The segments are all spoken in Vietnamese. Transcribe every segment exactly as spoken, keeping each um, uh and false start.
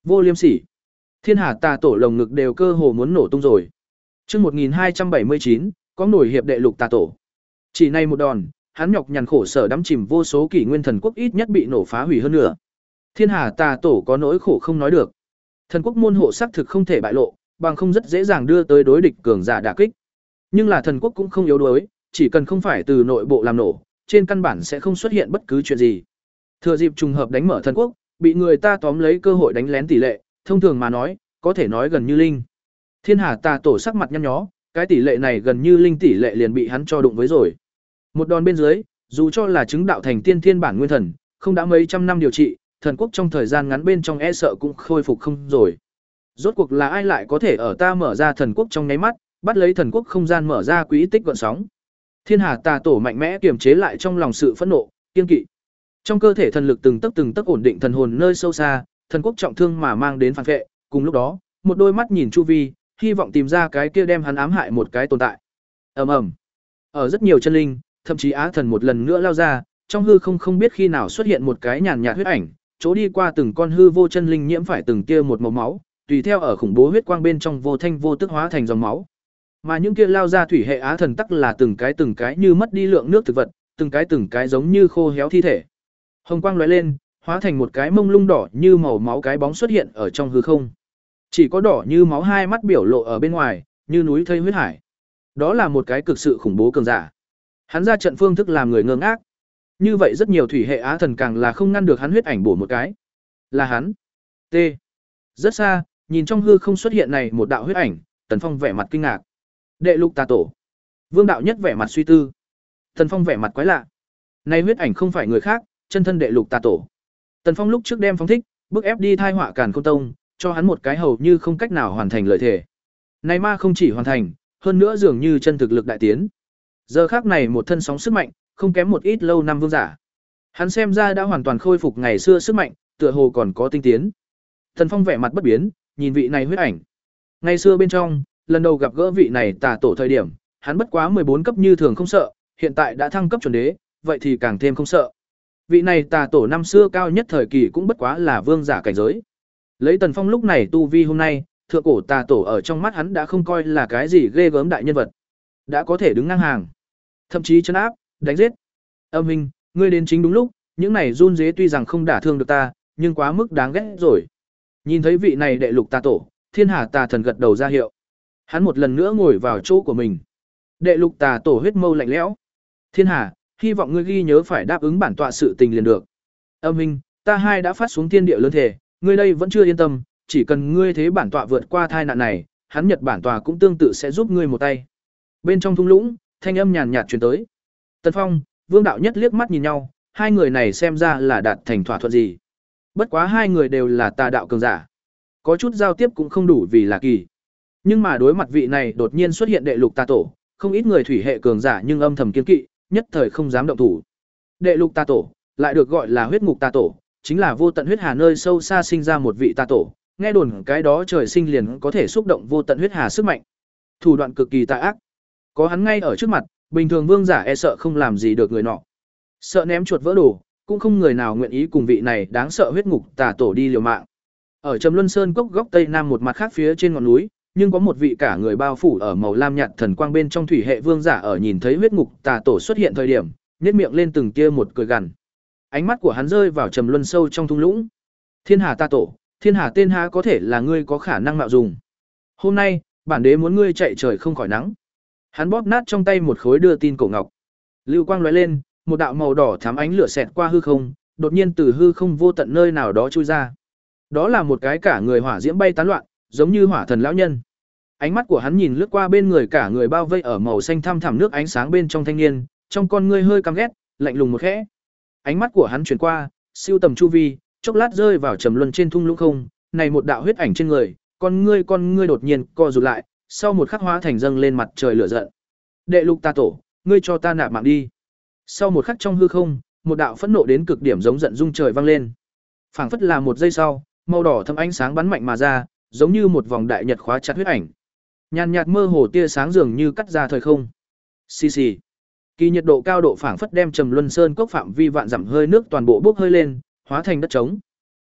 Vô liêm sỉ. Thiên Hà Tà Tổ lồng ngực đều cơ hồ muốn nổ tung rồi. Chương một nghìn hai trăm bảy mươi chín, có nổi hiệp đệ lục Tà Tổ. Chỉ này một đòn, hắn nhọc nhằn khổ sở đắm chìm vô số kỷ nguyên thần quốc ít nhất bị nổ phá hủy hơn nữa. Thiên Hà Tà Tổ có nỗi khổ không nói được. Thần quốc môn hộ xác thực không thể bại lộ, bằng không rất dễ dàng đưa tới đối địch cường giả đả kích. Nhưng là thần quốc cũng không yếu đuối, chỉ cần không phải từ nội bộ làm nổ, trên căn bản sẽ không xuất hiện bất cứ chuyện gì. Thừa dịp trùng hợp đánh mở thần quốc, bị người ta tóm lấy cơ hội đánh lén tỷ lệ, thông thường mà nói, có thể nói gần như linh. Thiên Hà Tà Tổ sắc mặt nhăn nhó, cái tỷ lệ này gần như linh tỷ lệ liền bị hắn cho đụng với rồi. Một đòn bên dưới, dù cho là chứng đạo thành tiên thiên bản nguyên thần, không đã mấy trăm năm điều trị, thần quốc trong thời gian ngắn bên trong e sợ cũng khôi phục không rồi. Rốt cuộc là ai lại có thể ở ta mở ra thần quốc trong nháy mắt, bắt lấy thần quốc không gian mở ra quỹ tích gợn sóng. Thiên Hà Tà Tổ mạnh mẽ kiềm chế lại trong lòng sự phẫn nộ, kiên kỵ. Trong cơ thể thần lực từng tấc từng tấc ổn định thần hồn nơi sâu xa, thần quốc trọng thương mà mang đến phản vệ, cùng lúc đó, một đôi mắt nhìn chu vi, hy vọng tìm ra cái kia đem hắn ám hại một cái tồn tại. Ầm ầm. Ở rất nhiều chân linh, thậm chí Á Thần một lần nữa lao ra, trong hư không không biết khi nào xuất hiện một cái nhàn nhạt huyết ảnh, chỗ đi qua từng con hư vô chân linh nhiễm phải từng kia một màu máu, tùy theo ở khủng bố huyết quang bên trong vô thanh vô tức hóa thành dòng máu. Mà những kia lao ra thủy hệ Á Thần tắc là từng cái từng cái như mất đi lượng nước thực vật, từng cái từng cái giống như khô héo thi thể. Hồng quang lóe lên, hóa thành một cái mông lung đỏ như màu máu cái bóng xuất hiện ở trong hư không. Chỉ có đỏ như máu hai mắt biểu lộ ở bên ngoài, như núi thây huyết hải. Đó là một cái cực sự khủng bố cường giả. Hắn ra trận phương thức làm người ngơ ngác. Như vậy rất nhiều thủy hệ Á Thần càng là không ngăn được hắn huyết ảnh bổ một cái. Là hắn. T. Rất xa, nhìn trong hư không xuất hiện này một đạo huyết ảnh, Tần Phong vẻ mặt kinh ngạc. Đệ lục Tà Tổ. Vương Đạo Nhất vẻ mặt suy tư. Tần Phong vẻ mặt quái lạ. Này huyết ảnh không phải người khác, chân thân đệ lục Tà Tổ. Tần Phong lúc trước đem phóng thích, bức ép đi thai họa Càn Khôn Tông, cho hắn một cái hầu như không cách nào hoàn thành lợi thể. Này ma không chỉ hoàn thành, hơn nữa dường như chân thực lực đại tiến. Giờ khắc này một thân sóng sức mạnh, không kém một ít lâu năm vương giả. Hắn xem ra đã hoàn toàn khôi phục ngày xưa sức mạnh, tựa hồ còn có tinh tiến. Tần Phong vẻ mặt bất biến, nhìn vị này huyết ảnh. Ngày xưa bên trong, lần đầu gặp gỡ vị này Tà Tổ thời điểm, hắn bất quá mười bốn cấp như thường không sợ, hiện tại đã thăng cấp chuẩn đế, vậy thì càng thêm không sợ. Vị này Tà Tổ năm xưa cao nhất thời kỳ cũng bất quá là vương giả cảnh giới. Lấy Tần Phong lúc này tu vi hôm nay, thượng cổ Tà Tổ ở trong mắt hắn đã không coi là cái gì ghê gớm đại nhân vật, đã có thể đứng ngang hàng, thậm chí trấn áp, đánh giết. Âm Minh, ngươi đến chính đúng lúc, những này run rế tuy rằng không đả thương được ta, nhưng quá mức đáng ghét rồi. Nhìn thấy vị này đệ lục Tà Tổ, Thiên Hà Tà Thần gật đầu ra hiệu. Hắn một lần nữa ngồi vào chỗ của mình. Đệ lục Tà Tổ huyết mâu lạnh lẽo. Thiên Hà, hy vọng ngươi ghi nhớ phải đáp ứng bản tọa sự tình liền được. Âm Minh, ta hai đã phát xuống thiên địa lớn thể, ngươi đây vẫn chưa yên tâm, chỉ cần ngươi thế bản tọa vượt qua tai nạn này, hắn Nhật bản tọa cũng tương tự sẽ giúp ngươi một tay. Bên trong thung lũng, thanh âm nhàn nhạt truyền tới. Tần Phong, Vương Đạo Nhất liếc mắt nhìn nhau, hai người này xem ra là đạt thành thỏa thuận gì. Bất quá hai người đều là tà đạo cường giả, có chút giao tiếp cũng không đủ vì là kỳ. Nhưng mà đối mặt vị này đột nhiên xuất hiện đệ lục Tà Tổ, không ít người thủy hệ cường giả nhưng âm thầm kiên kỵ, nhất thời không dám động thủ. Đệ lục Tà Tổ, lại được gọi là huyết ngục Tà Tổ, chính là vô tận huyết hà nơi sâu xa sinh ra một vị Tà Tổ, nghe đồn cái đó trời sinh liền có thể xúc động vô tận huyết hà sức mạnh. Thủ đoạn cực kỳ tà ác. Có hắn ngay ở trước mặt, bình thường vương giả e sợ không làm gì được người nọ. Sợ ném chuột vỡ đồ, cũng không người nào nguyện ý cùng vị này đáng sợ huyết ngục Tà Tổ đi liều mạng. Ở Trầm Luân Sơn cốc góc tây nam một mặt khác phía trên ngọn núi, nhưng có một vị cả người bao phủ ở màu lam nhạt thần quang bên trong thủy hệ vương giả ở nhìn thấy huyết ngục Tà Tổ xuất hiện thời điểm, nhếch miệng lên từng tia một cười gằn. Ánh mắt của hắn rơi vào Trầm Luân sâu trong thung lũng. Thiên Hà Tà Tổ, Thiên Hà tên há có thể là ngươi có khả năng mạo dùng. Hôm nay, bản đế muốn ngươi chạy trời không khỏi nắng. Hắn bóp nát trong tay một khối đưa tin cổ ngọc. Lưu quang lóe lên, một đạo màu đỏ thắm ánh lửa xẹt qua hư không, đột nhiên từ hư không vô tận nơi nào đó chui ra. Đó là một cái cả người hỏa diễm bay tán loạn, giống như hỏa thần lão nhân. Ánh mắt của hắn nhìn lướt qua bên người cả người bao vây ở màu xanh thăm thẳm nước ánh sáng bên trong thanh niên, trong con ngươi hơi căm ghét, lạnh lùng một khẽ. Ánh mắt của hắn chuyển qua, siêu tầm chu vi, chốc lát rơi vào Trầm Luân trên thung lũng không, này một đạo huyết ảnh trên người, con ngươi con ngươi đột nhiên co rụt lại, sau một khắc hóa thành dâng lên mặt trời lửa giận. Đệ lục Tà Tổ, ngươi cho ta nạp mạng đi. Sau một khắc trong hư không, một đạo phẫn nộ đến cực điểm giống giận rung trời vang lên. Phảng phất là một giây sau, màu đỏ thâm ánh sáng bắn mạnh mà ra, giống như một vòng đại nhật khóa chặt huyết ảnh. Nhàn nhạt mơ hồ tia sáng dường như cắt ra thời không. Xì xì. Kỳ nhiệt độ cao độ phảng phất đem Trầm Luân Sơn cốc phạm vi vạn dặm hơi nước toàn bộ bốc hơi lên, hóa thành đất trống.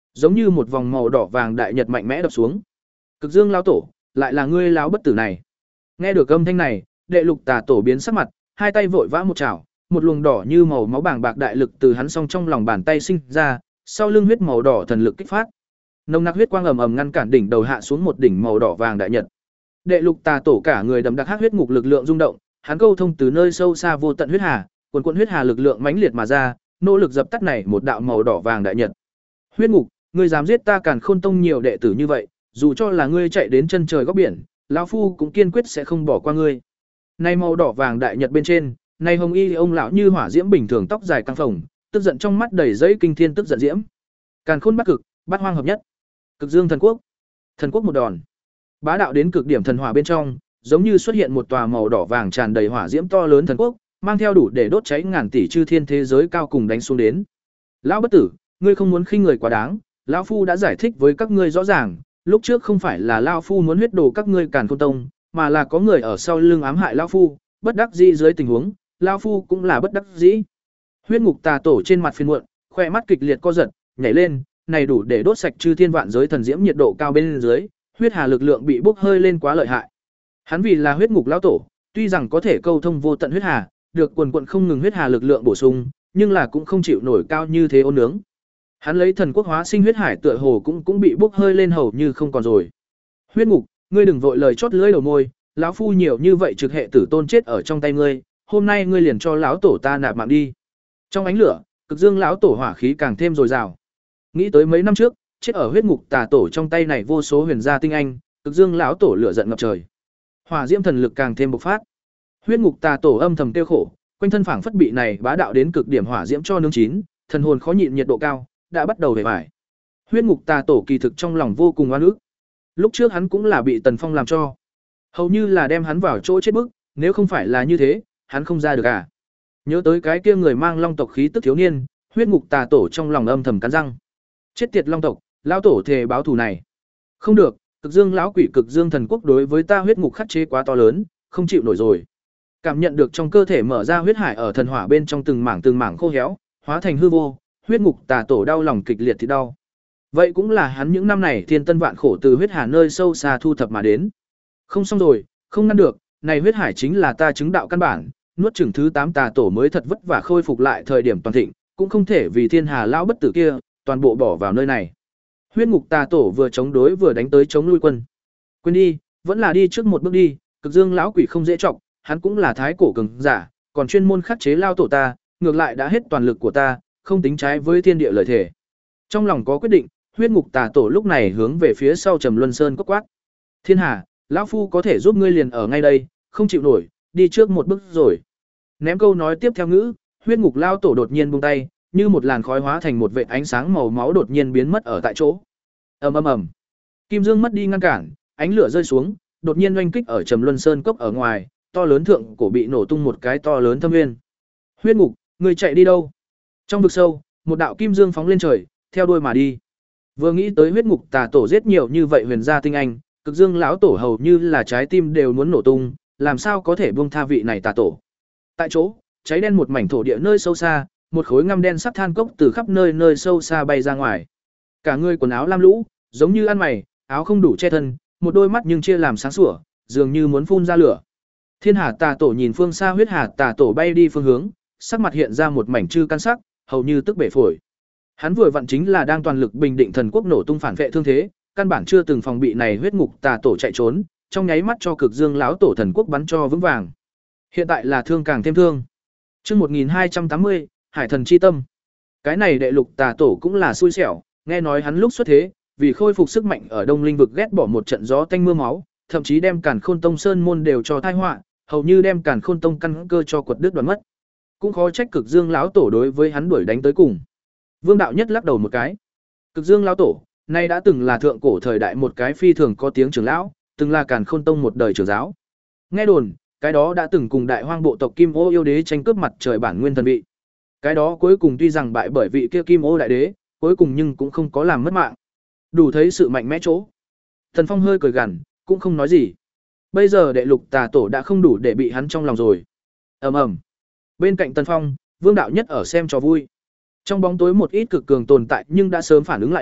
giống như một vòng màu đỏ vàng đại nhật mạnh mẽ đập xuống. Cực Dương lão tổ, lại là ngươi lão bất tử này. Nghe được âm thanh này, Đệ Lục Tà tổ biến sắc mặt, hai tay vội vã một chảo, một luồng đỏ như màu máu bàng bạc đại lực từ hắn song trong lòng bàn tay sinh ra, sau lưng huyết màu đỏ thần lực kích phát. Nồng nặc huyết quang ầm ầm ngăn cản đỉnh đầu hạ xuống một đỉnh màu đỏ vàng đại nhật. Đệ Lục Tà tổ cả người đậm đặc hắc huyết ngục lực lượng rung động, hắn câu thông từ nơi sâu xa vô tận huyết hà, cuồn cuộn huyết hà lực lượng mãnh liệt mà ra, nỗ lực dập tắt này một đạo màu đỏ vàng đại nhật. Huyết ngục, ngươi dám giết ta Càn Khôn tông nhiều đệ tử như vậy, dù cho là ngươi chạy đến chân trời góc biển, lão phu cũng kiên quyết sẽ không bỏ qua ngươi. Này màu đỏ vàng đại nhật bên trên, này hồng y ông lão như hỏa diễm bình thường tóc dài căng phồng, tức giận trong mắt đầy giấy kinh thiên tức giận diễm. Càn Khôn bắt cực, bát hoang hợp nhất. Cực Dương thần quốc. Thần quốc một đòn. Bá đạo đến cực điểm thần hỏa bên trong, giống như xuất hiện một tòa màu đỏ vàng tràn đầy hỏa diễm to lớn thần quốc, mang theo đủ để đốt cháy ngàn tỷ chư thiên thế giới cao cùng đánh xuống đến. Lão bất tử, ngươi không muốn khinh người quá đáng, lão phu đã giải thích với các ngươi rõ ràng, lúc trước không phải là lão phu muốn huyết đồ các ngươi Càn Khôn tông, mà là có người ở sau lưng ám hại lão phu, bất đắc dĩ dưới tình huống, lão phu cũng là bất đắc dĩ. Huyết ngục tà tổ trên mặt phiền muộn, khoe mắt kịch liệt co giật, nhảy lên, này đủ để đốt sạch chư thiên vạn giới thần diễm nhiệt độ cao bên dưới, huyết hà lực lượng bị bốc hơi lên quá lợi hại. Hắn vì là huyết ngục lão tổ, tuy rằng có thể câu thông vô tận huyết hà, được quần quần không ngừng huyết hà lực lượng bổ sung, nhưng là cũng không chịu nổi cao như thế ôn nướng. Hắn lấy thần quốc hóa sinh huyết hải tựa hồ cũng cũng bị bốc hơi lên hầu như không còn rồi. Huyết ngục, ngươi đừng vội lời chót lưỡi đầu môi, lão phu nhiều như vậy trực hệ tử tôn chết ở trong tay ngươi, hôm nay ngươi liền cho lão tổ ta nạp mạng đi. Trong ánh lửa, Cực Dương lão tổ hỏa khí càng thêm dồi dào. Nghĩ tới mấy năm trước, chết ở huyết ngục tà tổ trong tay này vô số huyền gia tinh anh, Cực Dương lão tổ lửa giận ngập trời. Hỏa diễm thần lực càng thêm bộc phát. Huyết ngục tà tổ âm thầm tiêu khổ, quanh thân phảng phất bị này bá đạo đến cực điểm hỏa diễm cho nướng chín, thần hồn khó nhịn nhiệt độ cao, đã bắt đầu về vải. Huyết ngục tà tổ kỳ thực trong lòng vô cùng oan ức. Lúc trước hắn cũng là bị Tần Phong làm cho, hầu như là đem hắn vào chỗ chết bức, nếu không phải là như thế, hắn không ra được à. Nhớ tới cái kia người mang long tộc khí tức thiếu niên, huyết ngục tà tổ trong lòng âm thầm cắn răng. Chết tiệt long tộc, lão tổ thề báo thù này. Không được, Cực Dương lão quỷ Cực Dương thần quốc đối với ta huyết ngục khắc chế quá to lớn, không chịu nổi rồi. Cảm nhận được trong cơ thể mở ra huyết hải ở thần hỏa bên trong từng mảng từng mảng khô héo, hóa thành hư vô, huyết ngục tà tổ đau lòng kịch liệt thì đau. Vậy cũng là hắn những năm này thiên tân vạn khổ từ huyết hà nơi sâu xa thu thập mà đến. Không xong rồi, không ngăn được, này huyết hải chính là ta chứng đạo căn bản, nuốt chửng thứ tám tà tổ mới thật vất vả khôi phục lại thời điểm toàn thịnh, cũng không thể vì thiên hà lão bất tử kia, toàn bộ bỏ vào nơi này. Huyết ngục tà tổ vừa chống đối vừa đánh tới chống lui quân. Quên đi, vẫn là đi trước một bước đi, Cực Dương lão quỷ không dễ trọng, hắn cũng là thái cổ cường giả, còn chuyên môn khắc chế lao tổ ta, ngược lại đã hết toàn lực của ta, không tính trái với thiên địa lời thể. Trong lòng có quyết định, huyết ngục tà tổ lúc này hướng về phía sau Trầm Luân Sơn cốc quát. Thiên Hà, lão phu có thể giúp ngươi liền ở ngay đây, không chịu nổi, đi trước một bước rồi. Ném câu nói tiếp theo ngữ, huyết ngục lao tổ đột nhiên buông tay, như một làn khói hóa thành một vệt ánh sáng màu máu đột nhiên biến mất ở tại chỗ. Ầm ầm ầm. Kim Dương mất đi ngăn cản, ánh lửa rơi xuống, đột nhiên oanh kích ở Trầm Luân Sơn cốc ở ngoài, to lớn thượng cổ bị nổ tung một cái to lớn thâm nguyên. Huyết ngục, ngươi chạy đi đâu? Trong vực sâu, một đạo kim dương phóng lên trời, theo đuôi mà đi. Vừa nghĩ tới huyết ngục tà tổ giết nhiều như vậy huyền gia tinh anh, Cực Dương lão tổ hầu như là trái tim đều muốn nổ tung, làm sao có thể buông tha vị này tà tổ. Tại chỗ, cháy đen một mảnh thổ địa nơi sâu xa, một khối ngăm đen sắt than cốc từ khắp nơi nơi sâu xa bay ra ngoài. Cả người quần áo lam lũ, giống như ăn mày, áo không đủ che thân, một đôi mắt nhưng chia làm sáng sủa, dường như muốn phun ra lửa. Thiên Hà tà tổ nhìn phương xa huyết hà tà tổ bay đi phương hướng, sắc mặt hiện ra một mảnh chư căn sắc, hầu như tức bể phổi. Hắn vừa vặn chính là đang toàn lực bình định thần quốc nổ tung phản vệ thương thế, căn bản chưa từng phòng bị này huyết ngục tà tổ chạy trốn, trong nháy mắt cho Cực Dương lão tổ thần quốc bắn cho vững vàng. Hiện tại là thương càng thêm thương. Chương một nghìn hai trăm tám mươi, Hải thần chi tâm. Cái này đệ lục tà tổ cũng là xui xẻo, nghe nói hắn lúc xuất thế, vì khôi phục sức mạnh ở Đông Linh vực ghét bỏ một trận gió tanh mưa máu, thậm chí đem Càn Khôn Tông sơn môn đều cho tai họa, hầu như đem Càn Khôn Tông căn cơ cho quật đứt đoạn mất. Cũng khó trách Cực Dương lão tổ đối với hắn đuổi đánh tới cùng. Vương Đạo Nhất lắc đầu một cái. Cực Dương lão tổ, nay đã từng là thượng cổ thời đại một cái phi thường có tiếng trưởng lão, từng là Càn Khôn Tông một đời trưởng giáo. Nghe đồn, cái đó đã từng cùng Đại Hoang bộ tộc Kim Ô yêu đế tranh cướp mặt trời bản nguyên thần vị. Cái đó cuối cùng tuy rằng bại bởi vị kia Kim Ô đại đế, cuối cùng nhưng cũng không có làm mất mạng. Đủ thấy sự mạnh mẽ chỗ. Thần Phong hơi cười gằn, cũng không nói gì. Bây giờ đệ lục tà tổ đã không đủ để bị hắn trong lòng rồi. Ầm ầm. Bên cạnh Tần Phong, Vương Đạo Nhất ở xem trò vui. Trong bóng tối một ít cực cường tồn tại nhưng đã sớm phản ứng lại đây,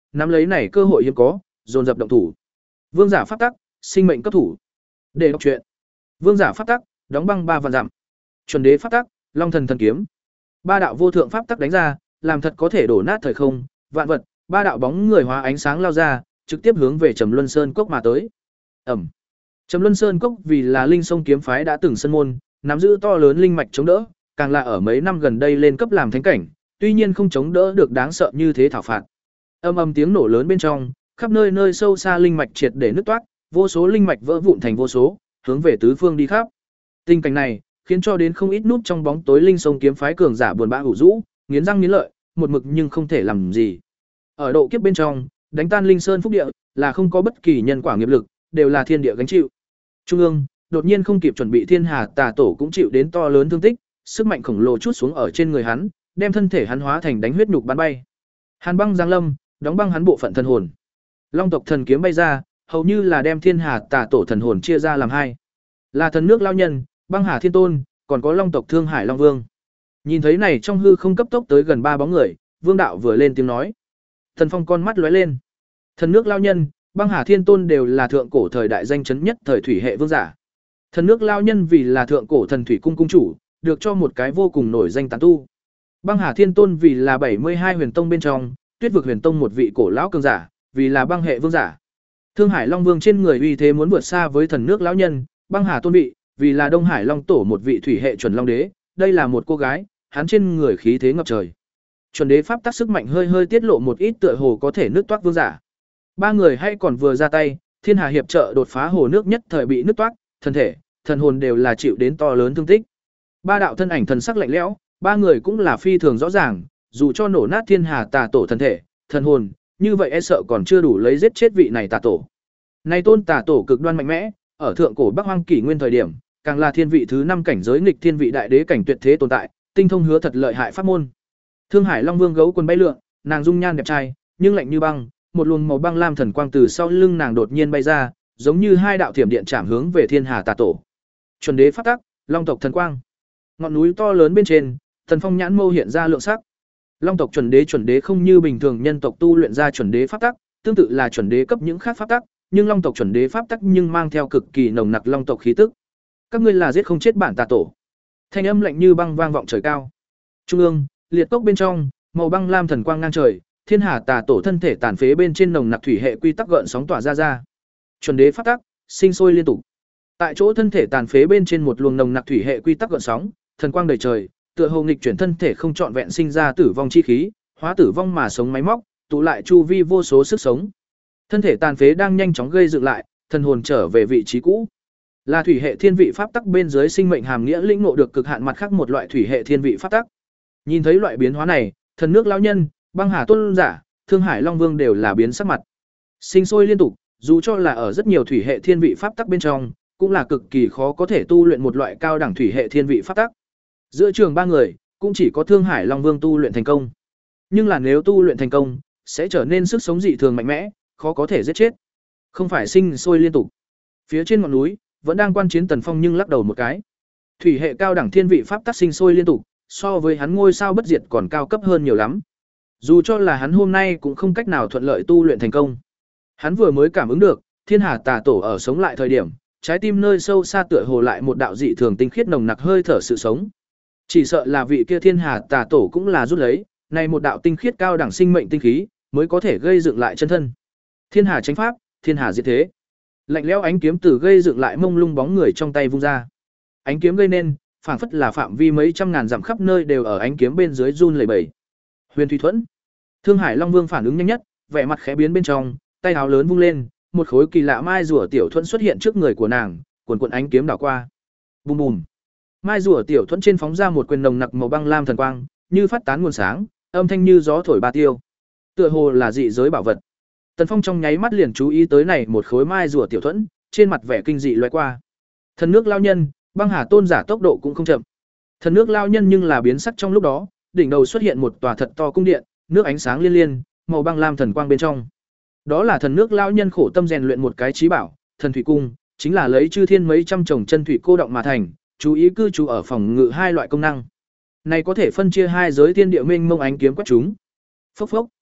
nắm lấy này cơ hội hiếm có, dồn dập động thủ. Vương giả pháp tắc, sinh mệnh cấp thủ. Để đọc truyện. Vương giả pháp tắc, đóng băng ba vạn dặm. Chuẩn đế pháp tắc, long thần thần kiếm. Ba đạo vô thượng pháp tắc đánh ra, làm thật có thể đổ nát thời không, vạn vật, ba đạo bóng người hóa ánh sáng lao ra, trực tiếp hướng về Trầm Luân Sơn cốc mà tới. Ầm. Trầm Luân Sơn cốc vì là linh sông kiếm phái đã từng sân môn, nắm giữ to lớn linh mạch chống đỡ, càng là ở mấy năm gần đây lên cấp làm thánh cảnh, tuy nhiên không chống đỡ được đáng sợ như thế thảo phạt. Âm âm tiếng nổ lớn bên trong, khắp nơi nơi sâu xa linh mạch triệt để nứt toát, vô số linh mạch vỡ vụn thành vô số, hướng về tứ phương đi khắp. Tình cảnh này, khiến cho đến không ít nút trong bóng tối linh sông kiếm phái cường giả buồn bã hủ rũ, nghiến răng nghiến lợi, một mực nhưng không thể làm gì. Ở độ kiếp bên trong, đánh tan linh sơn phúc địa, là không có bất kỳ nhân quả nghiệp lực, đều là thiên địa gánh chịu. Trung ương, đột nhiên không kịp chuẩn bị Thiên Hà Tà Tổ cũng chịu đến to lớn thương tích, sức mạnh khổng lồ chút xuống ở trên người hắn, đem thân thể hắn hóa thành đánh huyết nhục bắn bay. Hàn băng giáng lâm, đóng băng hắn bộ phận thần hồn. Long tộc thần kiếm bay ra, hầu như là đem Thiên Hà Tà Tổ thần hồn chia ra làm hai. Là thần nước lao nhân, Băng Hà Thiên Tôn, còn có Long tộc Thương Hải Long Vương. Nhìn thấy này trong hư không cấp tốc tới gần ba bóng người, Vương đạo vừa lên tiếng nói. Thần Phong con mắt lóe lên. Thần nước lao nhân, Băng Hà Thiên Tôn đều là thượng cổ thời đại danh chấn nhất thời thủy hệ vương giả. Thần nước lao nhân vì là thượng cổ thần thủy cung cung chủ, được cho một cái vô cùng nổi danh tán tu. Băng Hà Thiên Tôn vì là bảy mươi hai huyền tông bên trong, Tuyết vực huyền tông một vị cổ lão cường giả, vì là băng hệ vương giả. Thương Hải Long Vương trên người uy thế muốn vượt xa với thần nước lão nhân, Băng Hà Tôn vị, vì là Đông Hải Long tổ một vị thủy hệ chuẩn long đế, đây là một cô gái, hắn trên người khí thế ngập trời. Chuẩn đế pháp tác sức mạnh hơi hơi tiết lộ một ít tựa hồ có thể nứt toát vương giả. Ba người hay còn vừa ra tay, Thiên Hà hiệp trợ đột phá hồ nước nhất thời bị nứt toát, thân thể, thần hồn đều là chịu đến to lớn thương tích. Ba đạo thân ảnh thần sắc lạnh lẽo, ba người cũng là phi thường rõ ràng, dù cho nổ nát Thiên Hà Tà Tổ thân thể, thần hồn, như vậy e sợ còn chưa đủ lấy giết chết vị này Tà Tổ. Này tôn Tà Tổ cực đoan mạnh mẽ, ở thượng cổ Bắc Hoang kỷ nguyên thời điểm, càng là thiên vị thứ năm cảnh giới nghịch thiên vị đại đế cảnh tuyệt thế tồn tại, tinh thông hứa thật lợi hại pháp môn. Thương Hải Long Vương gấu quần bay lượn, nàng dung nhan đẹp trai, nhưng lạnh như băng, một luồng màu băng lam thần quang từ sau lưng nàng đột nhiên bay ra, giống như hai đạo thiểm điện chạm hướng về Thiên Hà Tà Tổ. Chuẩn đế pháp tắc, Long tộc thần quang. Ngọn núi to lớn bên trên, Thần Phong nhãn mâu hiện ra lượng sắc. Long tộc chuẩn đế chuẩn đế không như bình thường nhân tộc tu luyện ra chuẩn đế pháp tắc, tương tự là chuẩn đế cấp những khác pháp tắc, nhưng Long tộc chuẩn đế pháp tắc nhưng mang theo cực kỳ nồng nặc Long tộc khí tức. Các ngươi là giết không chết bản Tà Tổ. Thanh âm lạnh như băng vang vọng trời cao. Trung ương, liệt cốc bên trong, màu băng lam thần quang ngang trời, Thiên Hà Tà Tổ thân thể tàn phế bên trên nồng nặc thủy hệ quy tắc gợn sóng tỏa ra ra. Chuẩn đế pháp tắc, sinh sôi liên tục. Tại chỗ thân thể tàn phế bên trên một luồng nồng nặc thủy hệ quy tắc gợn sóng, thần quang đầy trời, tựa hồ nghịch chuyển thân thể không trọn vẹn sinh ra tử vong chi khí, hóa tử vong mà sống máy móc, tụ lại chu vi vô số sức sống. Thân thể tàn phế đang nhanh chóng gây dựng lại, thần hồn trở về vị trí cũ. Là thủy hệ thiên vị pháp tắc bên dưới sinh mệnh hàm nghĩa lĩnh ngộ được cực hạn mặt khác một loại thủy hệ thiên vị pháp tắc. Nhìn thấy loại biến hóa này, thần nước lão nhân, Băng Hà Tôn giả, Thương Hải Long Vương đều là biến sắc mặt. Sinh sôi liên tục, dù cho là ở rất nhiều thủy hệ thiên vị pháp tắc bên trong, cũng là cực kỳ khó có thể tu luyện một loại cao đẳng thủy hệ thiên vị pháp tắc. Giữa trường ba người, cũng chỉ có Thương Hải Long Vương tu luyện thành công. Nhưng là nếu tu luyện thành công, sẽ trở nên sức sống dị thường mạnh mẽ, khó có thể giết chết. Không phải sinh sôi liên tục. Phía trên ngọn núi, vẫn đang quan chiến Tần Phong nhưng lắc đầu một cái. Thủy hệ cao đẳng thiên vị pháp tắc sinh sôi liên tục, so với hắn ngôi sao bất diệt còn cao cấp hơn nhiều lắm. Dù cho là hắn hôm nay cũng không cách nào thuận lợi tu luyện thành công. Hắn vừa mới cảm ứng được, Thiên Hà Tà Tổ ở sống lại thời điểm, trái tim nơi sâu xa tựa hồ lại một đạo dị thường tinh khiết nồng nặc hơi thở sự sống. Chỉ sợ là vị kia Thiên Hà Tà Tổ cũng là rút lấy, này một đạo tinh khiết cao đẳng sinh mệnh tinh khí, mới có thể gây dựng lại chân thân. Thiên Hà chánh pháp, Thiên Hà diệt thế. Lạnh lẽo ánh kiếm từ gây dựng lại mông lung bóng người trong tay vung ra. Ánh kiếm gây nên, phảng phất là phạm vi mấy trăm ngàn dặm khắp nơi đều ở ánh kiếm bên dưới run lẩy bẩy. Huyền Thủy Thuẫn. Thương Hải Long Vương phản ứng nhanh nhất, vẻ mặt khẽ biến bên trong, tay áo lớn vung lên, một khối kỳ lạ mai rùa tiểu thuẫn xuất hiện trước người của nàng, cuồn cuộn ánh kiếm đảo qua. Bùm bùm. Mai rùa tiểu thuẫn trên phóng ra một quyền nồng nặc màu băng lam thần quang, như phát tán nguồn sáng, âm thanh như gió thổi ba tiêu. Tựa hồ là dị giới bảo vật. Tần Phong trong nháy mắt liền chú ý tới này một khối mai rùa tiểu thuẫn, trên mặt vẻ kinh dị lóe qua. Thần nước lao nhân, Băng Hà Tôn giả tốc độ cũng không chậm. Thần nước lao nhân nhưng là biến sắc trong lúc đó, đỉnh đầu xuất hiện một tòa thật to cung điện, nước ánh sáng liên liên, màu băng lam thần quang bên trong. Đó là thần nước lao nhân khổ tâm rèn luyện một cái trí bảo, Thần Thủy Cung, chính là lấy chư thiên mấy trăm chồng chân thủy cô động mà thành, chú ý cư trú ở phòng ngự hai loại công năng. Này có thể phân chia hai giới thiên địa mênh mông ánh kiếm quét chúng. Phốc phốc.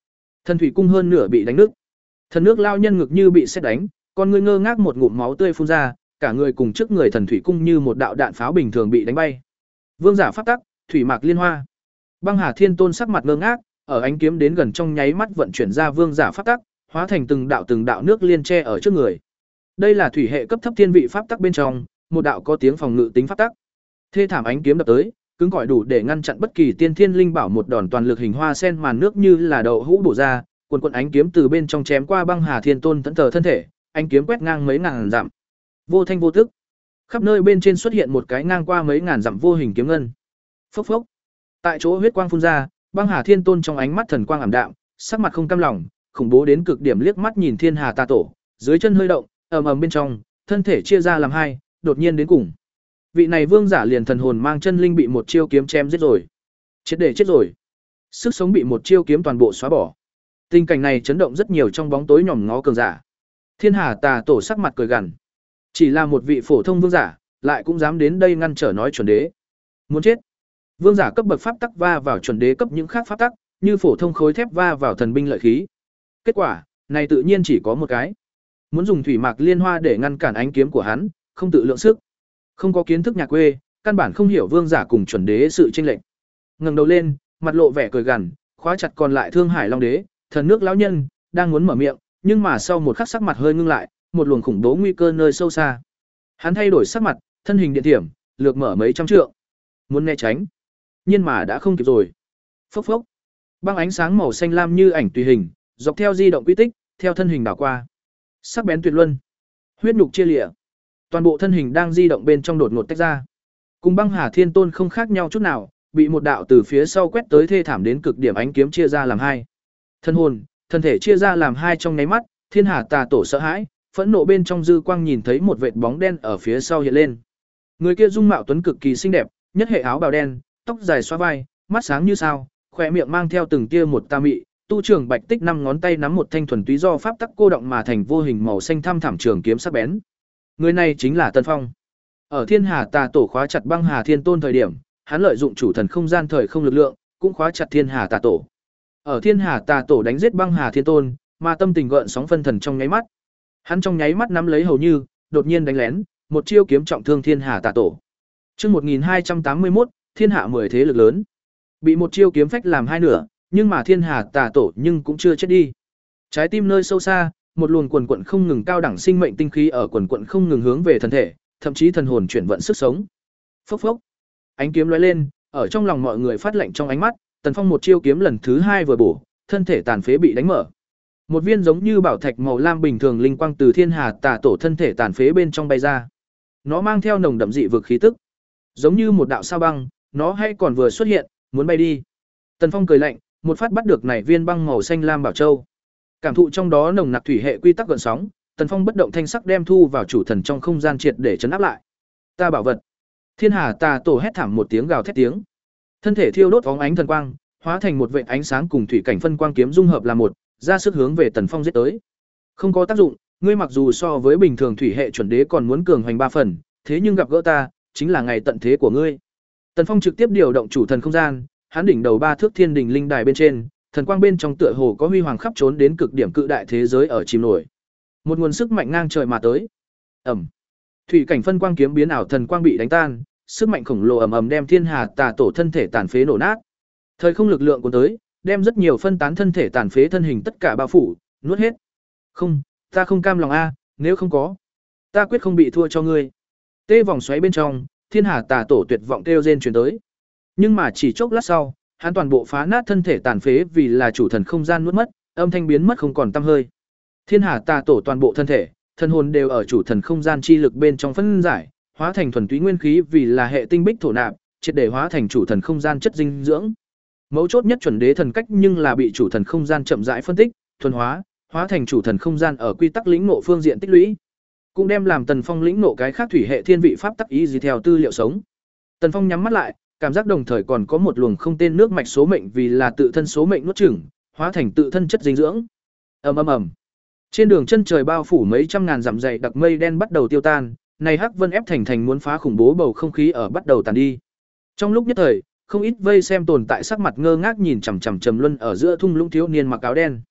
Thần thủy cung hơn nửa bị đánh nứt. Thần nước lao nhân ngực như bị sét đánh, con người ngơ ngác một ngụm máu tươi phun ra, cả người cùng trước người thần thủy cung như một đạo đạn pháo bình thường bị đánh bay. Vương giả pháp tắc, thủy mạc liên hoa. Băng Hà Thiên Tôn sắc mặt ngơ ngác, ở ánh kiếm đến gần trong nháy mắt vận chuyển ra vương giả pháp tắc, hóa thành từng đạo từng đạo nước liên che ở trước người. Đây là thủy hệ cấp thấp thiên vị pháp tắc bên trong, một đạo có tiếng phòng ngự tính pháp tắc. Thê thảm ánh kiếm đập tới, cứng cỏi đủ để ngăn chặn bất kỳ tiên thiên linh bảo một đòn toàn lực hình hoa sen màn nước như là đậu hũ bổ ra, cuồn cuộn ánh kiếm từ bên trong chém qua Băng Hà Thiên Tôn thẫn thờ thân thể, ánh kiếm quét ngang mấy ngàn dặm. Vô thanh vô tức, khắp nơi bên trên xuất hiện một cái ngang qua mấy ngàn dặm vô hình kiếm ngân. Phốc phốc. Tại chỗ huyết quang phun ra, Băng Hà Thiên Tôn trong ánh mắt thần quang ảm đạm, sắc mặt không cam lòng, khủng bố đến cực điểm liếc mắt nhìn Thiên Hà Tà Tổ, dưới chân hơi động, ầm ầm bên trong, thân thể chia ra làm hai, đột nhiên đến cùng. Vị này vương giả liền thần hồn mang chân linh bị một chiêu kiếm chém giết rồi. Chết để chết rồi. Sức sống bị một chiêu kiếm toàn bộ xóa bỏ. Tình cảnh này chấn động rất nhiều trong bóng tối nhòm ngó cường giả. Thiên Hà Tà Tổ sắc mặt cười gằn. Chỉ là một vị phổ thông vương giả, lại cũng dám đến đây ngăn trở nói chuẩn đế. Muốn chết. Vương giả cấp bậc pháp tắc va vào chuẩn đế cấp những khác pháp tắc, như phổ thông khối thép va vào thần binh lợi khí. Kết quả, này tự nhiên chỉ có một cái. Muốn dùng thủy mạc liên hoa để ngăn cản ánh kiếm của hắn, không tự lượng sức. Không có kiến thức nhà quê, căn bản không hiểu vương giả cùng chuẩn đế sự chênh lệch. Ngẩng đầu lên, mặt lộ vẻ cười gằn, khóa chặt còn lại Thương Hải Long đế, thần nước lão nhân, đang muốn mở miệng, nhưng mà sau một khắc sắc mặt hơi ngưng lại, một luồng khủng bố nguy cơ nơi sâu xa. Hắn thay đổi sắc mặt, thân hình điện thiểm, lược mở mấy trăm trượng. Muốn né tránh, nhưng mà đã không kịp rồi. Phốc phốc. Băng ánh sáng màu xanh lam như ảnh tùy hình, dọc theo di động quy tích, theo thân hình đảo qua. Sắc bén tuyệt luân, huyết nhục chia lìa. Toàn bộ thân hình đang di động bên trong đột ngột tách ra. Cùng Băng Hà Thiên Tôn không khác nhau chút nào, bị một đạo từ phía sau quét tới thê thảm đến cực điểm ánh kiếm chia ra làm hai. Thân hồn, thân thể chia ra làm hai trong nháy mắt, Thiên Hà Tà Tổ sợ hãi, phẫn nộ bên trong dư quang nhìn thấy một vệt bóng đen ở phía sau hiện lên. Người kia dung mạo tuấn cực kỳ xinh đẹp, nhất hệ áo bào đen, tóc dài xóa vai, mắt sáng như sao, khóe miệng mang theo từng tia một tà mị, tu trưởng bạch tích năm ngón tay nắm một thanh thuần túy do pháp tắc cô động mà thành vô hình màu xanh thăm thẳm trường kiếm sắc bén. Người này chính là Tần Phong. Ở Thiên Hà Tà Tổ khóa chặt Băng Hà Thiên Tôn thời điểm, hắn lợi dụng chủ thần không gian thời không lực lượng, cũng khóa chặt Thiên Hà Tà Tổ. Ở Thiên Hà Tà Tổ đánh giết Băng Hà Thiên Tôn, mà tâm tình gợn sóng phân thần trong nháy mắt. Hắn trong nháy mắt nắm lấy hầu như, đột nhiên đánh lén, một chiêu kiếm trọng thương Thiên Hà Tà Tổ. Chương một nghìn hai trăm tám mươi mốt, thiên hạ mười thế lực lớn. Bị một chiêu kiếm phách làm hai nửa, nhưng mà Thiên Hà Tà Tổ nhưng cũng chưa chết đi. Trái tim nơi sâu xa, một luồng quần quần không ngừng cao đẳng sinh mệnh tinh khí ở quần quần không ngừng hướng về thân thể, thậm chí thần hồn chuyển vận sức sống. Phốc phốc. Ánh kiếm lóe lên, ở trong lòng mọi người phát lạnh trong ánh mắt, Tần Phong một chiêu kiếm lần thứ hai vừa bổ, thân thể tàn phế bị đánh mở. Một viên giống như bảo thạch màu lam bình thường linh quang từ Thiên Hà Tà Tổ thân thể tàn phế bên trong bay ra. Nó mang theo nồng đậm dị vực khí tức, giống như một đạo sao băng, nó hay còn vừa xuất hiện, muốn bay đi. Tần Phong cười lạnh, một phát bắt được này viên băng màu xanh lam bảo châu. Cảm thụ trong đó nồng nặc thủy hệ quy tắc gợn sóng, Tần Phong bất động thanh sắc đem thu vào chủ thần trong không gian triệt để trấn áp lại. Ta bảo vật. Thiên Hà Tà Tổ hét thảm một tiếng gào thét tiếng. Thân thể thiêu đốt phóng ánh thần quang, hóa thành một vệt ánh sáng cùng thủy cảnh phân quang kiếm dung hợp là một, ra sức hướng về Tần Phong giết tới. Không có tác dụng, ngươi mặc dù so với bình thường thủy hệ chuẩn đế còn muốn cường hoành ba phần, thế nhưng gặp gỡ ta, chính là ngày tận thế của ngươi. Tần Phong trực tiếp điều động chủ thần không gian, hắn đỉnh đầu ba thước thiên đình linh đài bên trên, thần quang bên trong tựa hồ có huy hoàng khắp trốn đến cực điểm cự đại thế giới ở chìm nổi. Một nguồn sức mạnh ngang trời mà tới. Ầm. Thủy cảnh phân quang kiếm biến ảo thần quang bị đánh tan, sức mạnh khổng lồ ầm ầm đem Thiên Hà Tà Tổ thân thể tàn phế nổ nát. Thời không lực lượng cuốn tới, đem rất nhiều phân tán thân thể tàn phế thân hình tất cả bao phủ, nuốt hết. Không, ta không cam lòng a, nếu không có, ta quyết không bị thua cho ngươi. Tê vòng xoáy bên trong, Thiên Hà Tà Tổ tuyệt vọng kêu rên truyền tới. Nhưng mà chỉ chốc lát sau, hắn toàn bộ phá nát thân thể tàn phế vì là chủ thần không gian nuốt mất, âm thanh biến mất không còn tăm hơi. Thiên Hà Tà Tổ toàn bộ thân thể, thân hồn đều ở chủ thần không gian chi lực bên trong phân giải, hóa thành thuần túy nguyên khí vì là hệ tinh bích thổ nạp, triệt để hóa thành chủ thần không gian chất dinh dưỡng. Mấu chốt nhất chuẩn đế thần cách nhưng là bị chủ thần không gian chậm rãi phân tích, thuần hóa, hóa thành chủ thần không gian ở quy tắc lĩnh ngộ phương diện tích lũy. Cũng đem làm Tần Phong lĩnh ngộ cái khác thủy hệ thiên vị pháp tắc ý gì theo tư liệu sống. Tần Phong nhắm mắt lại, cảm giác đồng thời còn có một luồng không tên nước mạch số mệnh vì là tự thân số mệnh nuốt chửng, hóa thành tự thân chất dinh dưỡng. Ầm ầm ầm. Trên đường chân trời bao phủ mấy trăm ngàn dặm dày đặc mây đen bắt đầu tiêu tan, này hắc vân ép thành thành muốn phá khủng bố bầu không khí ở bắt đầu tàn đi. Trong lúc nhất thời, không ít vây xem tồn tại sắc mặt ngơ ngác nhìn chằm chằm Trầm Luân ở giữa thung lũng thiếu niên mặc áo đen.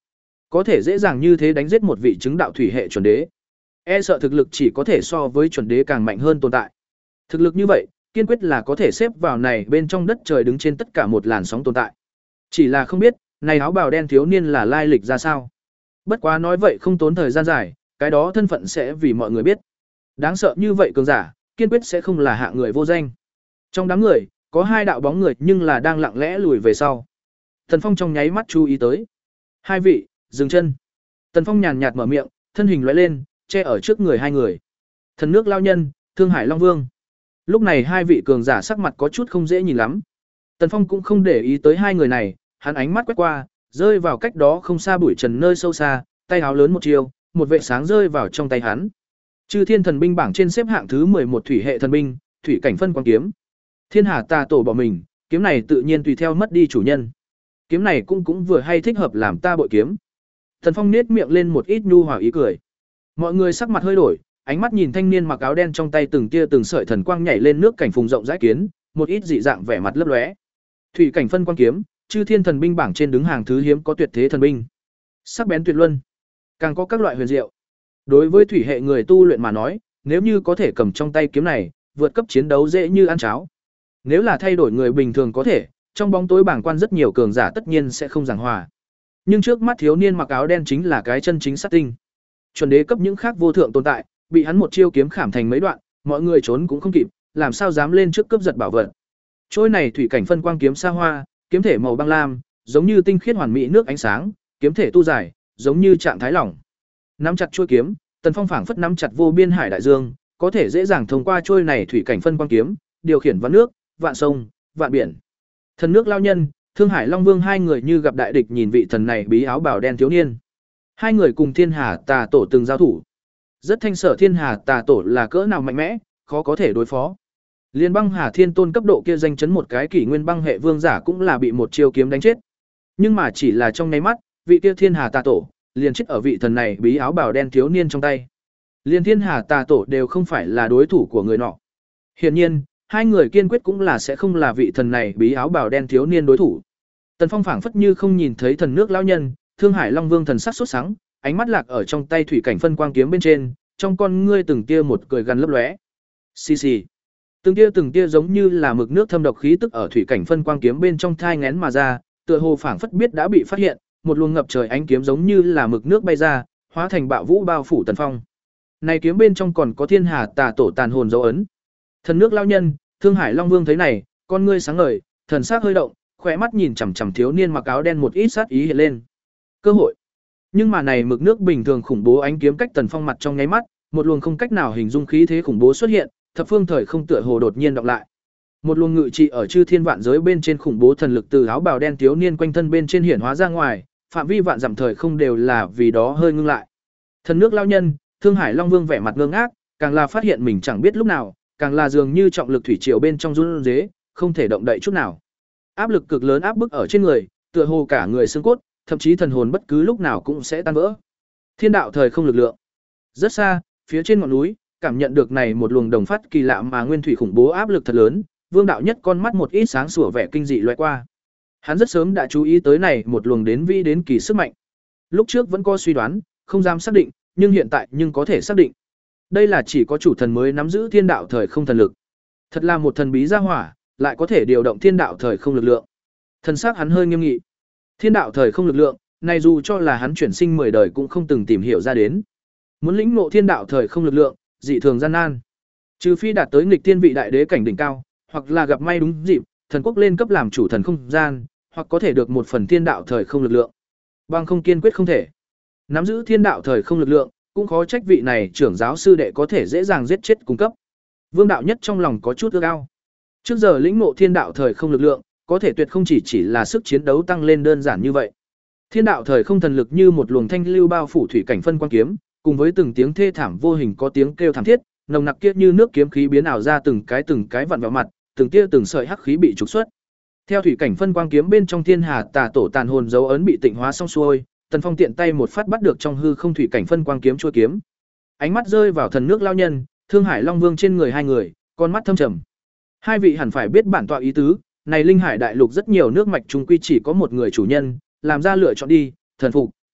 có thể dễ dàng như thế đánh giết một vị chứng đạo thủy hệ chuẩn đế. E sợ thực lực chỉ có thể so với chuẩn đế càng mạnh hơn tồn tại. Thực lực như vậy, kiên quyết là có thể xếp vào này bên trong đất trời đứng trên tất cả một làn sóng tồn tại. Chỉ là không biết, này áo bào đen thiếu niên là lai lịch ra sao. Bất quá nói vậy không tốn thời gian dài, cái đó thân phận sẽ vì mọi người biết. Đáng sợ như vậy cường giả, kiên quyết sẽ không là hạ người vô danh. Trong đám người, có hai đạo bóng người nhưng là đang lặng lẽ lùi về sau. Tần Phong trong nháy mắt chú ý tới. Hai vị, dừng chân. Tần Phong nhàn nhạt mở miệng, thân hình lóe lên, che ở trước người hai người. Thần nước lao nhân, Thương Hải Long Vương. Lúc này hai vị cường giả sắc mặt có chút không dễ nhìn lắm. Tần Phong cũng không để ý tới hai người này, hắn ánh mắt quét qua, rơi vào cách đó không xa bụi trần nơi sâu xa, tay áo lớn một chiều, một vệ sáng rơi vào trong tay hắn. Chư Thiên thần binh bảng trên xếp hạng thứ mười một thủy hệ thần binh, thủy cảnh phân quang kiếm. Thiên Hà Tà Tổ bỏ mình, kiếm này tự nhiên tùy theo mất đi chủ nhân. Kiếm này cũng cũng vừa hay thích hợp làm ta bội kiếm. Tần Phong nhếch miệng lên một ít nhu hòa ý cười. Mọi người sắc mặt hơi đổi, ánh mắt nhìn thanh niên mặc áo đen trong tay từng tia từng sợi thần quang nhảy lên nước cảnh phùng rộng rãi kiến, một ít dị dạng vẻ mặt lấp lóe. Thủy cảnh phân quang kiếm, Chư Thiên thần binh bảng trên đứng hàng thứ hiếm có tuyệt thế thần binh. Sắc bén tuyệt luân, càng có các loại huyền diệu. Đối với thủy hệ người tu luyện mà nói, nếu như có thể cầm trong tay kiếm này, vượt cấp chiến đấu dễ như ăn cháo. Nếu là thay đổi người bình thường có thể, trong bóng tối bảng quan rất nhiều cường giả tất nhiên sẽ không giảng hòa. Nhưng trước mắt thiếu niên mặc áo đen chính là cái chân chính sát tinh. Chuẩn đế cấp những khác vô thượng tồn tại, bị hắn một chiêu kiếm khảm thành mấy đoạn, mọi người trốn cũng không kịp, làm sao dám lên trước cướp giật bảo vật. Trôi này thủy cảnh phân quang kiếm xa hoa, kiếm thể màu băng lam, giống như tinh khiết hoàn mỹ nước ánh sáng, kiếm thể tu dài, giống như trạng thái lỏng. Nắm chặt chuôi kiếm, Tần Phong phảng phất nắm chặt vô biên hải đại dương, có thể dễ dàng thông qua trôi này thủy cảnh phân quang kiếm, điều khiển vạn nước, vạn sông, vạn biển. Thần nước lao nhân, Thương Hải Long Vương hai người như gặp đại địch nhìn vị thần này bí áo bào đen thiếu niên. Hai người cùng Thiên Hà Tà Tổ từng giao thủ. Rất thanh sở Thiên Hà Tà Tổ là cỡ nào mạnh mẽ, khó có thể đối phó. Liên băng Hà Thiên Tôn cấp độ kia danh chấn một cái kỷ nguyên băng hệ vương giả cũng là bị một chiêu kiếm đánh chết. Nhưng mà chỉ là trong nháy mắt, vị kia Thiên Hà Tà Tổ liền chết ở vị thần này bí áo bào đen thiếu niên trong tay. Liên Thiên Hà Tà Tổ đều không phải là đối thủ của người nọ. Hiển nhiên, hai người kiên quyết cũng là sẽ không là vị thần này bí áo bào đen thiếu niên đối thủ. Tần Phong phảng phất như không nhìn thấy thần nước lão nhân, Thương Hải Long Vương thần sắc sốt sắng, ánh mắt lạc ở trong tay thủy cảnh phân quang kiếm bên trên, trong con ngươi từng tia một cười gần lấp lóe. Xì xì. Từng tia từng tia giống như là mực nước thâm độc khí tức ở thủy cảnh phân quang kiếm bên trong thai nghén mà ra, tựa hồ phảng phất biết đã bị phát hiện, một luồng ngập trời ánh kiếm giống như là mực nước bay ra, hóa thành bạo vũ bao phủ Tần Phong. Này kiếm bên trong còn có Thiên Hà Tà Tổ tàn hồn dấu ấn. Thần nước lão nhân, Thương Hải Long Vương thấy này, con ngươi sáng ngời, thần sắc hơi động, khóe mắt nhìn chằm chằm thiếu niên mặc áo đen một ít sát ý hiện lên. Cơ hội. Nhưng mà này mực nước bình thường khủng bố ánh kiếm cách Tần Phong mặt trong nháy mắt, một luồng không cách nào hình dung khí thế khủng bố xuất hiện, thập phương thời không tựa hồ đột nhiên đọc lại. Một luồng ngự trị ở chư thiên vạn giới bên trên khủng bố thần lực từ áo bào đen thiếu niên quanh thân bên trên hiển hóa ra ngoài, phạm vi vạn dặm thời không đều là vì đó hơi ngưng lại. Thần nước lao nhân, Thương Hải Long Vương vẻ mặt ngơ ngác, càng là phát hiện mình chẳng biết lúc nào, càng là dường như trọng lực thủy triều bên trong run rế, không thể động đậy chút nào. Áp lực cực lớn áp bức ở trên người, tựa hồ cả người xương cốt, thậm chí thần hồn bất cứ lúc nào cũng sẽ tan vỡ. Thiên đạo thời không lực lượng. Rất xa, phía trên ngọn núi, cảm nhận được này một luồng đồng phát kỳ lạ mà nguyên thủy khủng bố áp lực thật lớn, Vương đạo nhất con mắt một ít sáng sủa vẻ kinh dị lóe qua. Hắn rất sớm đã chú ý tới này một luồng đến vĩ đến kỳ sức mạnh. Lúc trước vẫn có suy đoán, không dám xác định, nhưng hiện tại nhưng có thể xác định. Đây là chỉ có chủ thần mới nắm giữ thiên đạo thời không thần lực. Thật là một thần bí gia hỏa, lại có thể điều động thiên đạo thời không lực lượng. Thần sắc hắn hơi nghiêm nghị. Thiên đạo thời không lực lượng, này dù cho là hắn chuyển sinh mười đời cũng không từng tìm hiểu ra đến. Muốn lĩnh ngộ thiên đạo thời không lực lượng, dị thường gian nan. Trừ phi đạt tới nghịch thiên vị đại đế cảnh đỉnh cao, hoặc là gặp may đúng dịp, thần quốc lên cấp làm chủ thần không gian, hoặc có thể được một phần thiên đạo thời không lực lượng. Bằng không kiên quyết không thể. Nắm giữ thiên đạo thời không lực lượng, cũng khó trách vị này trưởng giáo sư đệ có thể dễ dàng giết chết cung cấp. Vương đạo nhất trong lòng có chút ước ao. Trước giờ lĩnh ngộ thiên đạo thời không lực lượng, có thể tuyệt không chỉ chỉ là sức chiến đấu tăng lên đơn giản như vậy. Thiên đạo thời không thần lực như một luồng thanh lưu bao phủ thủy cảnh phân quang kiếm, cùng với từng tiếng thê thảm vô hình có tiếng kêu thảm thiết, nồng nặc kia như nước kiếm khí biến ảo ra từng cái từng cái vặn vẹo mặt, từng tia từng sợi hắc khí bị trục xuất. Theo thủy cảnh phân quang kiếm bên trong Thiên Hà Tà Tổ tàn hồn dấu ấn bị tịnh hóa xong xuôi, Tần Phong tiện tay một phát bắt được trong hư không thủy cảnh phân quang kiếm chuôi kiếm. Ánh mắt rơi vào thần nước lao nhân, Thương Hải Long Vương trên người hai người, con mắt thâm trầm. Hai vị hẳn phải biết bản tọa ý tứ, này linh hải đại lục rất nhiều nước mạch trung quy chỉ có một người chủ nhân, làm ra lựa chọn đi, thần phục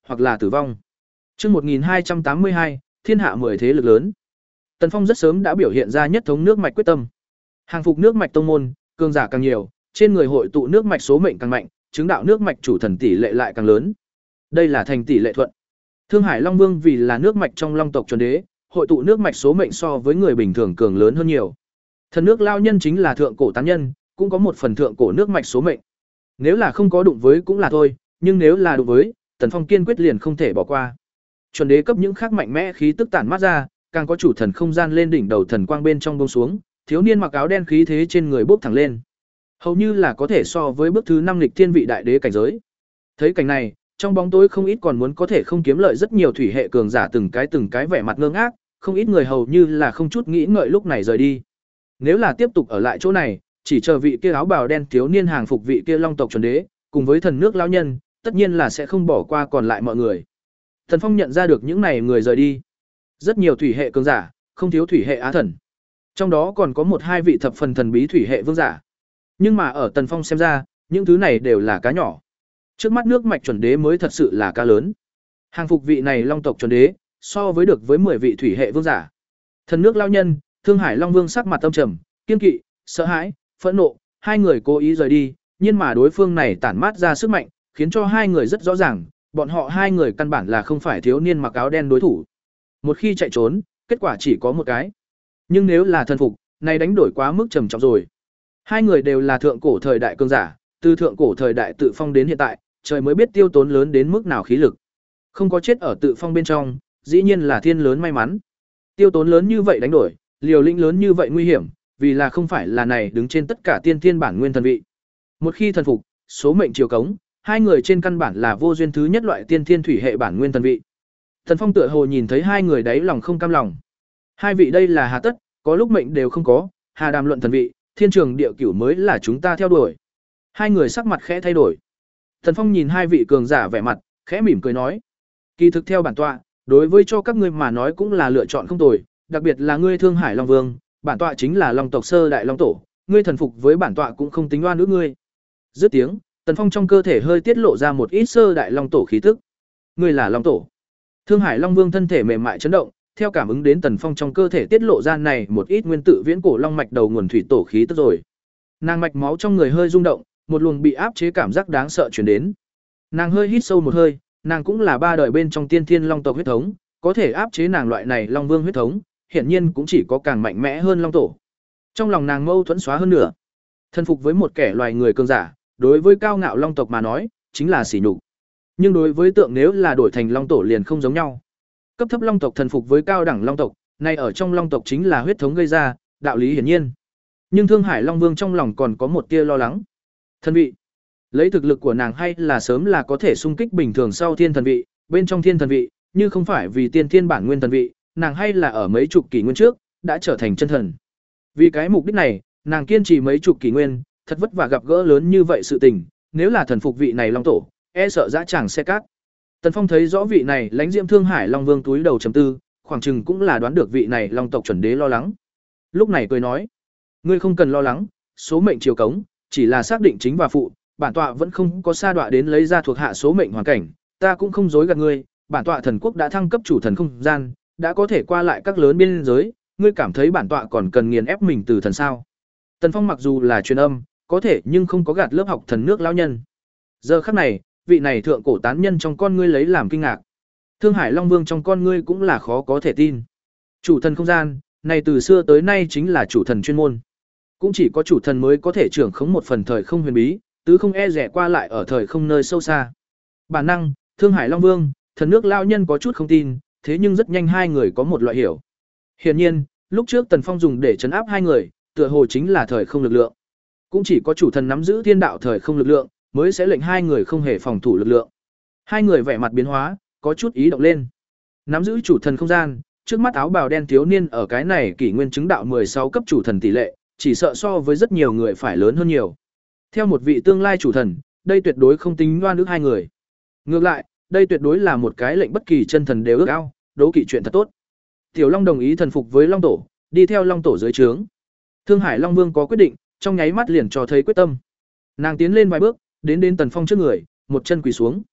hoặc là tử vong. Chương một nghìn hai trăm tám mươi hai, thiên hạ mười thế lực lớn. Tần Phong rất sớm đã biểu hiện ra nhất thống nước mạch quyết tâm. Hàng phục nước mạch tông môn, cường giả càng nhiều, trên người hội tụ nước mạch số mệnh càng mạnh, chứng đạo nước mạch chủ thần tỷ lệ lại càng lớn. Đây là thành tỷ lệ thuận. Thương Hải Long Vương vì là nước mạch trong Long tộc chuẩn đế, hội tụ nước mạch số mệnh so với người bình thường cường lớn hơn nhiều. Thần nước lao nhân chính là thượng cổ tán nhân, cũng có một phần thượng cổ nước mạch số mệnh. Nếu là không có đụng với cũng là thôi, nhưng nếu là đụng với, Tần Phong kiên quyết liền không thể bỏ qua. Chuẩn đế cấp những khác mạnh mẽ khí tức tản mát ra, càng có chủ thần không gian lên đỉnh đầu thần quang bên trong buông xuống, thiếu niên mặc áo đen khí thế trên người bốc thẳng lên. Hầu như là có thể so với bước thứ năm lịch thiên vị đại đế cảnh giới. Thấy cảnh này, trong bóng tối không ít còn muốn có thể không kiếm lợi rất nhiều thủy hệ cường giả từng cái từng cái vẻ mặt ngơ ngác, không ít người hầu như là không chút nghĩ ngợi lúc này rời đi. Nếu là tiếp tục ở lại chỗ này, chỉ chờ vị kia áo bào đen thiếu niên hàng phục vị kia Long tộc chuẩn đế, cùng với thần nước lão nhân, tất nhiên là sẽ không bỏ qua còn lại mọi người. Thần Phong nhận ra được những này người rời đi. Rất nhiều thủy hệ cường giả, không thiếu thủy hệ á thần. Trong đó còn có một hai vị thập phần thần bí thủy hệ vương giả. Nhưng mà ở Tần Phong xem ra, những thứ này đều là cá nhỏ. Trước mắt nước mạch chuẩn đế mới thật sự là cá lớn. Hàng phục vị này Long tộc chuẩn đế, so với được với mười vị thủy hệ vương giả. Thần nước lão nhân, Thương Hải Long Vương sắc mặt âm trầm, kiên kỵ, sợ hãi, phẫn nộ, hai người cố ý rời đi, nhưng mà đối phương này tản mát ra sức mạnh, khiến cho hai người rất rõ ràng, bọn họ hai người căn bản là không phải thiếu niên mặc áo đen đối thủ. Một khi chạy trốn, kết quả chỉ có một cái. Nhưng nếu là thần phục, này đánh đổi quá mức trầm trọng rồi. Hai người đều là thượng cổ thời đại cường giả, từ thượng cổ thời đại tự phong đến hiện tại, trời mới biết tiêu tốn lớn đến mức nào khí lực. Không có chết ở tự phong bên trong, dĩ nhiên là thiên lớn may mắn. Tiêu tốn lớn như vậy đánh đổi, liều lĩnh lớn như vậy nguy hiểm, vì là không phải là này đứng trên tất cả tiên thiên bản nguyên thần vị. Một khi thần phục, số mệnh chiều cống, hai người trên căn bản là vô duyên thứ nhất loại tiên thiên thủy hệ bản nguyên thần vị. Thần Phong tựa hồ nhìn thấy hai người đấy lòng không cam lòng. Hai vị đây là hà tất, có lúc mệnh đều không có, hà đàm luận thần vị, thiên trường địa cửu mới là chúng ta theo đuổi. Hai người sắc mặt khẽ thay đổi. Thần Phong nhìn hai vị cường giả vẻ mặt, khẽ mỉm cười nói: "Kỳ thực theo bản tọa, đối với cho các ngươi mà nói cũng là lựa chọn không tồi, đặc biệt là ngươi Thương Hải Long Vương, bản tọa chính là Long tộc sơ đại long tổ, ngươi thần phục với bản tọa cũng không tính oan ước ngươi." Dứt tiếng, Tần Phong trong cơ thể hơi tiết lộ ra một ít sơ đại long tổ khí tức. "Ngươi là long tổ?" Thương Hải Long Vương thân thể mềm mại chấn động, theo cảm ứng đến Tần Phong trong cơ thể tiết lộ ra này một ít nguyên tử viễn cổ long mạch đầu nguồn thủy tổ khí tức rồi. Nàng mạch máu trong người hơi rung động, một luồng bị áp chế cảm giác đáng sợ truyền đến. Nàng hơi hít sâu một hơi, nàng cũng là ba đời bên trong tiên thiên long tộc huyết thống, có thể áp chế nàng loại này long vương huyết thống, hiển nhiên cũng chỉ có càng mạnh mẽ hơn long tổ. Trong lòng nàng mâu thuẫn xóa hơn nữa. Thân phục với một kẻ loài người cường giả, đối với cao ngạo long tộc mà nói, chính là sỉ nhục. Nhưng đối với tượng nếu là đổi thành long tổ liền không giống nhau. Cấp thấp long tộc thần phục với cao đẳng long tộc, này ở trong long tộc chính là huyết thống gây ra, đạo lý hiển nhiên. Nhưng Thương Hải Long Vương trong lòng còn có một tia lo lắng. Thần vị, lấy thực lực của nàng hay là sớm là có thể xung kích bình thường sau thiên thần vị, bên trong thiên thần vị, như không phải vì tiên thiên bản nguyên thần vị, nàng hay là ở mấy chục kỷ nguyên trước đã trở thành chân thần. Vì cái mục đích này, nàng kiên trì mấy chục kỷ nguyên, thật vất vả gặp gỡ lớn như vậy sự tình, nếu là thần phục vị này long tổ, e sợ dã tràng xe cát. Tần Phong thấy rõ vị này lãnh diễm Thương Hải Long Vương túi đầu trầm tư, khoảng chừng cũng là đoán được vị này long tộc chuẩn đế lo lắng. Lúc này cười nói: "Ngươi không cần lo lắng, số mệnh chiều cống, chỉ là xác định chính và phụ, bản tọa vẫn không có sa đọa đến lấy ra thuộc hạ số mệnh hoàn cảnh, ta cũng không dối gạt ngươi, bản tọa thần quốc đã thăng cấp chủ thần không gian, đã có thể qua lại các lớn biên giới, ngươi cảm thấy bản tọa còn cần nghiền ép mình từ thần sao?" Tần Phong mặc dù là truyền âm, có thể nhưng không có gạt lớp học thần nước lão nhân. Giờ khắc này, vị này thượng cổ tán nhân trong con ngươi lấy làm kinh ngạc. Thương Hải Long Vương trong con ngươi cũng là khó có thể tin. Chủ thần không gian, này từ xưa tới nay chính là chủ thần chuyên môn. Cũng chỉ có chủ thần mới có thể trưởng khống một phần thời không huyền bí, tứ không e rẻ qua lại ở thời không nơi sâu xa. Bản năng, Thương Hải Long Vương, thần nước lão nhân có chút không tin, thế nhưng rất nhanh hai người có một loại hiểu. Hiển nhiên, lúc trước Tần Phong dùng để trấn áp hai người, tựa hồ chính là thời không lực lượng. Cũng chỉ có chủ thần nắm giữ thiên đạo thời không lực lượng, mới sẽ lệnh hai người không hề phòng thủ lực lượng. Hai người vẻ mặt biến hóa, có chút ý động lên. Nắm giữ chủ thần không gian, trước mắt áo bào đen thiếu niên ở cái này kỷ nguyên chứng đạo mười sáu cấp chủ thần tỷ lệ, chỉ sợ so với rất nhiều người phải lớn hơn nhiều. Theo một vị tương lai chủ thần, đây tuyệt đối không tính oan ước hai người. Ngược lại, đây tuyệt đối là một cái lệnh bất kỳ chân thần đều ước ao, đố kỵ chuyện thật tốt. Tiểu Long đồng ý thần phục với Long tổ, đi theo Long tổ dưới trướng. Thương Hải Long Vương có quyết định, trong nháy mắt liền cho thấy quyết tâm. Nàng tiến lên vài bước, đến đến Tần Phong trước người, một chân quỳ xuống.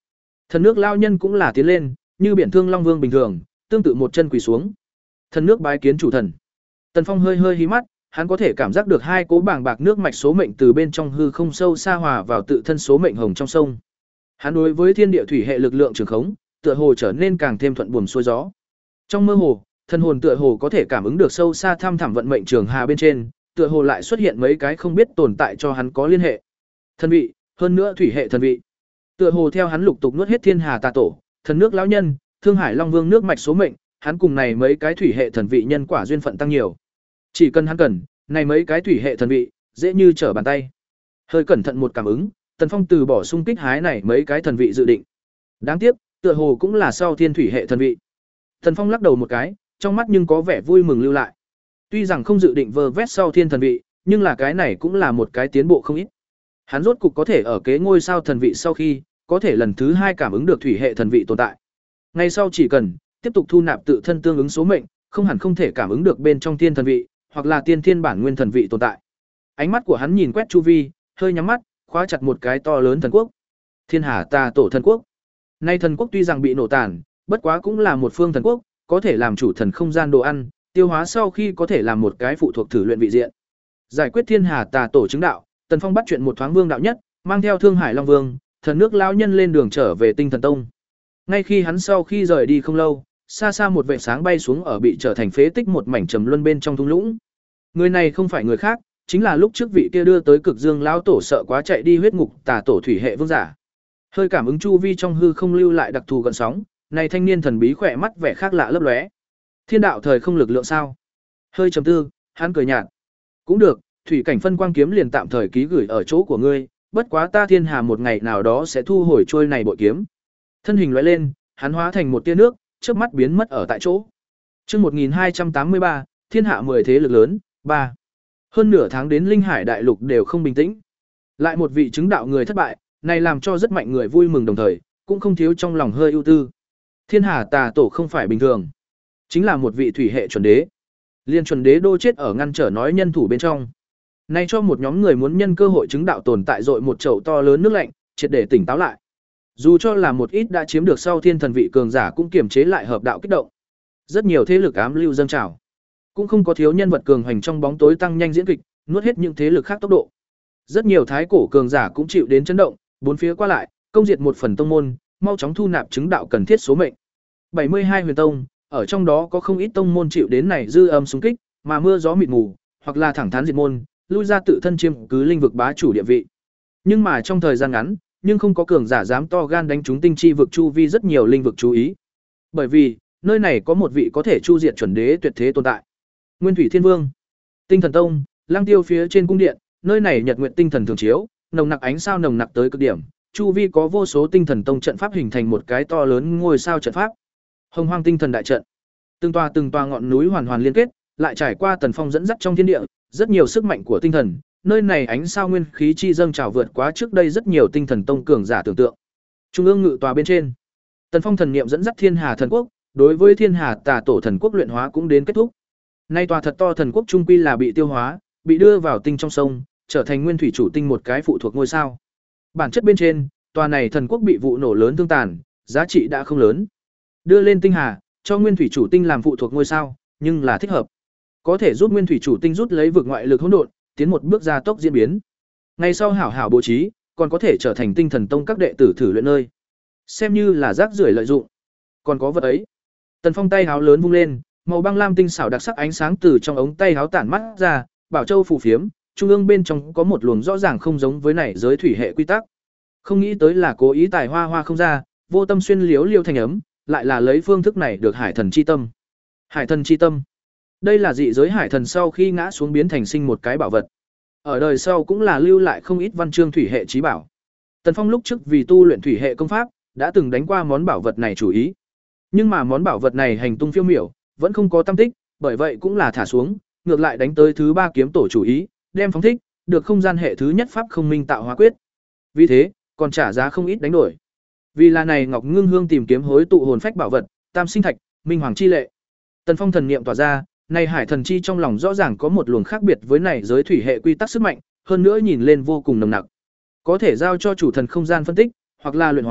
Thần nước lao nhân cũng là tiến lên, như biển thương long vương bình thường, tương tự một chân quỳ xuống. Thần nước bái kiến chủ thần. Tần Phong hơi hơi hí mắt, hắn có thể cảm giác được hai cỗ bảng bạc nước mạch số mệnh từ bên trong hư không sâu xa hòa vào tự thân số mệnh hồng trong sông. Hắn đối với thiên địa thủy hệ lực lượng trường khống, tựa hồ trở nên càng thêm thuận buồm xuôi gió. Trong mơ hồ, thần hồn tựa hồ có thể cảm ứng được sâu xa thăm thẳm vận mệnh trường hà bên trên, tựa hồ lại xuất hiện mấy cái không biết tồn tại cho hắn có liên hệ. Thần vị, hơn nữa thủy hệ thần vị. Tựa hồ theo hắn lục tục nuốt hết thiên hà tà tổ, thần nước lão nhân, Thương Hải Long Vương nước mạch số mệnh, hắn cùng này mấy cái thủy hệ thần vị nhân quả duyên phận tăng nhiều. Chỉ cần hắn cần, này mấy cái thủy hệ thần vị, dễ như trở bàn tay. Hơi cẩn thận một cảm ứng, Tần Phong từ bỏ xung kích hái này mấy cái thần vị dự định. Đáng tiếc, tựa hồ cũng là sau thiên thủy hệ thần vị. Tần Phong lắc đầu một cái, trong mắt nhưng có vẻ vui mừng lưu lại. Tuy rằng không dự định vơ vét sau thiên thần vị, nhưng là cái này cũng là một cái tiến bộ không ít. Hắn rốt cục có thể ở kế ngôi sao thần vị sau khi, có thể lần thứ hai cảm ứng được thủy hệ thần vị tồn tại. Ngay sau chỉ cần tiếp tục thu nạp tự thân tương ứng số mệnh, không hẳn không thể cảm ứng được bên trong thiên thần vị, hoặc là tiên thiên bản nguyên thần vị tồn tại. Ánh mắt của hắn nhìn quét chu vi, hơi nhắm mắt, khóa chặt một cái to lớn thần quốc. Thiên Hà Tà Tổ thần quốc. Nay thần quốc tuy rằng bị nổ tàn, bất quá cũng là một phương thần quốc, có thể làm chủ thần không gian đồ ăn, tiêu hóa sau khi có thể làm một cái phụ thuộc thử luyện vị diện. Giải quyết Thiên Hà Tà Tổ chứng đạo, Tần Phong bắt chuyện một thoáng vương đạo nhất, mang theo Thương Hải Long Vương, thần nước lão nhân lên đường trở về Tinh Thần Tông. Ngay khi hắn sau khi rời đi không lâu, xa xa một vệt sáng bay xuống ở bị trở thành phế tích một mảnh trầm luân bên trong thung lũng. Người này không phải người khác, chính là lúc trước vị kia đưa tới Cực Dương lão tổ sợ quá chạy đi huyết ngục tà tổ thủy hệ vương giả. Hơi cảm ứng chu vi trong hư không lưu lại đặc thù gợn sóng, này thanh niên thần bí khỏe mắt vẻ khác lạ lấp lóe. Thiên đạo thời không lực lượng sao? Hơi trầm tư, hắn cười nhạt. Cũng được, thủy cảnh phân quang kiếm liền tạm thời ký gửi ở chỗ của ngươi, bất quá ta Thiên Hà một ngày nào đó sẽ thu hồi trôi này bội kiếm. Thân hình lóe lên, hắn hóa thành một tia nước, chớp mắt biến mất ở tại chỗ. Chương một nghìn hai trăm tám mươi ba, Thiên Hạ mười thế lực lớn, ba. Hơn nửa tháng đến Linh Hải đại lục đều không bình tĩnh. Lại một vị chứng đạo người thất bại, này làm cho rất mạnh người vui mừng đồng thời, cũng không thiếu trong lòng hơi ưu tư. Thiên Hà Tà Tổ không phải bình thường, chính là một vị thủy hệ chuẩn đế. Liên chuẩn đế đô chết ở ngăn trở nói nhân thủ bên trong. Nay cho một nhóm người muốn nhân cơ hội chứng đạo tồn tại dội một chậu to lớn nước lạnh, triệt để tỉnh táo lại. Dù cho là một ít đã chiếm được sau thiên thần vị cường giả cũng kiềm chế lại hợp đạo kích động. Rất nhiều thế lực ám lưu dâng trào. Cũng không có thiếu nhân vật cường hành trong bóng tối tăng nhanh diễn kịch, nuốt hết những thế lực khác tốc độ. Rất nhiều thái cổ cường giả cũng chịu đến chấn động, bốn phía qua lại, công diệt một phần tông môn, mau chóng thu nạp chứng đạo cần thiết số mệnh. bảy mươi hai huyền tông, ở trong đó có không ít tông môn chịu đến này dư âm xung kích, mà mưa gió mịt mù, hoặc là thẳng thắn diệt môn, lui ra tự thân chiêm cứ linh vực bá chủ địa vị. Nhưng mà trong thời gian ngắn, nhưng không có cường giả dám to gan đánh trúng tinh chi vực chu vi rất nhiều linh vực chú ý. Bởi vì, nơi này có một vị có thể chu diệt chuẩn đế tuyệt thế tồn tại. Nguyên Thủy Thiên Vương, Tinh Thần Tông, Lăng Tiêu phía trên cung điện, nơi này nhật nguyện tinh thần thường chiếu, nồng nặc ánh sao nồng nặc tới cực điểm, chu vi có vô số Tinh Thần Tông trận pháp hình thành một cái to lớn ngôi sao trận pháp. Hồng Hoang Tinh Thần đại trận. Từng tòa từng tòa ngọn núi hoàn hoàn liên kết, lại trải qua Tần Phong dẫn dắt trong thiên địa, rất nhiều sức mạnh của tinh thần, nơi này ánh sao nguyên khí chi dâng trào vượt quá trước đây rất nhiều Tinh Thần Tông cường giả tưởng tượng. Trung ương ngự tòa bên trên, Tần Phong thần niệm dẫn dắt Thiên Hà thần quốc, đối với Thiên Hà Tà Tổ thần quốc luyện hóa cũng đến kết thúc. Nay tòa thật to thần quốc trung quy là bị tiêu hóa, bị đưa vào tinh trong sông, trở thành nguyên thủy chủ tinh một cái phụ thuộc ngôi sao. Bản chất bên trên, tòa này thần quốc bị vụ nổ lớn thương tàn, giá trị đã không lớn. Đưa lên tinh hà, cho nguyên thủy chủ tinh làm phụ thuộc ngôi sao, nhưng là thích hợp. Có thể giúp nguyên thủy chủ tinh rút lấy vực ngoại lực hỗn độn, tiến một bước gia tốc diễn biến. Ngày sau hảo hảo bố trí, còn có thể trở thành Tinh Thần Tông các đệ tử thử luyện nơi. Xem như là rác rưởi lợi dụng. Còn có vật ấy. Tần Phong tay háo lớn vung lên, màu băng lam tinh xảo đặc sắc ánh sáng từ trong ống tay háo tản mắt ra, bảo châu phù phiếm, trung ương bên trong có một luồng rõ ràng không giống với này giới thủy hệ quy tắc. Không nghĩ tới là cố ý tài hoa hoa không ra, vô tâm xuyên liếu liêu thành ấm, lại là lấy phương thức này được hải thần chi tâm. Hải thần chi tâm. Đây là dị giới hải thần sau khi ngã xuống biến thành sinh một cái bảo vật. Ở đời sau cũng là lưu lại không ít văn chương thủy hệ trí bảo. Tần Phong lúc trước vì tu luyện thủy hệ công pháp, đã từng đánh qua món bảo vật này chủ ý. Nhưng mà món bảo vật này hành tung phiêu miểu, vẫn không có tâm tích, bởi vậy cũng là thả xuống, ngược lại đánh tới thứ ba kiếm tổ chủ ý, đem phóng thích, được không gian hệ thứ nhất pháp không minh tạo hóa quyết. Vì thế, còn trả giá không ít đánh đổi. Vì là này Ngọc Ngưng Hương tìm kiếm hối tụ hồn phách bảo vật, Tam Sinh Thạch, Minh Hoàng chi lệ. Tần Phong thần niệm tỏa ra, này hải thần chi trong lòng rõ ràng có một luồng khác biệt với này giới thủy hệ quy tắc sức mạnh, hơn nữa nhìn lên vô cùng nồng nặc. Có thể giao cho chủ thần không gian phân tích, hoặc là luyện hóa,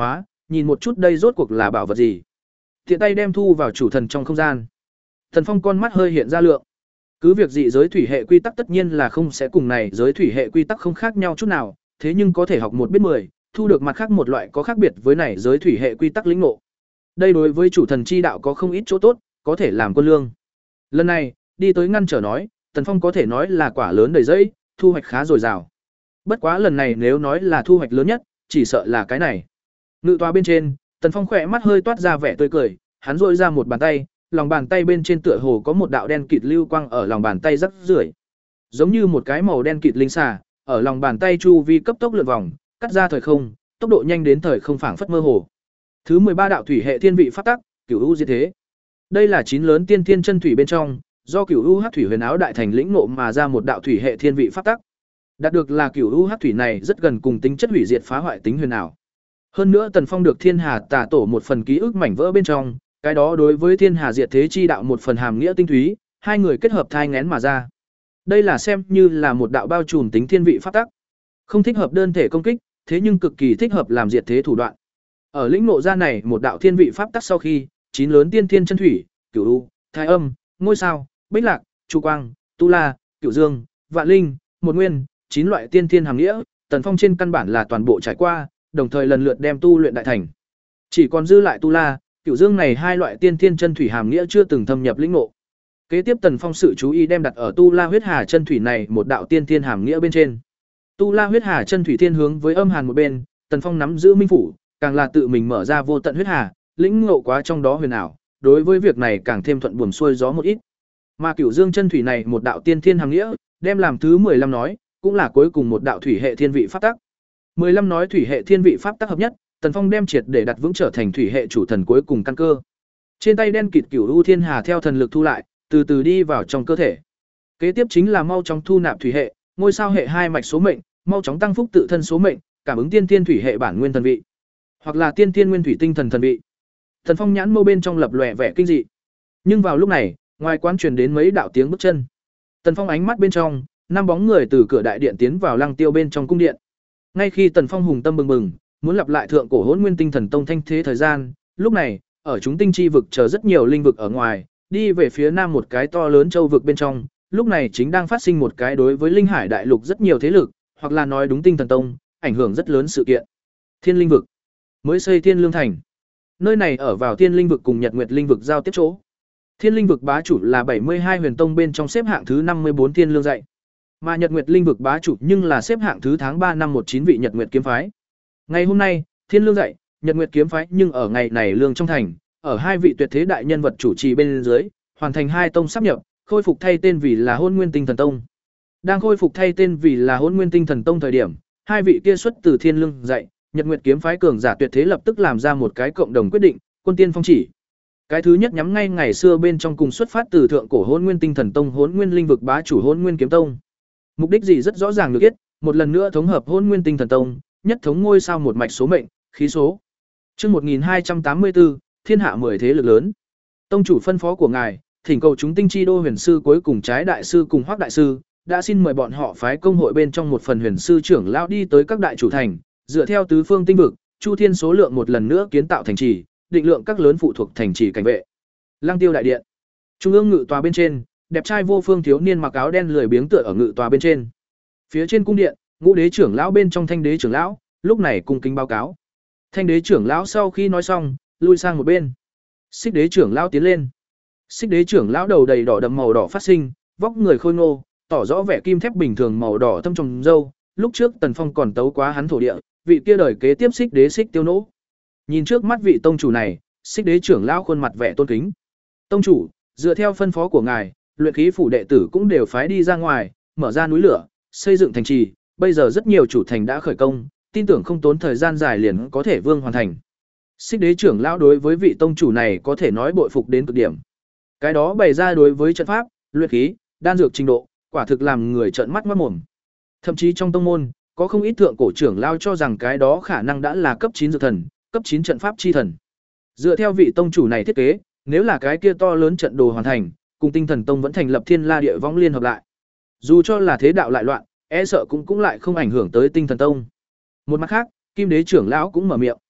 nhìn một chút đây rốt cuộc là bảo vật gì. Tiện tay đem thu vào chủ thần trong không gian. Tần Phong con mắt hơi hiện ra lượng. Cứ việc dị giới thủy hệ quy tắc tất nhiên là không sẽ cùng này giới thủy hệ quy tắc không khác nhau chút nào, thế nhưng có thể học một biết mười, thu được mặt khác một loại có khác biệt với này giới thủy hệ quy tắc lĩnh ngộ. Đây đối với chủ thần chi đạo có không ít chỗ tốt, có thể làm quân lương. Lần này, đi tới ngăn trở nói, Tần Phong có thể nói là quả lớn đầy dẫy, thu hoạch khá dồi dào. Bất quá lần này nếu nói là thu hoạch lớn nhất, chỉ sợ là cái này. Ngự tòa bên trên, Tần Phong khỏe mắt hơi toát ra vẻ tươi cười, hắn rỗi ra một bàn tay, lòng bàn tay bên trên tựa hồ có một đạo đen kịt lưu quang ở lòng bàn tay rắc rưởi, giống như một cái màu đen kịt linh xà, ở lòng bàn tay chu vi cấp tốc lượn vòng, cắt ra thời không, tốc độ nhanh đến thời không phảng phất mơ hồ. Thứ mười ba đạo thủy hệ thiên vị pháp tắc, Cửu U Diệt Thế. Đây là chín lớn tiên thiên chân thủy bên trong, do Cửu U Hắc Thủy Huyền Áo đại thành lĩnh ngộ mà ra một đạo thủy hệ thiên vị pháp tắc. Đạt được là Cửu U Hắc Thủy này rất gần cùng tính chất hủy diệt phá hoại tính huyền ảo. Hơn nữa Tần Phong được Thiên Hà Tà Tổ một phần ký ức mảnh vỡ bên trong, cái đó đối với Thiên Hà Diệt Thế chi đạo một phần hàm nghĩa tinh túy, hai người kết hợp thai nghén mà ra. Đây là xem như là một đạo bao trùm tính thiên vị pháp tắc. Không thích hợp đơn thể công kích, thế nhưng cực kỳ thích hợp làm diệt thế thủ đoạn. Ở lĩnh ngộ ra này một đạo thiên vị pháp tắc sau khi, chín lớn tiên thiên chân thủy, Cửu U, Thái Âm, Ngôi Sao, Bích Lạc, Chu Quang, Tu La, Cửu Dương, Vạn Linh, Một Nguyên, chín loại tiên thiên hàm nghĩa, Tần Phong trên căn bản là toàn bộ trải qua, đồng thời lần lượt đem tu luyện đại thành. Chỉ còn dư lại Tu La, Cửu Dương này hai loại tiên thiên chân thủy hàm nghĩa chưa từng thâm nhập lĩnh ngộ. Kế tiếp Tần Phong sự chú ý đem đặt ở Tu La huyết hà chân thủy này một đạo tiên thiên hàm nghĩa bên trên. Tu La huyết hà chân thủy thiên hướng với âm hàn một bên, Tần Phong nắm giữ minh phủ, càng là tự mình mở ra vô tận huyết hà, lĩnh ngộ quá trong đó huyền ảo, đối với việc này càng thêm thuận buồm xuôi gió một ít. Mà Cửu Dương chân thủy này một đạo tiên thiên hàm nghĩa, đem làm thứ mười lăm nói, cũng là cuối cùng một đạo thủy hệ thiên vị pháp tắc. mười lăm nói thủy hệ thiên vị pháp tắc hợp nhất, Tần Phong đem triệt để đặt vững trở thành thủy hệ chủ thần cuối cùng căn cơ. Trên tay đen kịt Cửu U Thiên Hà theo thần lực thu lại, từ từ đi vào trong cơ thể. Kế tiếp chính là mau chóng thu nạp thủy hệ, ngôi sao hệ hai mạch số mệnh, mau chóng tăng phúc tự thân số mệnh, cảm ứng tiên tiên thủy hệ bản nguyên thần vị, hoặc là tiên tiên nguyên thủy tinh thần thần vị. Tần Phong nhãn mâu bên trong lập lòe vẻ kinh dị. Nhưng vào lúc này, ngoài quán truyền đến mấy đạo tiếng bước chân. Tần Phong ánh mắt bên trong, năm bóng người từ cửa đại điện tiến vào Lăng Tiêu bên trong cung điện. Ngay khi Tần Phong hùng tâm bừng bừng, muốn lặp lại thượng cổ Hỗn Nguyên Tinh Thần Tông thanh thế thời gian, lúc này, ở chúng tinh chi vực chờ rất nhiều linh vực ở ngoài, đi về phía nam một cái to lớn châu vực bên trong, lúc này chính đang phát sinh một cái đối với linh hải đại lục rất nhiều thế lực, hoặc là nói đúng Tinh Thần Tông, ảnh hưởng rất lớn sự kiện. Thiên Linh vực mới xây Thiên Lương Thành. Nơi này ở vào Thiên Linh vực cùng Nhật Nguyệt Linh vực giao tiếp chỗ. Thiên Linh vực bá chủ là bảy mươi hai huyền tông bên trong xếp hạng thứ năm mươi bốn Thiên Lương dạy. Mà Nhật Nguyệt Linh vực bá chủ nhưng là xếp hạng thứ tháng ba năm một chín vị Nhật Nguyệt kiếm phái. Ngày hôm nay, Thiên Lương dạy, Nhật Nguyệt kiếm phái nhưng ở ngày này lương trong thành, ở hai vị tuyệt thế đại nhân vật chủ trì bên dưới, hoàn thành hai tông sáp nhập, khôi phục thay tên vì là Hỗn Nguyên Tinh Thần Tông. Đang khôi phục thay tên vì là Hỗn Nguyên Tinh Thần Tông thời điểm, hai vị kia xuất từ Thiên Lương dạy, Nhật Nguyệt kiếm phái cường giả tuyệt thế lập tức làm ra một cái cộng đồng quyết định, quân tiên phong chỉ. Cái thứ nhất nhắm ngay ngày xưa bên trong cùng xuất phát từ thượng cổ Hỗn Nguyên Tinh Thần Tông Hỗn Nguyên Linh vực bá chủ Hỗn Nguyên Kiếm Tông. Mục đích gì rất rõ ràng được biết, một lần nữa thống hợp Hỗn Nguyên Tinh Thần Tông, nhất thống ngôi sao một mạch số mệnh, khí số. Chương một nghìn hai trăm tám mươi tư, thiên hạ mười thế lực lớn. Tông chủ phân phó của ngài, thỉnh cầu chúng tinh chi đô huyền sư cuối cùng trái đại sư cùng Hoắc đại sư, đã xin mời bọn họ phái công hội bên trong một phần huyền sư trưởng lão đi tới các đại chủ thành, dựa theo tứ phương tinh vực, chu thiên số lượng một lần nữa kiến tạo thành trì, định lượng các lớn phụ thuộc thành trì cảnh vệ. Lăng Tiêu đại điện. Trung ương ngự tòa bên trên, đẹp trai vô phương thiếu niên mặc áo đen lười biếng tựa ở ngự tòa bên trên. Phía trên cung điện, ngũ đế trưởng lão bên trong thanh đế trưởng lão, lúc này cung kính báo cáo. Thanh đế trưởng lão sau khi nói xong, lui sang một bên. Xích đế trưởng lão tiến lên. Xích đế trưởng lão đầu đầy đỏ đậm màu đỏ phát sinh, vóc người khôi ngô, tỏ rõ vẻ kim thép bình thường màu đỏ thâm trồng râu, lúc trước Tần Phong còn tấu quá hắn thổ địa, vị kia đời kế tiếp Xích đế Xích Tiêu Nỗ. Nhìn trước mắt vị tông chủ này, Xích đế trưởng lão khuôn mặt vẻ tôn kính. Tông chủ, dựa theo phân phó của ngài, luyện khí phủ đệ tử cũng đều phái đi ra ngoài, mở ra núi lửa, xây dựng thành trì, bây giờ rất nhiều chủ thành đã khởi công, tin tưởng không tốn thời gian dài liền có thể vương hoàn thành. Xích đế trưởng lão đối với vị tông chủ này có thể nói bội phục đến cực điểm. Cái đó bày ra đối với trận pháp, luyện khí, đan dược trình độ, quả thực làm người trợn mắt mắt mồm. Thậm chí trong tông môn, có không ít thượng cổ trưởng lão cho rằng cái đó khả năng đã là cấp chín dược thần, cấp chín trận pháp chi thần. Dựa theo vị tông chủ này thiết kế, nếu là cái kia to lớn trận đồ hoàn thành, cùng Tinh Thần Tông vẫn thành lập Thiên La Địa Võng liên hợp lại. Dù cho là thế đạo lại loạn, e sợ cũng cũng lại không ảnh hưởng tới Tinh Thần Tông. Một mặt khác, Kim Đế trưởng lão cũng mở miệng.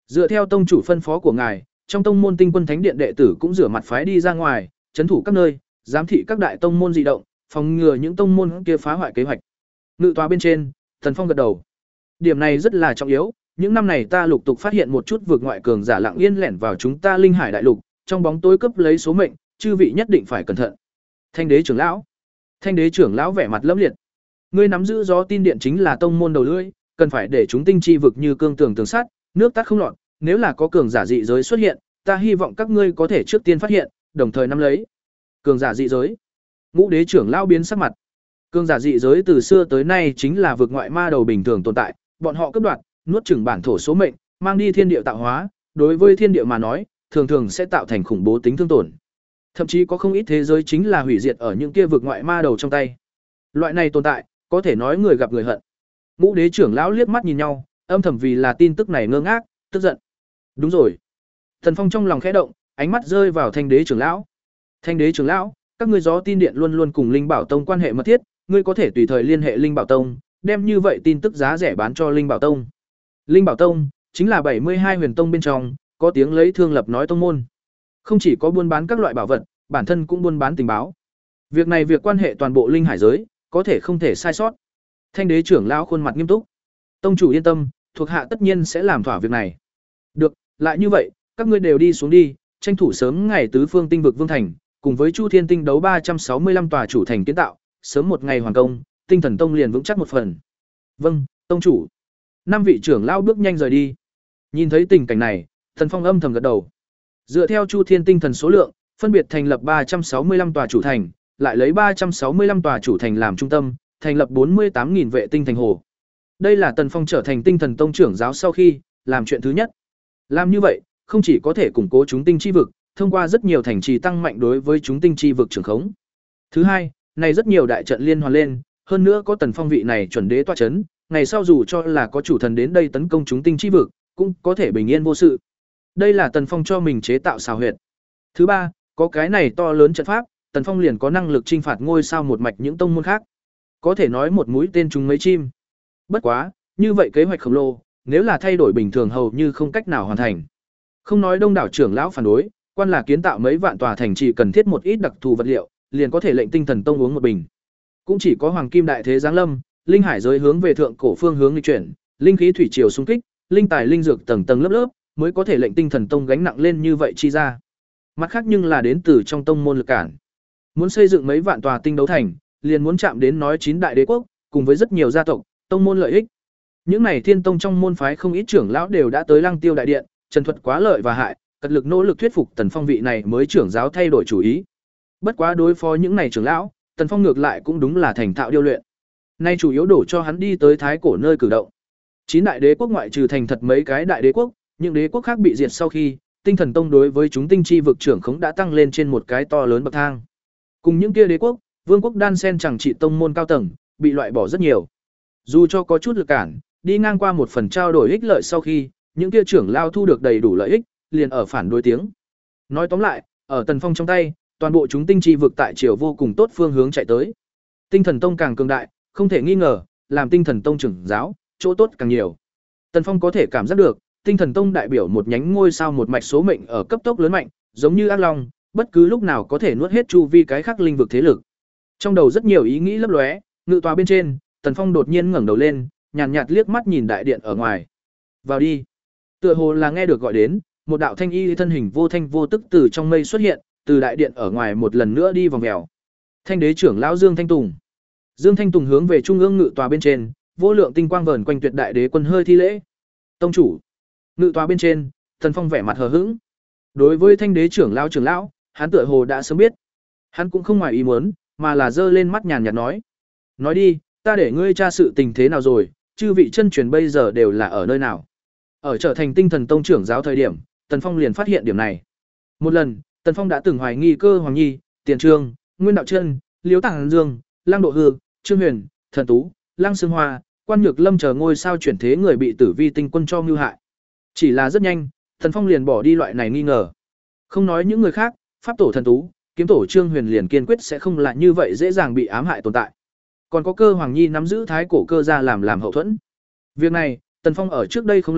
Dựa theo tông chủ phân phó của ngài, trong tông môn Tinh Quân Thánh Điện đệ tử cũng rửa mặt phái đi ra ngoài, trấn thủ các nơi, giám thị các đại tông môn dị động, phòng ngừa những tông môn kia phá hoại kế hoạch. Ngự tòa bên trên, Tần Phong gật đầu. Điểm này rất là trọng yếu, những năm này ta lục tục phát hiện một chút vượt ngoại cường giả lặng yên lẻn vào chúng ta Linh Hải đại lục, trong bóng tối cấp lấy số mệnh, chư vị nhất định phải cẩn thận. Thanh đế trưởng lão. Thanh đế trưởng lão vẻ mặt lẫm liệt. Ngươi nắm giữ gió tin điện chính là tông môn đầu lưỡi, cần phải để chúng tinh chi vực như cương tường tường sắt, nước tắt không lọt, nếu là có cường giả dị giới xuất hiện, ta hy vọng các ngươi có thể trước tiên phát hiện, đồng thời nắm lấy. Cường giả dị giới. Ngũ đế trưởng lão biến sắc mặt. Cường giả dị giới từ xưa tới nay chính là vực ngoại ma đầu bình thường tồn tại, bọn họ cướp đoạt, nuốt chửng bản thổ số mệnh, mang đi thiên địa tạo hóa, đối với thiên địa mà nói, thường thường sẽ tạo thành khủng bố tính thương tổn. Thậm chí có không ít thế giới chính là hủy diệt ở những kia vực ngoại ma đầu trong tay. Loại này tồn tại, có thể nói người gặp người hận. Ngũ đế trưởng lão liếc mắt nhìn nhau, âm thầm vì là tin tức này ngơ ngác, tức giận. Đúng rồi. Thần Phong trong lòng khẽ động, ánh mắt rơi vào Thanh đế trưởng lão. Thanh đế trưởng lão, các ngươi gió tin điện luôn luôn cùng Linh Bảo Tông quan hệ mật thiết, ngươi có thể tùy thời liên hệ Linh Bảo Tông, đem như vậy tin tức giá rẻ bán cho Linh Bảo Tông. Linh Bảo Tông chính là bảy mươi hai huyền tông bên trong, có tiếng lấy thương lập nói tông môn. Không chỉ có buôn bán các loại bảo vật, bản thân cũng buôn bán tình báo. Việc này việc quan hệ toàn bộ linh hải giới, có thể không thể sai sót. Thanh đế trưởng lão khuôn mặt nghiêm túc. Tông chủ yên tâm, thuộc hạ tất nhiên sẽ làm thỏa việc này. Được, lại như vậy, các ngươi đều đi xuống đi, tranh thủ sớm ngày tứ phương tinh vực vương thành, cùng với Chu Thiên Tinh đấu ba trăm sáu mươi lăm tòa chủ thành kiến tạo, sớm một ngày hoàn công, Tinh Thần Tông liền vững chắc một phần. Vâng, tông chủ. Năm vị trưởng lão bước nhanh rời đi. Nhìn thấy tình cảnh này, Thần Phong âm thầm gật đầu. Dựa theo Chu Thiên Tinh thần số lượng, phân biệt thành lập ba trăm sáu mươi lăm tòa chủ thành, lại lấy ba trăm sáu mươi lăm tòa chủ thành làm trung tâm, thành lập bốn mươi tám nghìn vệ tinh thành hồ. Đây là Tần Phong trở thành Tinh Thần Tông trưởng giáo sau khi làm chuyện thứ nhất. Làm như vậy, không chỉ có thể củng cố chúng tinh chi vực, thông qua rất nhiều thành trì tăng mạnh đối với chúng tinh chi vực trưởng khống. Thứ hai, này rất nhiều đại trận liên hoàn lên, hơn nữa có Tần Phong vị này chuẩn đế tọa chấn, ngày sau dù cho là có chủ thần đến đây tấn công chúng tinh chi vực, cũng có thể bình yên vô sự. Đây là Tần Phong cho mình chế tạo xào huyệt. Thứ ba, có cái này to lớn trận pháp, Tần Phong liền có năng lực chinh phạt ngôi sao một mạch những tông môn khác. Có thể nói một mũi tên trúng mấy chim. Bất quá, như vậy kế hoạch khổng lồ, nếu là thay đổi bình thường hầu như không cách nào hoàn thành. Không nói đông đảo trưởng lão phản đối, quan là kiến tạo mấy vạn tòa thành chỉ cần thiết một ít đặc thù vật liệu, liền có thể lệnh Tinh Thần Tông uống một bình. Cũng chỉ có hoàng kim đại thế giáng lâm, linh hải giới hướng về thượng cổ phương hướng nghịch chuyển, linh khí thủy triều xung kích, linh tài linh dược tầng tầng lớp lớp, mới có thể lệnh Tinh Thần Tông gánh nặng lên như vậy chi ra. Mặt khác nhưng là đến từ trong tông môn lực cản. Muốn xây dựng mấy vạn tòa tinh đấu thành, liền muốn chạm đến nói chín đại đế quốc, cùng với rất nhiều gia tộc, tông môn lợi ích. Những này thiên tông trong môn phái không ít trưởng lão đều đã tới Lăng Tiêu đại điện, trần thuật quá lợi và hại, cật lực nỗ lực thuyết phục Tần Phong vị này mới trưởng giáo thay đổi chủ ý. Bất quá đối phó những này trưởng lão, Tần Phong ngược lại cũng đúng là thành thạo điêu luyện. Nay chủ yếu đổ cho hắn đi tới thái cổ nơi cử động. Chín đại đế quốc ngoại trừ thành thật mấy cái đại đế quốc, những đế quốc khác bị diệt sau khi, Tinh Thần Tông đối với chúng tinh chi vực trưởng khống đã tăng lên trên một cái to lớn bậc thang. Cùng những kia đế quốc, vương quốc đan sen chẳng trị tông môn cao tầng, bị loại bỏ rất nhiều. Dù cho có chút lực cản, đi ngang qua một phần trao đổi ích lợi sau khi, những kia trưởng lao thu được đầy đủ lợi ích, liền ở phản đối tiếng. Nói tóm lại, ở Tần Phong trong tay, toàn bộ chúng tinh chi vực tại triều vô cùng tốt phương hướng chạy tới. Tinh Thần Tông càng cường đại, không thể nghi ngờ, làm Tinh Thần Tông trưởng giáo, chỗ tốt càng nhiều. Tần Phong có thể cảm giác được, Tinh Thần Tông đại biểu một nhánh ngôi sao một mạch số mệnh ở cấp tốc lớn mạnh, giống như ác long, bất cứ lúc nào có thể nuốt hết chu vi cái khác linh vực thế lực. Trong đầu rất nhiều ý nghĩ lấp lóe, ngự tòa bên trên, Tần Phong đột nhiên ngẩng đầu lên, nhàn nhạt, nhạt liếc mắt nhìn đại điện ở ngoài. Vào đi. Tựa hồ là nghe được gọi đến, một đạo thanh y thân hình vô thanh vô tức từ trong mây xuất hiện, từ đại điện ở ngoài một lần nữa đi vòng vèo. Thanh đế trưởng lão Dương Thanh Tùng. Dương Thanh Tùng hướng về trung ương ngự tòa bên trên, vô lượng tinh quang vờn quanh tuyệt đại đế quân hơi thi lễ. Tông chủ. Ngự tòa bên trên, Tần Phong vẻ mặt hờ hững. Đối với thanh đế trưởng lão trưởng lão, hắn tựa hồ đã sớm biết. Hắn cũng không ngoài ý muốn, mà là giơ lên mắt nhàn nhạt nói: "Nói đi, ta để ngươi tra sự tình thế nào rồi, chư vị chân truyền bây giờ đều là ở nơi nào?" Ở trở thành Tinh Thần Tông trưởng giáo thời điểm, Tần Phong liền phát hiện điểm này. Một lần, Tần Phong đã từng hoài nghi Cơ Hoàng Nhi, Tiền Trương, Nguyên Đạo Chân, Liễu Tàng Dương, Lăng Độ Hư, Trương Huyền, Thần Tú, Lăng Sương Hoa, Quan Nhược Lâm chờ ngôi sao chuyển thế người bị Tử Vi Tinh Quân cho mưu hại. Chỉ là rất nhanh, Tần Phong liền bỏ đi loại này nghi ngờ. Không nói những người khác, pháp tổ Thần Tú, kiếm tổ Trương Huyền liền kiên quyết sẽ không là như vậy dễ dàng bị ám hại tồn tại. Còn có Cơ Hoàng Nhi nắm giữ thái cổ cơ gia làm làm hậu thuẫn. Việc này, Tần Phong ở trước đây không lâu,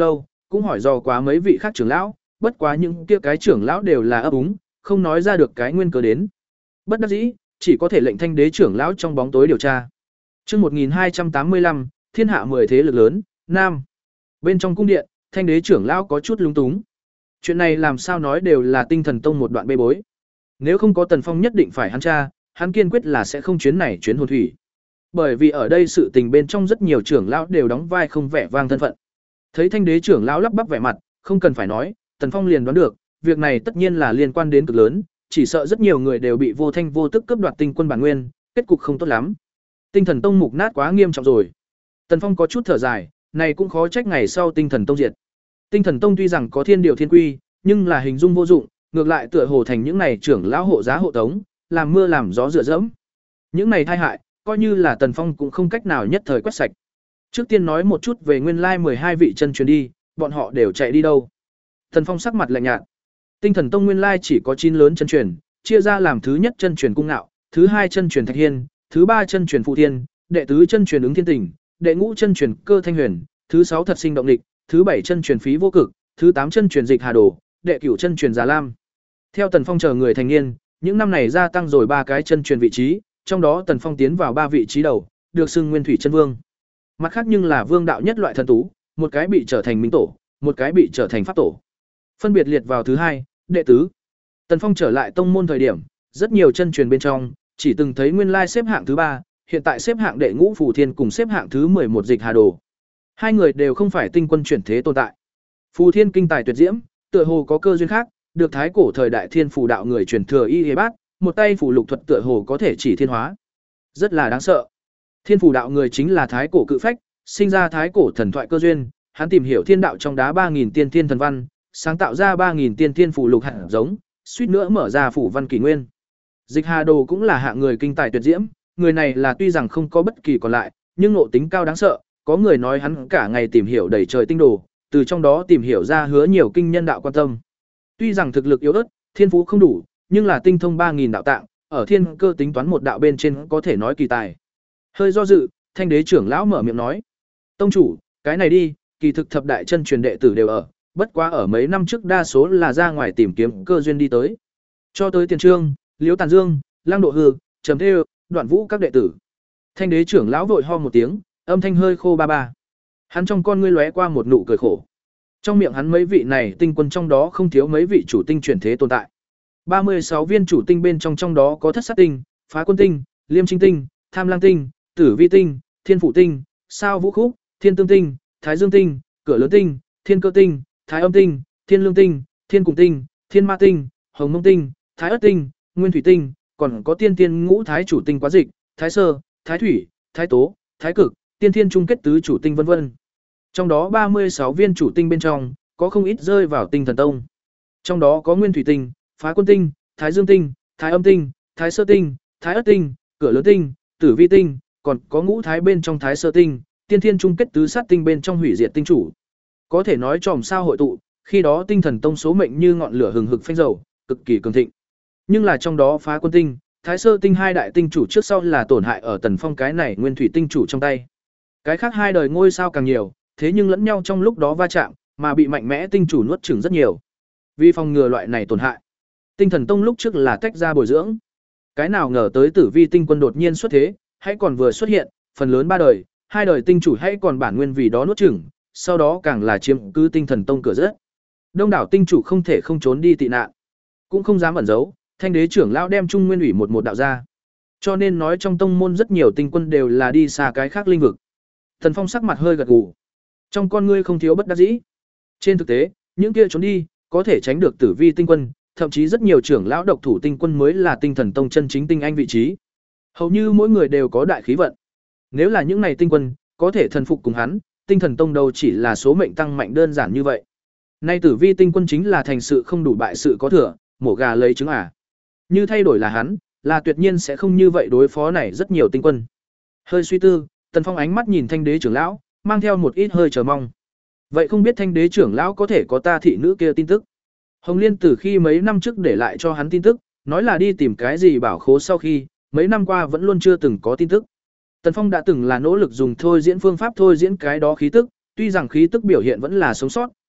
cũng hỏi dò quá mấy vị khác trưởng lão, bất quá những kia cái trưởng lão đều là ấp úng, không nói ra được cái nguyên cớ đến. Bất đắc dĩ, chỉ có thể lệnh Thanh đế trưởng lão trong bóng tối điều tra. Chương một nghìn hai trăm tám mươi lăm, thiên hạ mười thế lực lớn, nam. Bên trong cung điện, Thanh đế trưởng lão có chút lúng túng. Chuyện này làm sao nói đều là Tinh Thần Tông một đoạn bê bối. Nếu không có Tần Phong nhất định phải hắn tra, hắn kiên quyết là sẽ không chuyến này chuyến hồn thủy. Bởi vì ở đây sự tình bên trong rất nhiều trưởng lão đều đóng vai không vẻ vang thân phận. Thấy Thanh đế trưởng lão lắp bắp vẻ mặt, không cần phải nói, Tần Phong liền đoán được, việc này tất nhiên là liên quan đến cực lớn, chỉ sợ rất nhiều người đều bị vô thanh vô tức cướp đoạt tinh quân bản nguyên, kết cục không tốt lắm. Tinh Thần Tông mục nát quá nghiêm trọng rồi. Tần Phong có chút thở dài, này cũng khó trách ngày sau Tinh Thần Tông diệt. Tinh Thần Tông tuy rằng có thiên điều thiên quy, nhưng là hình dung vô dụng, ngược lại tựa hồ thành những này trưởng lão hộ giá hộ tống, làm mưa làm gió dựa dẫm. Những này tai hại, coi như là Tần Phong cũng không cách nào nhất thời quét sạch. Trước tiên nói một chút về nguyên lai mười hai vị chân truyền đi, bọn họ đều chạy đi đâu? Tần Phong sắc mặt lạnh nhạt. Tinh Thần Tông nguyên lai chỉ có chín lớn chân truyền, chia ra làm thứ nhất chân truyền Cung Nạo, thứ hai chân truyền Thạch Hiên, thứ ba chân truyền Phụ Thiên, đệ tứ chân truyền Ứng Thiên Tình, đệ ngũ chân truyền Cơ Thanh Huyền, thứ sáu Thật Sinh Động Lịch, thứ bảy chân truyền Phí Vô Cực, thứ tám chân truyền Dịch Hà Đồ, đệ cửu chân truyền Già Lam. Theo Tần Phong chờ người thành niên, những năm này gia tăng rồi ba cái chân truyền vị trí, trong đó Tần Phong tiến vào ba vị trí đầu, được xưng Nguyên Thủy Chân Vương. Mặt khác nhưng là vương đạo nhất loại thần tú, một cái bị trở thành minh tổ, một cái bị trở thành pháp tổ. Phân biệt liệt vào thứ hai, đệ tứ. Tần Phong trở lại tông môn thời điểm, rất nhiều chân truyền bên trong, chỉ từng thấy nguyên lai xếp hạng thứ ba, hiện tại xếp hạng đệ ngũ Phù Thiên cùng xếp hạng thứ mười một Dịch Hà Đồ. Hai người đều không phải tinh quân chuyển thế tồn tại. Phù Thiên kinh tài tuyệt diễm, tựa hồ có cơ duyên khác, được thái cổ thời đại thiên phù đạo người truyền thừa y y bát, một tay phù lục thuật tựa hồ có thể chỉ thiên hóa. Rất là đáng sợ. Thiên phù đạo người chính là thái cổ cự phách, sinh ra thái cổ thần thoại cơ duyên, hắn tìm hiểu thiên đạo trong đá ba nghìn tiên thiên thần văn, sáng tạo ra ba nghìn tiên thiên phù lục hạt giống, suýt nữa mở ra phủ văn kỷ nguyên. Dịch Hà Đồ cũng là hạng người kinh tài tuyệt diễm, người này là tuy rằng không có bất kỳ còn lại, nhưng ngộ tính cao đáng sợ, có người nói hắn cả ngày tìm hiểu đầy trời tinh đồ, từ trong đó tìm hiểu ra hứa nhiều kinh nhân đạo quan tâm. Tuy rằng thực lực yếu ớt, thiên phú không đủ, nhưng là tinh thông ba nghìn đạo tạng, ở thiên cơ tính toán một đạo bên trên có thể nói kỳ tài. Hơi do dự, Thanh đế trưởng lão mở miệng nói: "Tông chủ, cái này đi, kỳ thực thập đại chân truyền đệ tử đều ở, bất quá ở mấy năm trước đa số là ra ngoài tìm kiếm cơ duyên đi tới. Cho tới Tiền Trương, Liễu Tàn Dương, Lăng Độ Hư, Trầm Thêu, Đoạn Vũ các đệ tử." Thanh đế trưởng lão vội ho một tiếng, âm thanh hơi khô ba ba. Hắn trong con ngươi lóe qua một nụ cười khổ. Trong miệng hắn mấy vị này tinh quân trong đó không thiếu mấy vị chủ tinh chuyển thế tồn tại. ba mươi sáu viên chủ tinh bên trong trong đó có Thất Sát tinh, Phá Quân tinh, Liêm Trinh tinh, Tham Lang tinh, Tử Vi tinh, Thiên Phụ tinh, Sao Vũ Khúc, Thiên Tương tinh, Thái Dương tinh, Cửa Lớn tinh, Thiên Cơ tinh, Thái Âm tinh, Thiên Lương tinh, Thiên Cùng tinh, Thiên Ma tinh, Hồng Mông tinh, Thái Ất tinh, Nguyên Thủy tinh, còn có Tiên Tiên ngũ thái chủ tinh Quá Dịch, Thái Sơ, Thái Thủy, Thái Tố, Thái Cực, Tiên Thiên chung kết tứ chủ tinh vân vân. Trong đó ba mươi sáu viên chủ tinh bên trong, có không ít rơi vào Tinh Thần Tông. Trong đó có Nguyên Thủy tinh, Phá Quân tinh, Thái Dương tinh, Thái Âm tinh, Thái Sơ tinh, Thái Ất tinh, Cửa Lớn tinh, Tử Vi tinh, còn có ngũ thái bên trong Thái Sơ tinh, Tiên Thiên chung kết tứ sát tinh bên trong hủy diệt tinh chủ. Có thể nói tròm sao hội tụ, khi đó Tinh Thần Tông số mệnh như ngọn lửa hừng hực phanh dầu, cực kỳ cường thịnh. Nhưng là trong đó Phá Quân tinh, Thái Sơ tinh hai đại tinh chủ trước sau là tổn hại ở Tần Phong cái này Nguyên Thủy tinh chủ trong tay. Cái khác hai đời ngôi sao càng nhiều, thế nhưng lẫn nhau trong lúc đó va chạm, mà bị mạnh mẽ tinh chủ nuốt chửng rất nhiều. Vì phòng ngừa loại này tổn hại, Tinh Thần Tông lúc trước là tách ra bồi dưỡng. Cái nào ngờ tới Tử Vi tinh quân đột nhiên xuất thế, hãy còn vừa xuất hiện, phần lớn ba đời, hai đời tinh chủ hãy còn bản nguyên vì đó nuốt chửng, sau đó càng là chiếm cứ Tinh Thần Tông cửa rất. Đông đảo tinh chủ không thể không trốn đi tị nạn, cũng không dám ẩn giấu, Thanh đế trưởng lão đem Trung Nguyên ủy một một đạo ra. Cho nên nói trong tông môn rất nhiều tinh quân đều là đi xa cái khác linh vực. Thần Phong sắc mặt hơi gật gù, trong con ngươi không thiếu bất đắc dĩ. Trên thực tế, những kia trốn đi, có thể tránh được Tử Vi tinh quân, thậm chí rất nhiều trưởng lão độc thủ tinh quân mới là Tinh Thần Tông chân chính tinh anh vị trí. Hầu như mỗi người đều có đại khí vận. Nếu là những này tinh quân, có thể thần phục cùng hắn, Tinh Thần Tông đâu chỉ là số mệnh tăng mạnh đơn giản như vậy. Nay Tử Vi tinh quân chính là thành sự không đủ bại sự có thừa, mổ gà lấy trứng à. Như thay đổi là hắn, là tuyệt nhiên sẽ không như vậy đối phó này rất nhiều tinh quân. Hơi suy tư, Tần Phong ánh mắt nhìn Thanh đế trưởng lão, mang theo một ít hơi chờ mong. Vậy không biết Thanh đế trưởng lão có thể có ta thị nữ kia tin tức. Hồng Liên từ khi mấy năm trước để lại cho hắn tin tức, nói là đi tìm cái gì bảo khố sau khi, mấy năm qua vẫn luôn chưa từng có tin tức. Tần Phong đã từng là nỗ lực dùng thôi diễn phương pháp thôi diễn cái đó khí tức, tuy rằng khí tức biểu hiện vẫn là sống sót,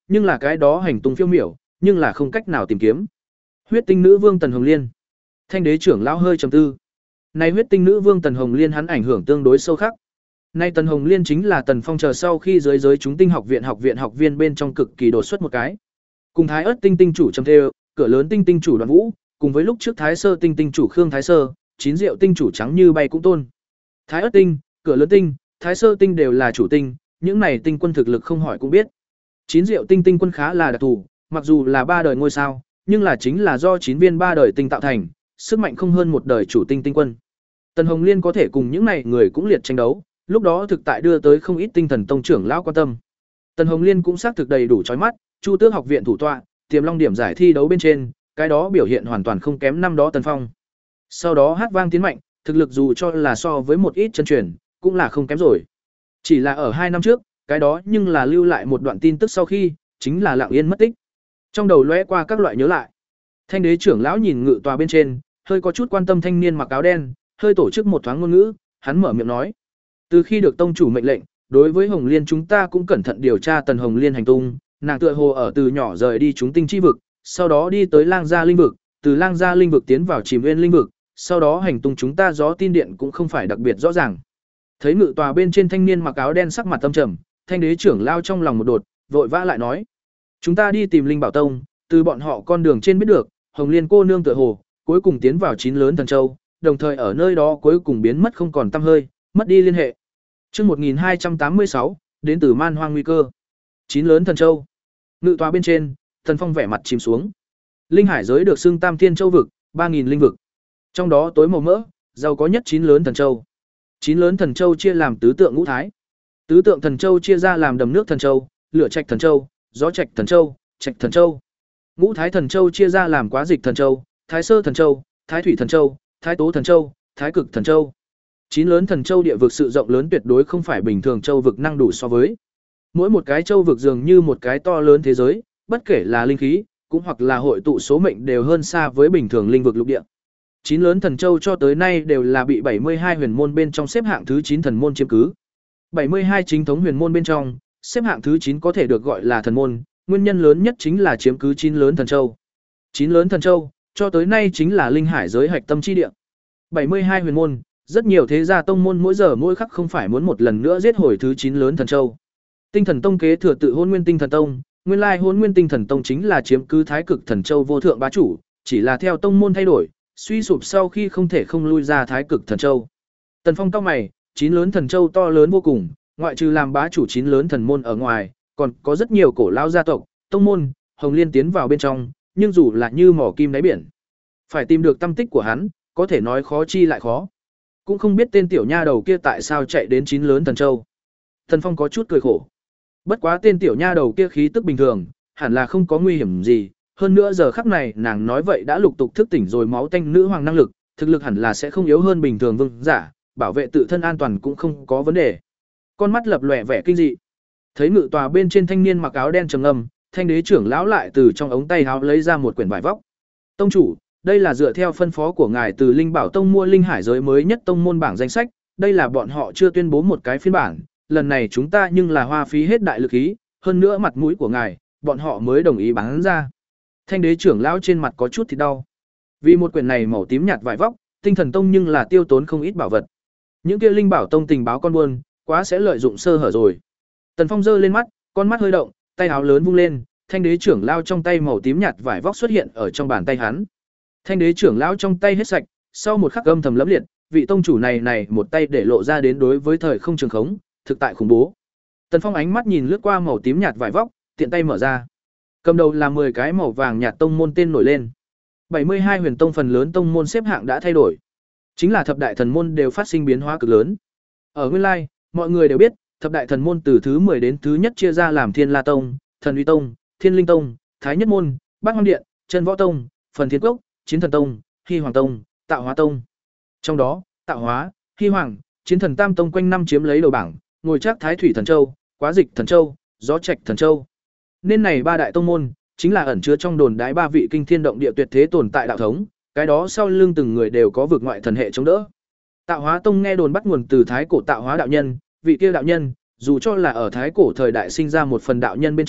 nhưng là cái đó hành tung phiêu miểu, nhưng là không cách nào tìm kiếm. Huyết tinh nữ vương Tần Hồng Liên. Thanh đế trưởng lão hơi trầm tư. Này huyết tinh nữ vương Tần Hồng Liên hắn ảnh hưởng tương đối sâu khắc. Nay Tần Hồng Liên chính là Tần Phong chờ sau khi giới giới chúng tinh học viện học viện học viên bên trong cực kỳ đột xuất một cái. Cùng Thái Ức tinh tinh chủ Trầm Thê, cửa lớn tinh tinh chủ Đoàn Vũ, cùng với lúc trước Thái Sơ tinh tinh chủ Khương Thái Sơ, chín diệu tinh chủ Trắng Như Bay cũng tôn. Thái Ức tinh, cửa lớn tinh, Thái Sơ tinh đều là chủ tinh, những này tinh quân thực lực không hỏi cũng biết. Chín diệu tinh tinh quân khá là đặc thù, mặc dù là ba đời ngôi sao, nhưng là chính là do chín viên ba đời tinh tạo thành, sức mạnh không hơn một đời chủ tinh tinh quân. Tần Hồng Liên có thể cùng những này người cũng liệt tranh đấu, lúc đó thực tại đưa tới không ít tinh thần tông trưởng lão quan tâm. Tần Hồng Liên cũng xác thực đầy đủ chói mắt, Chu Tước học viện thủ tọa, Tiềm Long điểm giải thi đấu bên trên, cái đó biểu hiện hoàn toàn không kém năm đó Tần Phong. Sau đó hát vang tiến mạnh, thực lực dù cho là so với một ít chân truyền, cũng là không kém rồi. Chỉ là ở hai năm trước, cái đó nhưng là lưu lại một đoạn tin tức sau khi, chính là lặng yên mất tích. Trong đầu lóe qua các loại nhớ lại. Thanh đế trưởng lão nhìn ngự tòa bên trên, hơi có chút quan tâm thanh niên mặc áo đen, hơi tổ chức một thoáng ngôn ngữ, hắn mở miệng nói: "Từ khi được tông chủ mệnh lệnh, đối với Hồng Liên chúng ta cũng cẩn thận điều tra Tần Hồng Liên hành tung, nàng tựa hồ ở từ nhỏ rời đi chúng tinh chi vực, sau đó đi tới Lang Gia linh vực, từ Lang Gia linh vực tiến vào Chìm Nguyên linh vực, sau đó hành tung chúng ta gió tin điện cũng không phải đặc biệt rõ ràng." Thấy ngự tòa bên trên thanh niên mặc áo đen sắc mặt tâm trầm, thanh đế trưởng lao trong lòng một đột, vội vã lại nói: "Chúng ta đi tìm Linh Bảo Tông, từ bọn họ con đường trên biết được, Hồng Liên cô nương tựa hồ cuối cùng tiến vào chín lớn thần châu, đồng thời ở nơi đó cuối cùng biến mất không còn tăm hơi, mất đi liên hệ." Chương một nghìn hai trăm tám mươi sáu, đến từ Man Hoang nguy cơ. Chín lớn thần châu. Ngự tòa bên trên, Thần Phong vẻ mặt chìm xuống. Linh hải giới được xưng Tam Thiên Châu vực, ba nghìn linh vực. Trong đó tối màu mỡ, giàu có nhất chín lớn thần châu. Chín lớn thần châu chia làm tứ tượng ngũ thái. Tứ tượng thần châu chia ra làm đầm nước thần châu, lửa trạch thần châu, gió trạch thần châu, trạch thần châu. Ngũ thái thần châu chia ra làm quá dịch thần châu, thái sơ thần châu, thái thủy thần châu, thái tố thần châu, thái cực thần châu. Chín lớn thần châu địa vực sự rộng lớn tuyệt đối không phải bình thường châu vực năng đủ so với. Mỗi một cái châu vực dường như một cái to lớn thế giới, bất kể là linh khí, cũng hoặc là hội tụ số mệnh đều hơn xa với bình thường linh vực lục địa. Chín lớn thần châu cho tới nay đều là bị bảy mươi hai huyền môn bên trong xếp hạng thứ chín thần môn chiếm cứ. bảy mươi hai chính thống huyền môn bên trong, xếp hạng thứ chín có thể được gọi là thần môn, nguyên nhân lớn nhất chính là chiếm cứ chín lớn thần châu. Chín lớn thần châu, cho tới nay chính là linh hải giới hạch tâm chi địa. bảy mươi hai huyền môn, rất nhiều thế gia tông môn mỗi giờ mỗi khắc không phải muốn một lần nữa giết hồi thứ chín lớn thần châu. Tinh Thần Tông kế thừa tự Hôn Nguyên Tinh Thần Tông, nguyên lai Hôn Nguyên Tinh Thần Tông chính là chiếm cứ Thái Cực Thần Châu vô thượng bá chủ, chỉ là theo tông môn thay đổi, suy sụp sau khi không thể không lui ra Thái Cực Thần Châu. Tần Phong cao mày, chín lớn thần châu to lớn vô cùng, ngoại trừ làm bá chủ chín lớn thần môn ở ngoài, còn có rất nhiều cổ lao gia tộc, tông môn, Hồng Liên tiến vào bên trong, nhưng dù là như mỏ kim đáy biển, phải tìm được tâm tích của hắn, có thể nói khó chi lại khó. Cũng không biết tên tiểu nha đầu kia tại sao chạy đến chín lớn thần châu. Tần Phong có chút cười khổ. Bất quá tên tiểu nha đầu kia khí tức bình thường, hẳn là không có nguy hiểm gì, hơn nữa giờ khắc này nàng nói vậy đã lục tục thức tỉnh rồi máu tanh nữ hoàng năng lực, thực lực hẳn là sẽ không yếu hơn bình thường vương giả, bảo vệ tự thân an toàn cũng không có vấn đề. Con mắt lập lòe vẻ kinh dị. Thấy ngự tòa bên trên thanh niên mặc áo đen trầm ngâm, thanh đế trưởng lão lại từ trong ống tay áo lấy ra một quyển vải vóc. "Tông chủ, đây là dựa theo phân phó của ngài từ Linh Bảo Tông mua linh hải giới mới nhất tông môn bảng danh sách, đây là bọn họ chưa tuyên bố một cái phiên bản, lần này chúng ta nhưng là hoa phí hết đại lực ý, hơn nữa mặt mũi của ngài, bọn họ mới đồng ý bán ra." Thanh đế trưởng lão trên mặt có chút thì đau. Vì một quyển này màu tím nhạt vải vóc, Tinh Thần Tông nhưng là tiêu tốn không ít bảo vật. Những kia Linh Bảo Tông tình báo con buôn, quá sẽ lợi dụng sơ hở rồi. Tần Phong giơ lên mắt, con mắt hơi động, tay áo lớn vung lên, thanh đế trưởng lão trong tay màu tím nhạt vải vóc xuất hiện ở trong bàn tay hắn. Thanh đế trưởng lão trong tay hết sạch, sau một khắc âm thầm lẫm liệt, vị tông chủ này này một tay để lộ ra đến đối với thời không trường khống, thực tại khủng bố. Tần Phong ánh mắt nhìn lướt qua màu tím nhạt vải vóc, tiện tay mở ra. Cầm đầu là mười cái màu vàng nhạt tông môn tên nổi lên. bảy mươi hai huyền tông phần lớn tông môn xếp hạng đã thay đổi. Chính là thập đại thần môn đều phát sinh biến hóa cực lớn. Ở nguyên lai, mọi người đều biết, thập đại thần môn từ thứ mười đến thứ nhất chia ra làm Thiên La Tông, Thần Uy Tông, Thiên Linh Tông, Thái Nhất Môn, Bát Hoang Điện, Chân Võ Tông, Phần Thiên Cốc, Chiến Thần Tông, Hy Hoàng Tông, Tạo Hóa Tông. Trong đó, Tạo Hóa, Hy Hoàng, Chiến Thần Tam Tông quanh năm chiếm lấy đầu bảng, ngồi chắc Thái Thủy Thần Châu, Quá Dịch Thần Châu, Gió Trạch Thần Châu. Nên này ba đại tông môn chính là ẩn chứa trong đồn đái ba vị kinh thiên động địa tuyệt thế tồn tại đạo thống, cái đó sau lưng từng người đều có vực ngoại thần hệ chống đỡ. Tạo Hóa Tông nghe đồn bắt nguồn từ thái cổ Tạo Hóa đạo nhân, vị kia đạo nhân, dù cho là ở thái cổ thời đại sinh ra một phần đạo nhân bên trong,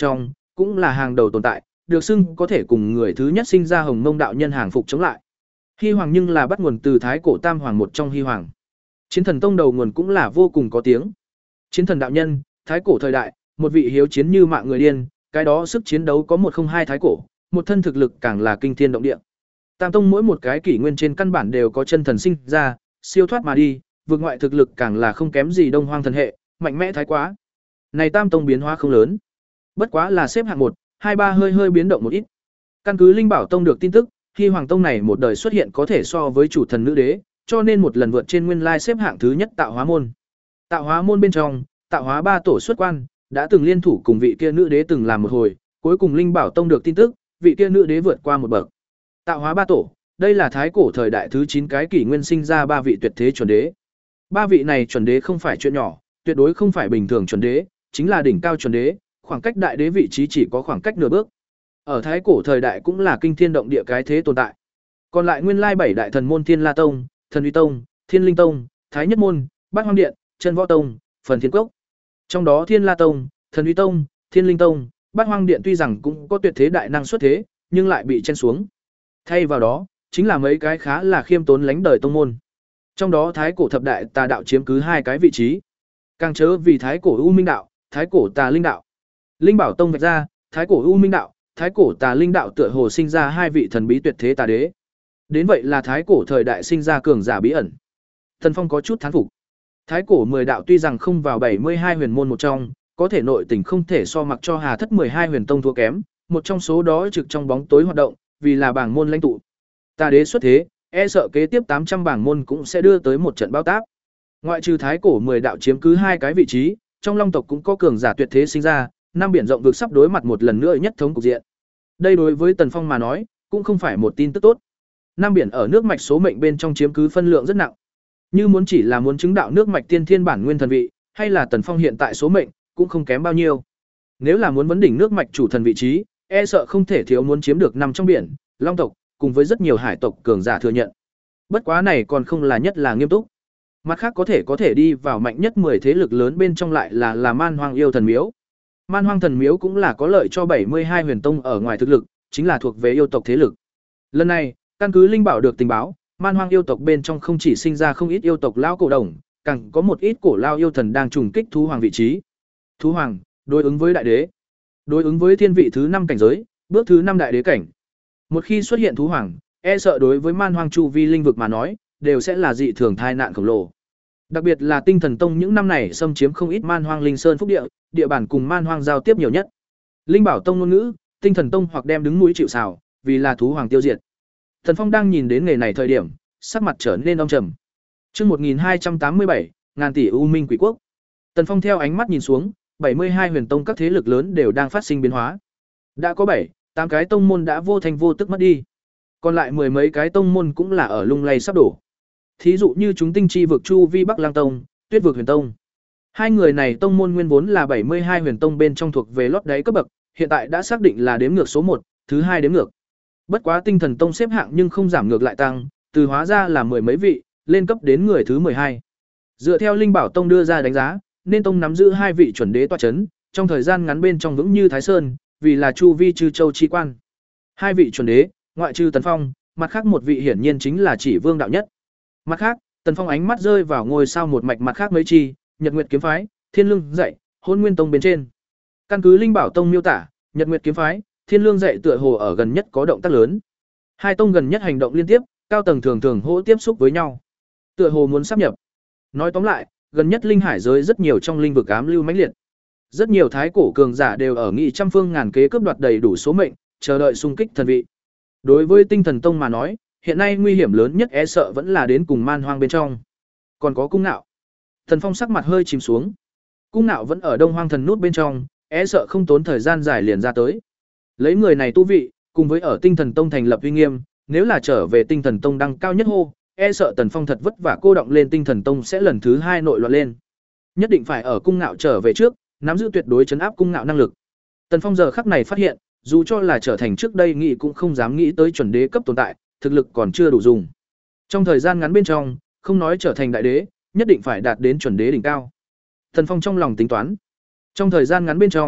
cũng là hàng đầu tồn tại, được xưng có thể cùng người thứ nhất sinh ra Hồng Mông đạo nhân hàng phục chống lại. Hy Hoàng nhưng là bắt nguồn từ thái cổ tam hoàng một trong Hy Hoàng. Chiến Thần Tông đầu nguồn cũng là vô cùng có tiếng. Chiến Thần đạo nhân, thái cổ thời đại, một vị hiếu chiến như mạng người điên, cái đó sức chiến đấu có một không hai thái cổ, một thân thực lực càng là kinh thiên động địa. Tam tông mỗi một cái kỷ nguyên trên căn bản đều có chân thần sinh ra, siêu thoát mà đi, vượt ngoại thực lực càng là không kém gì Đông Hoang thần hệ, mạnh mẽ thái quá. Này tam tông biến hóa không lớn, bất quá là xếp hạng một, hai ba hơi hơi biến động một ít. Căn cứ Linh Bảo Tông được tin tức, khi Hoàng Tông này một đời xuất hiện có thể so với chủ thần nữ đế, cho nên một lần vượt trên nguyên lai xếp hạng thứ nhất Tạo Hóa môn. Tạo Hóa môn bên trong, Tạo Hóa ba tổ xuất quan, đã từng liên thủ cùng vị kia nữ đế từng làm một hồi, cuối cùng Linh Bảo Tông được tin tức, vị kia nữ đế vượt qua một bậc. Tạo Hóa ba tổ, đây là thái cổ thời đại thứ chín cái kỷ nguyên sinh ra ba vị tuyệt thế chuẩn đế. Ba vị này chuẩn đế không phải chuyện nhỏ, tuyệt đối không phải bình thường chuẩn đế, chính là đỉnh cao chuẩn đế, khoảng cách đại đế vị trí chỉ có khoảng cách nửa bước. Ở thái cổ thời đại cũng là kinh thiên động địa cái thế tồn tại. Còn lại nguyên lai bảy đại thần môn Thiên La Tông, Thần Uy Tông, Thiên Linh Tông, Thái Nhất môn, Bát Hoang Điện, Chân Võ Tông, Phần Thiên Cốc. Trong đó Thiên La Tông, Thần Uy Tông, Thiên Linh Tông, Bát Hoang Điện tuy rằng cũng có tuyệt thế đại năng xuất thế, nhưng lại bị chen xuống. Thay vào đó, chính là mấy cái khá là khiêm tốn lánh đời tông môn. Trong đó thái cổ thập đại tà đạo chiếm cứ hai cái vị trí. Càng chớ vì thái cổ U Minh đạo, thái cổ Tà Linh đạo. Linh Bảo Tông vạch ra, thái cổ U Minh đạo, thái cổ Tà Linh đạo tựa hồ sinh ra hai vị thần bí tuyệt thế tà đế. Đến vậy là thái cổ thời đại sinh ra cường giả bí ẩn. Thần Phong có chút thán phục. Thái cổ mười đạo tuy rằng không vào bảy mươi hai huyền môn một trong, có thể nội tình không thể so mặc cho Hà Thất mười hai huyền tông thua kém, một trong số đó trực trong bóng tối hoạt động, vì là bảng môn lãnh tụ. Tà đế xuất thế, e sợ kế tiếp tám trăm bảng môn cũng sẽ đưa tới một trận bao táp. Ngoại trừ thái cổ mười đạo chiếm cứ hai cái vị trí, trong Long tộc cũng có cường giả tuyệt thế sinh ra, năm biển rộng vực sắp đối mặt một lần nữa nhất thống cục diện. Đây đối với Tần Phong mà nói, cũng không phải một tin tức tốt. Nam biển ở nước mạch số mệnh bên trong chiếm cứ phân lượng rất nặng. Như muốn chỉ là muốn chứng đạo nước mạch tiên thiên bản nguyên thần vị, hay là Tần Phong hiện tại số mệnh, cũng không kém bao nhiêu. Nếu là muốn vấn đỉnh nước mạch chủ thần vị trí, e sợ không thể thiếu muốn chiếm được nằm trong biển, Long tộc, cùng với rất nhiều hải tộc cường giả thừa nhận. Bất quá này còn không là nhất là nghiêm túc. Mặt khác có thể có thể đi vào mạnh nhất mười thế lực lớn bên trong lại là là Man Hoang yêu thần miếu. Man Hoang thần miếu cũng là có lợi cho bảy mươi hai huyền tông ở ngoài thực lực, chính là thuộc về yêu tộc thế lực. Lần này, căn cứ Linh Bảo được tình báo, Man Hoang yêu tộc bên trong không chỉ sinh ra không ít yêu tộc lao cổ đồng, càng có một ít cổ lao yêu thần đang trùng kích thú hoàng vị trí. Thú hoàng, đối ứng với đại đế, đối ứng với thiên vị thứ năm cảnh giới, bước thứ năm đại đế cảnh. Một khi xuất hiện thú hoàng, e sợ đối với Man Hoang chu vi linh vực mà nói, đều sẽ là dị thường tai nạn khổng lồ. Đặc biệt là Tinh Thần Tông những năm này xâm chiếm không ít Man Hoang linh sơn phúc địa, địa bàn cùng Man Hoang giao tiếp nhiều nhất. Linh Bảo Tông ngôn ngữ, Tinh Thần Tông hoặc đem đứng mũi chịu sào, vì là thú hoàng tiêu diệt. Thần Phong đang nhìn đến nghề này thời điểm, sắc mặt trở nên âm trầm. Chương một nghìn hai trăm tám mươi bảy, ngàn tỷ U Minh Quỷ Quốc. Tần Phong theo ánh mắt nhìn xuống, bảy mươi hai huyền tông các thế lực lớn đều đang phát sinh biến hóa. Đã có bảy, tám cái tông môn đã vô thành vô tức mất đi. Còn lại mười mấy cái tông môn cũng là ở lung lay sắp đổ. Thí dụ như chúng tinh chi vực Chu Vi Bắc Lang Tông, Tuyết vực Huyền Tông. Hai người này tông môn nguyên vốn là bảy mươi hai huyền tông bên trong thuộc về lót đáy cấp bậc, hiện tại đã xác định là đếm ngược số một, thứ hai đếm ngược. Bất quá Tinh Thần Tông xếp hạng nhưng không giảm ngược lại tăng, từ hóa ra là mười mấy vị, lên cấp đến người thứ mười hai. Dựa theo Linh Bảo Tông đưa ra đánh giá, nên tông nắm giữ hai vị chuẩn đế tọa chấn, trong thời gian ngắn bên trong vững như Thái Sơn, vì là Chu Vi Chư Châu chi quan. Hai vị chuẩn đế, ngoại trừ Tần Phong, mặt khác một vị hiển nhiên chính là Chỉ Vương đạo nhất. Mặt khác, Tần Phong ánh mắt rơi vào ngôi sao một mạch mặt khác mấy chi, Nhật Nguyệt kiếm phái, Thiên Lương dạy, Hôn Nguyên Tông bên trên. Căn cứ Linh Bảo Tông miêu tả, Nhật Nguyệt kiếm phái, Thiên Lương dạy tựa hồ ở gần nhất có động tác lớn. Hai tông gần nhất hành động liên tiếp, cao tầng thường thường hỗ tiếp xúc với nhau. Tựa hồ muốn sáp nhập. Nói tóm lại, gần nhất linh hải giới rất nhiều trong linh vực ám lưu mãnh liệt. Rất nhiều thái cổ cường giả đều ở nghị trăm phương ngàn kế cướp đoạt đầy đủ số mệnh, chờ đợi xung kích thần vị. Đối với Tinh Thần Tông mà nói, hiện nay nguy hiểm lớn nhất e sợ vẫn là đến cùng Man Hoang bên trong. Còn có Cung Nạo. Thần Phong sắc mặt hơi chìm xuống. Cung Nạo vẫn ở Đông Hoang thần nút bên trong, e sợ không tốn thời gian dài liền ra tới. Lấy người này tu vị, cùng với ở Tinh Thần Tông thành lập uy nghiêm, nếu là trở về Tinh Thần Tông đăng cao nhất hô, e sợ Tần Phong thật vất vả cô động lên Tinh Thần Tông sẽ lần thứ hai nội loạn lên. Nhất định phải ở Cung Nạo trở về trước, nắm giữ tuyệt đối trấn áp Cung Nạo năng lực. Tần Phong giờ khắc này phát hiện, dù cho là trở thành trước đây nghĩ cũng không dám nghĩ tới chuẩn đế cấp tồn tại, thực lực còn chưa đủ dùng. Trong thời gian ngắn bên trong, không nói trở thành đại đế, nhất định phải đạt đến chuẩn đế đỉnh cao. Tần Phong trong lòng tính toán, trong thời gian ngắn bên trong,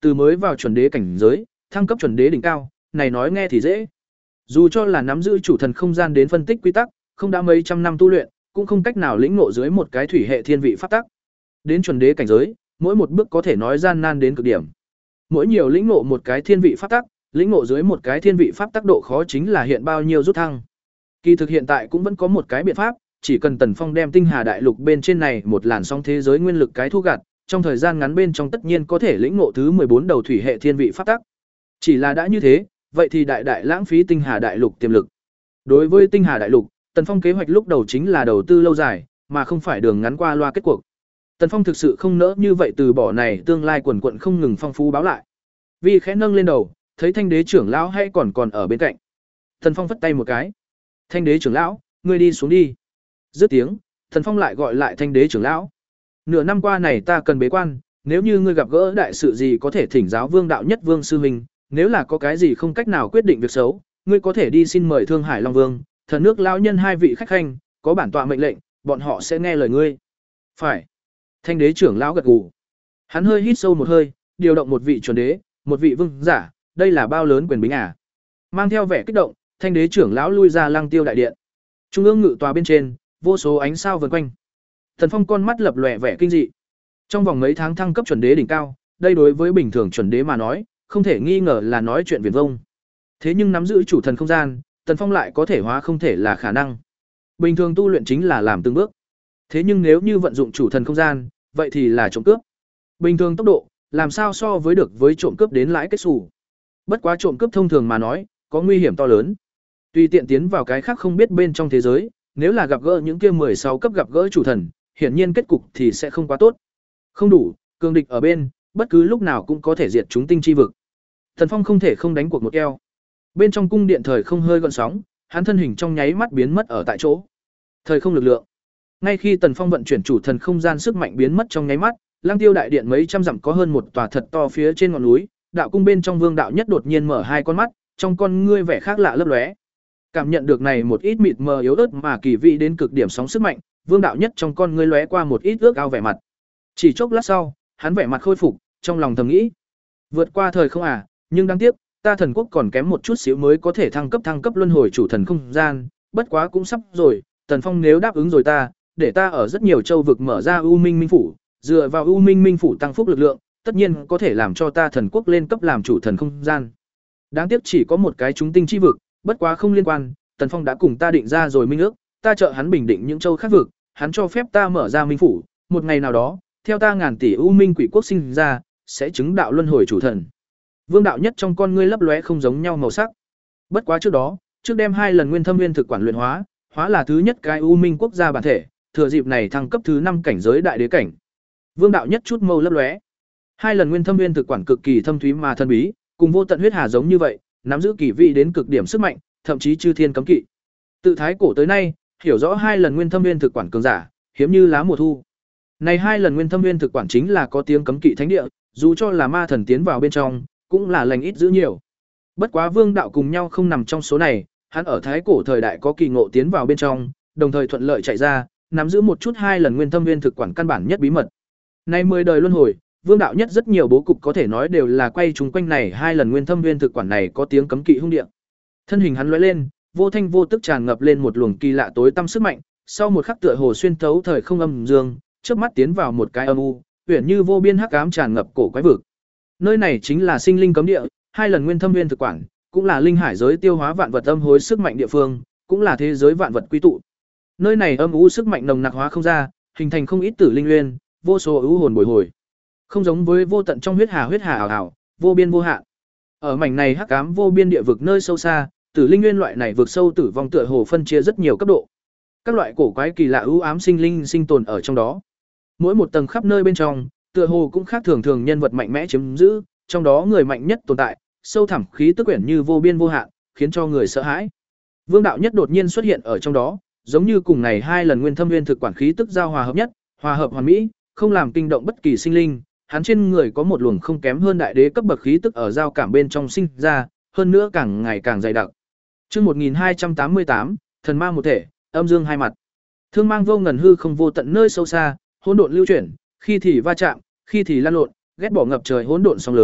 từ mới vào chuẩn đế cảnh giới, thăng cấp chuẩn đế đỉnh cao, này nói nghe thì dễ. Dù cho là nắm giữ chủ thần không gian đến phân tích quy tắc, không đã mấy trăm năm tu luyện, cũng không cách nào lĩnh ngộ dưới một cái thủy hệ thiên vị pháp tắc. Đến chuẩn đế cảnh giới, mỗi một bước có thể nói gian nan đến cực điểm. Mỗi nhiều lĩnh ngộ một cái thiên vị pháp tắc, lĩnh ngộ dưới một cái thiên vị pháp tắc độ khó chính là hiện bao nhiêu rút thăng. Kỳ thực hiện tại cũng vẫn có một cái biện pháp, chỉ cần Tần Phong đem tinh hà đại lục bên trên này một làn sóng thế giới nguyên lực cái thu gặt, trong thời gian ngắn bên trong tất nhiên có thể lĩnh ngộ thứ mười bốn đầu thủy hệ thiên vị pháp tắc. Chỉ là đã như thế, vậy thì đại đại lãng phí tinh hà đại lục tiềm lực. Đối với tinh hà đại lục, Tần Phong kế hoạch lúc đầu chính là đầu tư lâu dài, mà không phải đường ngắn qua loa kết cuộc. Tần Phong thực sự không nỡ như vậy từ bỏ này tương lai quần quận không ngừng phong phú báo lại. Vì khẽ nâng lên đầu, thấy Thanh đế trưởng lão hay còn còn ở bên cạnh. Tần Phong vất tay một cái. Thanh đế trưởng lão, ngươi đi xuống đi. Dứt tiếng, Tần Phong lại gọi lại Thanh đế trưởng lão. Nửa năm qua này ta cần bế quan, nếu như ngươi gặp gỡ đại sự gì có thể thỉnh giáo Vương đạo nhất Vương sư huynh, nếu là có cái gì không cách nào quyết định việc xấu, ngươi có thể đi xin mời Thương Hải Long Vương, Thần nước lão nhân hai vị khách khanh, có bản tọa mệnh lệnh, bọn họ sẽ nghe lời ngươi. Phải. Thanh đế trưởng lão gật gù. Hắn hơi hít sâu một hơi, điều động một vị chuẩn đế, một vị vương giả, đây là bao lớn quyền bính à? Mang theo vẻ kích động, Thanh đế trưởng lão lui ra Lăng Tiêu đại điện. Trung ương ngự tòa bên trên, vô số ánh sao vần quanh. Thần Phong con mắt lập lòe vẻ kinh dị. Trong vòng mấy tháng thăng cấp chuẩn đế đỉnh cao, đây đối với bình thường chuẩn đế mà nói, không thể nghi ngờ là nói chuyện viển vông. Thế nhưng nắm giữ chủ thần không gian, Tần Phong lại có thể hóa không thể là khả năng. Bình thường tu luyện chính là làm từng bước. Thế nhưng nếu như vận dụng chủ thần không gian, vậy thì là trộm cướp. Bình thường tốc độ, làm sao so với được với trộm cướp đến lãi kết xù. Bất quá trộm cướp thông thường mà nói, có nguy hiểm to lớn. Tùy tiện tiến vào cái khác không biết bên trong thế giới, nếu là gặp gỡ những kia mười sáu cấp gặp gỡ chủ thần, hiển nhiên kết cục thì sẽ không quá tốt. Không đủ, cường địch ở bên, bất cứ lúc nào cũng có thể diệt chúng tinh chi vực. Thần Phong không thể không đánh cuộc một eo. Bên trong cung điện thời không hơi gợn sóng, hắn thân hình trong nháy mắt biến mất ở tại chỗ. Thời không lực lượng. Ngay khi Tần Phong vận chuyển chủ thần không gian sức mạnh biến mất trong nháy mắt, Lăng Tiêu đại điện mấy trăm dặm có hơn một tòa thật to phía trên ngọn núi, đạo cung bên trong Vương đạo nhất đột nhiên mở hai con mắt, trong con ngươi vẻ khác lạ lấp lóe. Cảm nhận được này một ít mịt mờ yếu ớt mà kỳ vị đến cực điểm sóng sức mạnh, Vương đạo nhất trong con ngươi lóe qua một ít ước ao vẻ mặt. Chỉ chốc lát sau, hắn vẻ mặt khôi phục, trong lòng thầm nghĩ: vượt qua thời không à, nhưng đáng tiếc, ta thần quốc còn kém một chút xíu mới có thể thăng cấp thăng cấp luân hồi chủ thần không gian, bất quá cũng sắp rồi, Tần Phong nếu đáp ứng rồi ta, để ta ở rất nhiều châu vực mở ra U Minh Minh phủ, dựa vào U Minh Minh phủ tăng phúc lực lượng, tất nhiên có thể làm cho ta thần quốc lên cấp làm chủ thần không gian. Đáng tiếc chỉ có một cái chúng tinh chi vực, bất quá không liên quan, Tần Phong đã cùng ta định ra rồi minh ước, ta trợ hắn bình định những châu khác vực, hắn cho phép ta mở ra minh phủ, một ngày nào đó, theo ta ngàn tỷ U Minh quỷ quốc sinh ra, sẽ chứng đạo luân hồi chủ thần. Vương đạo nhất trong con ngươi lấp lóe không giống nhau màu sắc. Bất quá trước đó, trước đem hai lần nguyên thâm nguyên thực quản luyện hóa, hóa là thứ nhất cái U Minh quốc gia bản thể, thừa dịp này thăng cấp thứ năm cảnh giới đại đế cảnh. Vương đạo nhất chút mâu lấp lóe. Hai lần nguyên thâm nguyên thực quản cực kỳ thâm thúy mà thân bí, cùng vô tận huyết hà giống như vậy, nắm giữ kỳ vị đến cực điểm sức mạnh, thậm chí chư thiên cấm kỵ. Tự thái cổ tới nay, hiểu rõ hai lần nguyên thâm nguyên thực quản cường giả, hiếm như lá mùa thu. Này hai lần nguyên thâm nguyên thực quản chính là có tiếng cấm kỵ thánh địa, dù cho là ma thần tiến vào bên trong, cũng là lành ít giữ nhiều. Bất quá Vương đạo cùng nhau không nằm trong số này, hắn ở thái cổ thời đại có kỳ ngộ tiến vào bên trong, đồng thời thuận lợi chạy ra, nắm giữ một chút hai lần nguyên thâm nguyên thực quản căn bản nhất bí mật. Nay mười đời luân hồi, Vương đạo nhất rất nhiều bố cục có thể nói đều là quay chúng quanh này hai lần nguyên thâm nguyên thực quản này có tiếng cấm kỵ hung địa. Thân hình hắn lóe lên, vô thanh vô tức tràn ngập lên một luồng kỳ lạ tối tăm sức mạnh, sau một khắc tựa hồ xuyên thấu thời không âm dương, chớp mắt tiến vào một cái âm u, uyển như vô biên hắc ám tràn ngập cổ quái vực. Nơi này chính là sinh linh cấm địa, hai lần nguyên thâm nguyên thực quản, cũng là linh hải giới tiêu hóa vạn vật âm hối sức mạnh địa phương, cũng là thế giới vạn vật quy tụ. Nơi này âm u sức mạnh nồng nặc hóa không ra, hình thành không ít tử linh nguyên, vô số ưu hồn bồi hồi. Không giống với vô tận trong huyết hà huyết hà ảo ảo, vô biên vô hạn. Ở mảnh này hắc ám vô biên địa vực nơi sâu xa, tử linh nguyên loại này vực sâu tử vong tựa hồ phân chia rất nhiều cấp độ. Các loại cổ quái kỳ lạ ưu ám sinh linh sinh tồn ở trong đó. Mỗi một tầng khắp nơi bên trong, tựa hồ cũng khác thường thường nhân vật mạnh mẽ chiếm giữ, trong đó người mạnh nhất tồn tại, sâu thẳm khí tức quyển như vô biên vô hạn, khiến cho người sợ hãi. Vương đạo nhất đột nhiên xuất hiện ở trong đó, giống như cùng này hai lần nguyên thâm nguyên thực quản khí tức giao hòa hợp nhất, hòa hợp hoàn mỹ, không làm kinh động bất kỳ sinh linh, hắn trên người có một luồng không kém hơn đại đế cấp bậc khí tức ở giao cảm bên trong sinh ra, hơn nữa càng ngày càng dày đặc. Chương một nghìn hai trăm tám mươi tám, thần ma một thể, âm dương hai mặt. Thương mang vô ngần hư không vô tận nơi sâu xa, hỗn độn lưu chuyển, khi thì va chạm, khi thì lan lộn, ghét bỏ ngập trời hỗn độn sóng lớn,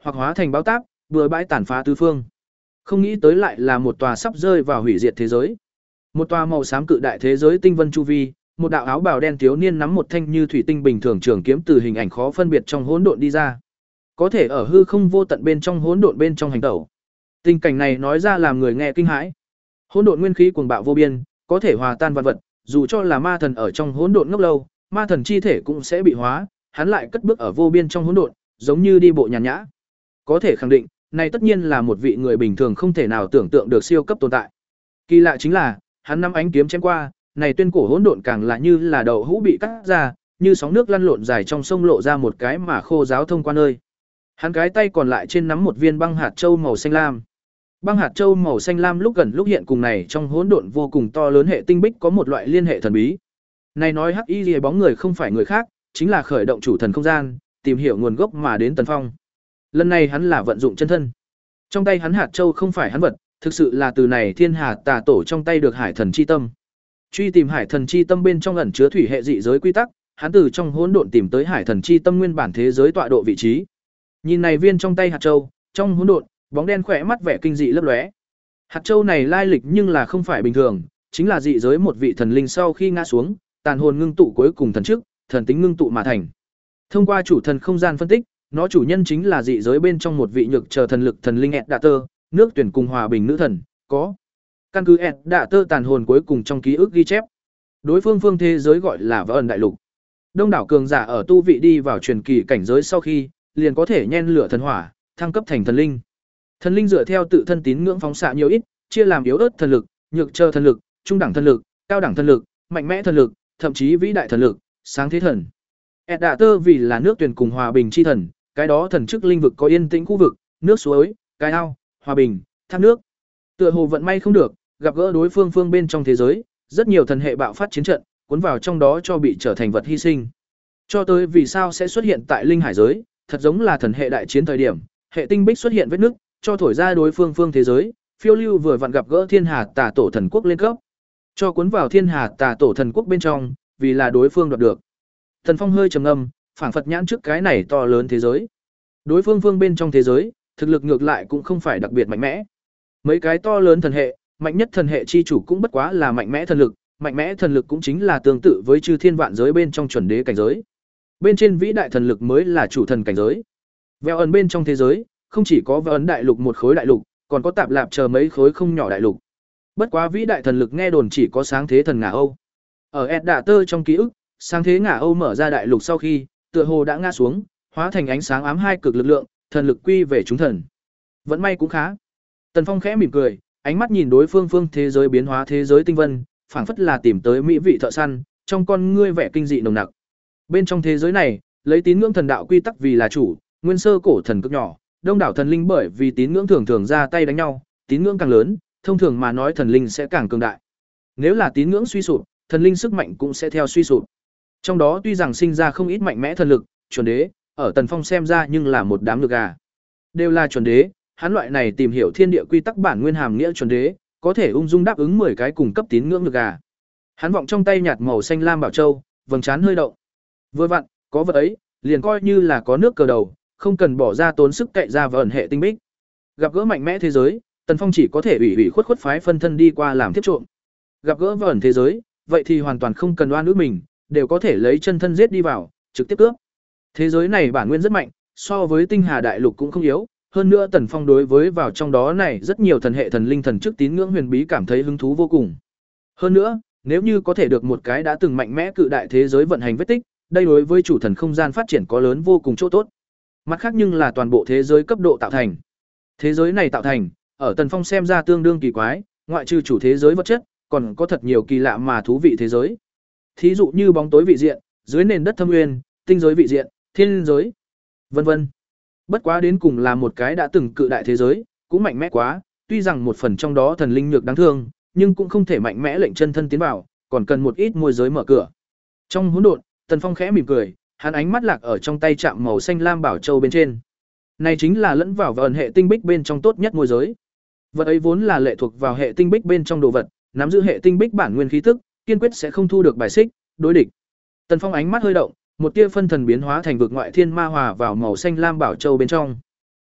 hoặc hóa thành bão táp, bừa bãi tàn phá tứ phương. Không nghĩ tới lại là một tòa sắp rơi vào hủy diệt thế giới. Một tòa màu xám cự đại thế giới tinh vân chu vi, một đạo áo bào đen thiếu niên nắm một thanh như thủy tinh bình thường trường kiếm từ hình ảnh khó phân biệt trong hỗn độn đi ra. Có thể ở hư không vô tận bên trong hỗn độn bên trong hành tẩu. Tình cảnh này nói ra làm người nghe kinh hãi. Hỗn độn nguyên khí cuồng bạo vô biên, có thể hòa tan vạn vật, dù cho là ma thần ở trong hỗn độn ngốc lâu, ma thần chi thể cũng sẽ bị hóa, hắn lại cất bước ở vô biên trong hỗn độn, giống như đi bộ nhàn nhã. Có thể khẳng định, này tất nhiên là một vị người bình thường không thể nào tưởng tượng được siêu cấp tồn tại. Kỳ lạ chính là, hắn nắm ánh kiếm chém qua, này tuyên cổ hỗn độn càng là như là đậu hũ bị cắt ra, như sóng nước lăn lộn dài trong sông lộ ra một cái mà khô giáo thông qua nơi. Hắn cái tay còn lại trên nắm một viên băng hạt châu màu xanh lam. Băng hạt châu màu xanh lam lúc gần lúc hiện cùng này trong hỗn độn vô cùng to lớn hệ tinh bích có một loại liên hệ thần bí. Này nói hắc y liễu bóng người không phải người khác, chính là khởi động chủ thần không gian, tìm hiểu nguồn gốc mà đến Tần Phong. Lần này hắn là vận dụng chân thân. Trong tay hắn hạt châu không phải hắn vật, thực sự là từ này Thiên Hà Tà Tổ trong tay được Hải Thần chi tâm. Truy tìm Hải Thần chi tâm bên trong ẩn chứa thủy hệ dị giới quy tắc, hắn từ trong hỗn độn tìm tới Hải Thần chi tâm nguyên bản thế giới tọa độ vị trí. Nhìn này viên trong tay hạt châu, trong hỗn độn, bóng đen khỏe mắt vẻ kinh dị lấp lóe. Hạt châu này lai lịch nhưng là không phải bình thường, chính là dị giới một vị thần linh sau khi ngã xuống, tàn hồn ngưng tụ cuối cùng thần trước, thần tính ngưng tụ mà thành. Thông qua chủ thần không gian phân tích, nó chủ nhân chính là dị giới bên trong một vị nhược chờ thần lực thần linh ẹt đạ tơ, nước tuyển cùng hòa bình nữ thần, có. Căn cứ ẹt đạ tơ tàn hồn cuối cùng trong ký ức ghi chép. Đối phương phương thế giới gọi là Võ ẩn đại lục. Đông đảo cường giả ở tu vị đi vào truyền kỳ cảnh giới sau khi, liền có thể nhen lửa thần hỏa, thăng cấp thành thần linh. Thần linh dựa theo tự thân tín ngưỡng phóng xạ nhiều ít, chia làm yếu ớt thần lực, nhược chờ thần lực, trung đẳng thần lực, cao đẳng thần lực, mạnh mẽ thần lực, thậm chí vĩ đại thần lực, sáng thế thần. ẹt đạ tơ vì là nước tuyển cùng hòa bình chi thần, cái đó thần chức linh vực có yên tĩnh khu vực, nước suối, cái ao, hòa bình, thác nước. Tựa hồ vận may không được, gặp gỡ đối phương phương bên trong thế giới, rất nhiều thần hệ bạo phát chiến trận, cuốn vào trong đó cho bị trở thành vật hy sinh. Cho tới vì sao sẽ xuất hiện tại linh hải giới, thật giống là thần hệ đại chiến thời điểm, hệ tinh bích xuất hiện vết nứt, cho thổi ra đối phương phương thế giới, phiêu lưu vừa vặn gặp gỡ Thiên Hà Tà Tổ thần quốc lên cấp, cho cuốn vào Thiên Hà Tà Tổ thần quốc bên trong, vì là đối phương đoạt được. Thần Phong hơi trầm ngâm, phảng phất nhãn trước cái này to lớn thế giới. Đối phương phương bên trong thế giới, thực lực ngược lại cũng không phải đặc biệt mạnh mẽ. Mấy cái to lớn thần hệ, mạnh nhất thần hệ chi chủ cũng bất quá là mạnh mẽ thần lực, mạnh mẽ thần lực cũng chính là tương tự với chư thiên vạn giới bên trong chuẩn đế cảnh giới. Bên trên vĩ đại thần lực mới là chủ thần cảnh giới. Vèo ẩn bên trong thế giới, không chỉ có Vèo ẩn đại lục một khối đại lục, còn có tạp lạp chờ mấy khối không nhỏ đại lục. Bất quá vĩ đại thần lực nghe đồn chỉ có sáng thế thần Ngả Âu. Ở ẹt đạ tơ trong ký ức, sáng thế Ngả Âu mở ra đại lục sau khi, tựa hồ đã ngã xuống, hóa thành ánh sáng ám hai cực lực lượng, thần lực quy về chúng thần. Vẫn may cũng khá. Tần Phong khẽ mỉm cười, ánh mắt nhìn đối phương phương thế giới biến hóa thế giới tinh vân, phảng phất là tìm tới mỹ vị thợ săn, trong con ngươi vẻ kinh dị nồng nặc. Bên trong thế giới này, lấy tín ngưỡng thần đạo quy tắc vì là chủ, nguyên sơ cổ thần cực nhỏ, đông đảo thần linh bởi vì tín ngưỡng thường thường ra tay đánh nhau, tín ngưỡng càng lớn, thông thường mà nói thần linh sẽ càng cường đại. Nếu là tín ngưỡng suy sụp, thần linh sức mạnh cũng sẽ theo suy sụp. Trong đó tuy rằng sinh ra không ít mạnh mẽ thần lực, chuẩn đế, ở Tần Phong xem ra nhưng là một đám lực gà. Đều là chuẩn đế, hắn loại này tìm hiểu thiên địa quy tắc bản nguyên hàm nghĩa chuẩn đế, có thể ung dung đáp ứng mười cái cùng cấp tín ngưỡng lực gà. Hắn vọng trong tay nhạt màu xanh lam bảo châu, vầng trán hơi động. Vừa vặn, có vật ấy, liền coi như là có nước cờ đầu, không cần bỏ ra tốn sức cậy ra vào ẩn hệ tinh bích. Gặp gỡ mạnh mẽ thế giới, Tần Phong chỉ có thể ủy ủy khuất khuất phái phân thân đi qua làm tiếp trộm. Gặp gỡ vào ẩn thế giới, vậy thì hoàn toàn không cần oan ức mình, đều có thể lấy chân thân giết đi vào, trực tiếp cướp. Thế giới này bản nguyên rất mạnh, so với Tinh Hà đại lục cũng không yếu, hơn nữa Tần Phong đối với vào trong đó này rất nhiều thần hệ thần linh thần chức tín ngưỡng huyền bí cảm thấy hứng thú vô cùng. Hơn nữa, nếu như có thể được một cái đã từng mạnh mẽ cự đại thế giới vận hành vết tích, đây đối với chủ thần không gian phát triển có lớn vô cùng chỗ tốt. Mặt khác nhưng là toàn bộ thế giới cấp độ tạo thành. Thế giới này tạo thành, ở Tần Phong xem ra tương đương kỳ quái, ngoại trừ chủ thế giới vật chất, còn có thật nhiều kỳ lạ mà thú vị thế giới. Thí dụ như bóng tối vị diện, dưới nền đất thâm nguyên, tinh giới vị diện, thiên giới, vân vân. Bất quá đến cùng là một cái đã từng cự đại thế giới, cũng mạnh mẽ quá, tuy rằng một phần trong đó thần linh nhược đáng thương, nhưng cũng không thể mạnh mẽ lệnh chân thân tiến vào, còn cần một ít môi giới mở cửa. Trong hỗn độn, Tần Phong khẽ mỉm cười, hắn ánh mắt lạc ở trong tay chạm màu xanh lam bảo châu bên trên. Này chính là lẫn vào vào ẩn hệ tinh bích bên trong tốt nhất môi giới. Vật ấy vốn là lệ thuộc vào hệ tinh bích bên trong đồ vật, nắm giữ hệ tinh bích bản nguyên khí tức, kiên quyết sẽ không thu được bài xích, đối địch. Tần Phong ánh mắt hơi động, một tia phân thần biến hóa thành vực ngoại thiên ma hòa vào màu xanh lam bảo châu bên trong.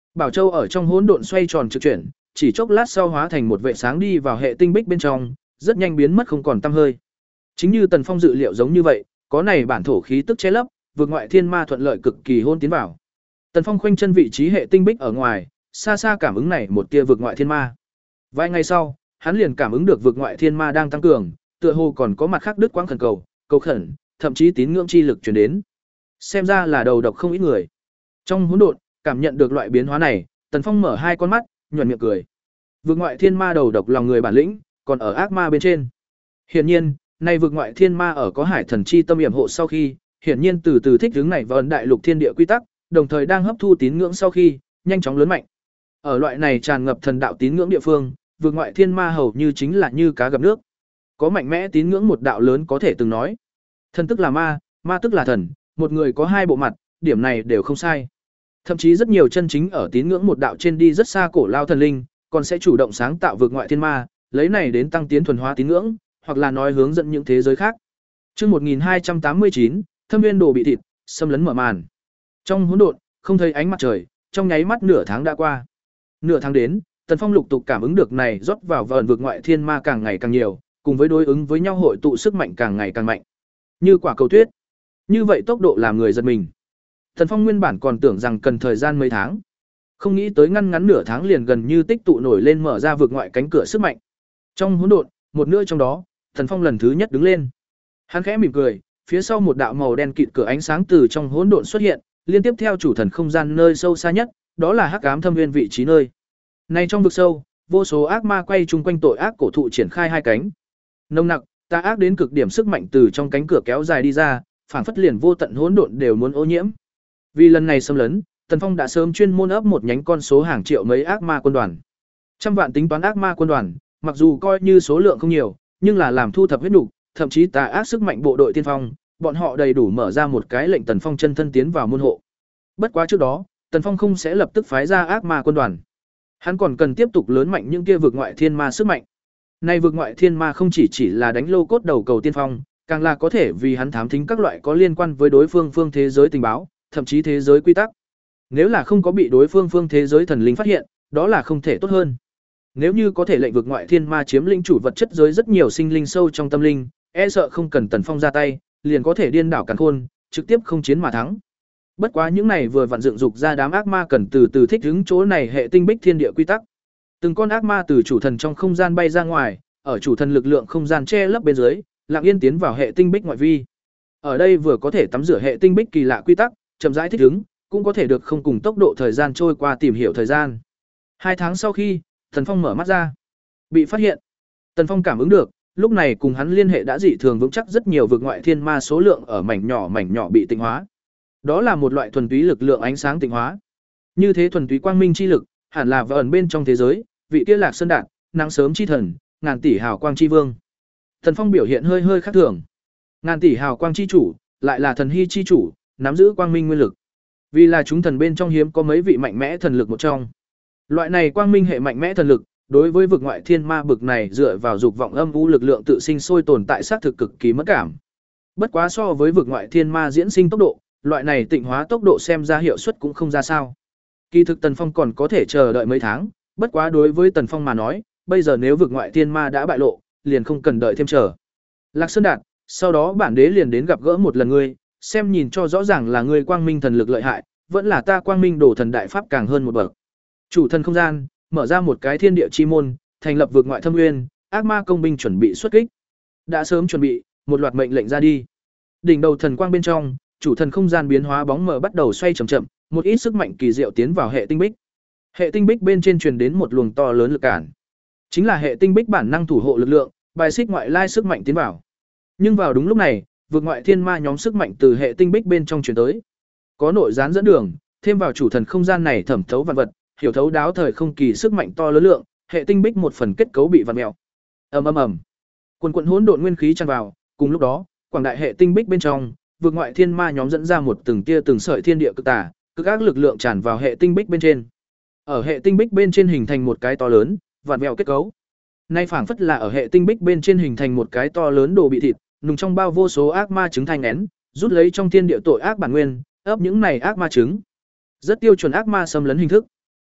Bảo Châu ở trong hỗn độn xoay tròn trực chuyển, chỉ chốc lát sau hóa thành một vệ sáng đi vào hệ tinh bích bên trong, rất nhanh biến mất không còn tăm hơi. Chính như Tần Phong dự liệu giống như vậy, có này bản thổ khí tức che lấp, vượt ngoại thiên ma thuận lợi cực kỳ hôn tiến vào. Tần Phong khoanh chân vị trí hệ tinh bích ở ngoài, xa xa cảm ứng này một tia vượt ngoại thiên ma. Vài ngày sau, hắn liền cảm ứng được vượt ngoại thiên ma đang tăng cường, tựa hồ còn có mặt khác đứt quãng khẩn cầu, cầu khẩn, thậm chí tín ngưỡng chi lực truyền đến. Xem ra là đầu độc không ít người. Trong hỗn độn, cảm nhận được loại biến hóa này, Tần Phong mở hai con mắt, nhuận miệng cười. Vượt ngoại thiên ma đầu độc lòng người bản lĩnh, còn ở ác ma bên trên. Hiển nhiên, nay vượt ngoại thiên ma ở có hải thần chi tâm yểm hộ sau khi, hiển nhiên từ từ thích ứng này vào đại lục thiên địa quy tắc, đồng thời đang hấp thu tín ngưỡng sau khi, nhanh chóng lớn mạnh. Ở loại này tràn ngập thần đạo tín ngưỡng địa phương, vượt ngoại thiên ma hầu như chính là như cá gặp nước. Có mạnh mẽ tín ngưỡng một đạo lớn có thể từng nói, thần tức là ma, ma tức là thần, một người có hai bộ mặt, điểm này đều không sai. Thậm chí rất nhiều chân chính ở tín ngưỡng một đạo trên đi rất xa cổ lao thần linh, còn sẽ chủ động sáng tạo vượt ngoại thiên ma, lấy này đến tăng tiến thuần hóa tín ngưỡng, hoặc là nói hướng dẫn những thế giới khác. Chương một nghìn hai trăm tám mươi chín, Thâm Viên đồ bị thịt, xâm lấn mở màn. Trong hỗn độn, không thấy ánh mặt trời, trong nháy mắt nửa tháng đã qua. Nửa tháng đến, Tần Phong lục tục cảm ứng được này rót vào vờn vượt ngoại thiên ma càng ngày càng nhiều, cùng với đối ứng với nhau hội tụ sức mạnh càng ngày càng mạnh. Như quả cầu tuyết. Như vậy tốc độ làm người giật mình. Tần Phong nguyên bản còn tưởng rằng cần thời gian mấy tháng, không nghĩ tới ngăn ngắn nửa tháng liền gần như tích tụ nổi lên mở ra vượt ngoại cánh cửa sức mạnh. Trong hỗn độn, một nửa trong đó, Tần Phong lần thứ nhất đứng lên. Hắn khẽ mỉm cười, phía sau một đạo màu đen kịt cửa ánh sáng từ trong hỗn độn xuất hiện, liên tiếp theo chủ thần không gian nơi sâu xa nhất, đó là Hắc Ám Thâm Viên vị trí nơi. Này trong vực sâu, vô số ác ma quay chung quanh tội ác cổ thụ triển khai hai cánh. Nồng nặc, tà ác đến cực điểm sức mạnh từ trong cánh cửa kéo dài đi ra, phảng phất liền vô tận hỗn độn đều muốn ô nhiễm. Vì lần này xâm lấn, Tần Phong đã sớm chuyên môn ấp một nhánh con số hàng triệu mấy ác ma quân đoàn. Trăm vạn tính toán ác ma quân đoàn, mặc dù coi như số lượng không nhiều, nhưng là làm thu thập huyết nục, thậm chí tà ác sức mạnh bộ đội tiên phong, bọn họ đầy đủ mở ra một cái lệnh Tần Phong chân thân tiến vào môn hộ. Bất quá trước đó, Tần Phong không sẽ lập tức phái ra ác ma quân đoàn. Hắn còn cần tiếp tục lớn mạnh những kia vực ngoại thiên ma sức mạnh. Nay vực ngoại thiên ma không chỉ chỉ là đánh lô cốt đầu cầu tiên phong, càng là có thể vì hắn thám thính các loại có liên quan với đối phương phương thế giới tình báo, thậm chí thế giới quy tắc. Nếu là không có bị đối phương phương thế giới thần linh phát hiện, đó là không thể tốt hơn. Nếu như có thể lệnh vực ngoại thiên ma chiếm lĩnh chủ vật chất giới rất nhiều sinh linh sâu trong tâm linh, e sợ không cần Tần Phong ra tay, liền có thể điên đảo càn khôn, trực tiếp không chiến mà thắng. Bất quá những này vừa vặn dựng dục ra đám ác ma cần từ từ thích ứng chỗ này hệ tinh bích thiên địa quy tắc. Từng con ác ma từ chủ thần trong không gian bay ra ngoài, ở chủ thần lực lượng không gian che lấp bên dưới, lặng yên tiến vào hệ tinh bích ngoại vi. Ở đây vừa có thể tắm rửa hệ tinh bích kỳ lạ quy tắc, chậm rãi thích ứng, cũng có thể được không cùng tốc độ thời gian trôi qua tìm hiểu thời gian. Hai tháng sau khi, Tần Phong mở mắt ra, bị phát hiện. Tần Phong cảm ứng được, lúc này cùng hắn liên hệ đã dị thường vững chắc rất nhiều vực ngoại thiên ma số lượng ở mảnh nhỏ mảnh nhỏ bị tịnh hóa. Đó là một loại thuần túy lực lượng ánh sáng tịnh hóa. Như thế thuần túy quang minh chi lực, hẳn là vẩn bên trong thế giới, vị kia Lạc Sơn Đạt, nắng sớm chi thần, ngàn tỷ hào quang chi vương. Tần Phong biểu hiện hơi hơi khác thường. Ngàn tỷ hào quang chi chủ, lại là thần hy chi chủ, nắm giữ quang minh nguyên lực. Vì là chúng thần bên trong hiếm có mấy vị mạnh mẽ thần lực một trong. Loại này quang minh hệ mạnh mẽ thần lực, đối với vực ngoại thiên ma bực này dựa vào dục vọng âm u lực lượng tự sinh sôi tồn tại xác thực cực kỳ mất cảm. Bất quá so với vực ngoại thiên ma diễn sinh tốc độ, loại này tịnh hóa tốc độ xem ra hiệu suất cũng không ra sao. Kỳ thực Tần Phong còn có thể chờ đợi mấy tháng, bất quá đối với Tần Phong mà nói, bây giờ nếu vực ngoại thiên ma đã bại lộ, liền không cần đợi thêm chờ. Lạc Sơn Đạt, sau đó bản đế liền đến gặp gỡ một lần ngươi, xem nhìn cho rõ ràng là ngươi quang minh thần lực lợi hại, vẫn là ta quang minh đồ thần đại pháp càng hơn một bậc. Chủ thần không gian, mở ra một cái thiên địa chi môn, thành lập vực ngoại thâm nguyên, ác ma công binh chuẩn bị xuất kích. Đã sớm chuẩn bị, một loạt mệnh lệnh ra đi. Đỉnh đầu thần quang bên trong, chủ thần không gian biến hóa bóng mờ bắt đầu xoay chậm chậm, một ít sức mạnh kỳ diệu tiến vào hệ tinh bích. Hệ tinh bích bên trên truyền đến một luồng to lớn lực cản. Chính là hệ tinh bích bản năng thủ hộ lực lượng, bài xích ngoại lai sức mạnh tiến vào. Nhưng vào đúng lúc này, vượt ngoại thiên ma nhóm sức mạnh từ hệ tinh bích bên trong truyền tới. Có nội gián dẫn đường, thêm vào chủ thần không gian này thẩm thấu vạn vật, hiểu thấu đáo thời không kỳ sức mạnh to lớn lượng, hệ tinh bích một phần kết cấu bị vặn mèo. Ầm ầm ầm. Quần quần hỗn độn nguyên khí tràn vào, cùng lúc đó, quảng đại hệ tinh bích bên trong, vượt ngoại thiên ma nhóm dẫn ra một từng tia từng sợi thiên địa cực tà, cực ác lực lượng tràn vào hệ tinh bích bên trên. Ở hệ tinh bích bên trên hình thành một cái to lớn, vặn vẹo kết cấu. Nay phảng phất là ở hệ tinh bích bên trên hình thành một cái to lớn đồ bị thịt, nùng trong bao vô số ác ma trứng thanh nén, rút lấy trong thiên địa tội ác bản nguyên, ấp những này ác ma trứng. Rất tiêu chuẩn ác ma xâm lấn hình thức.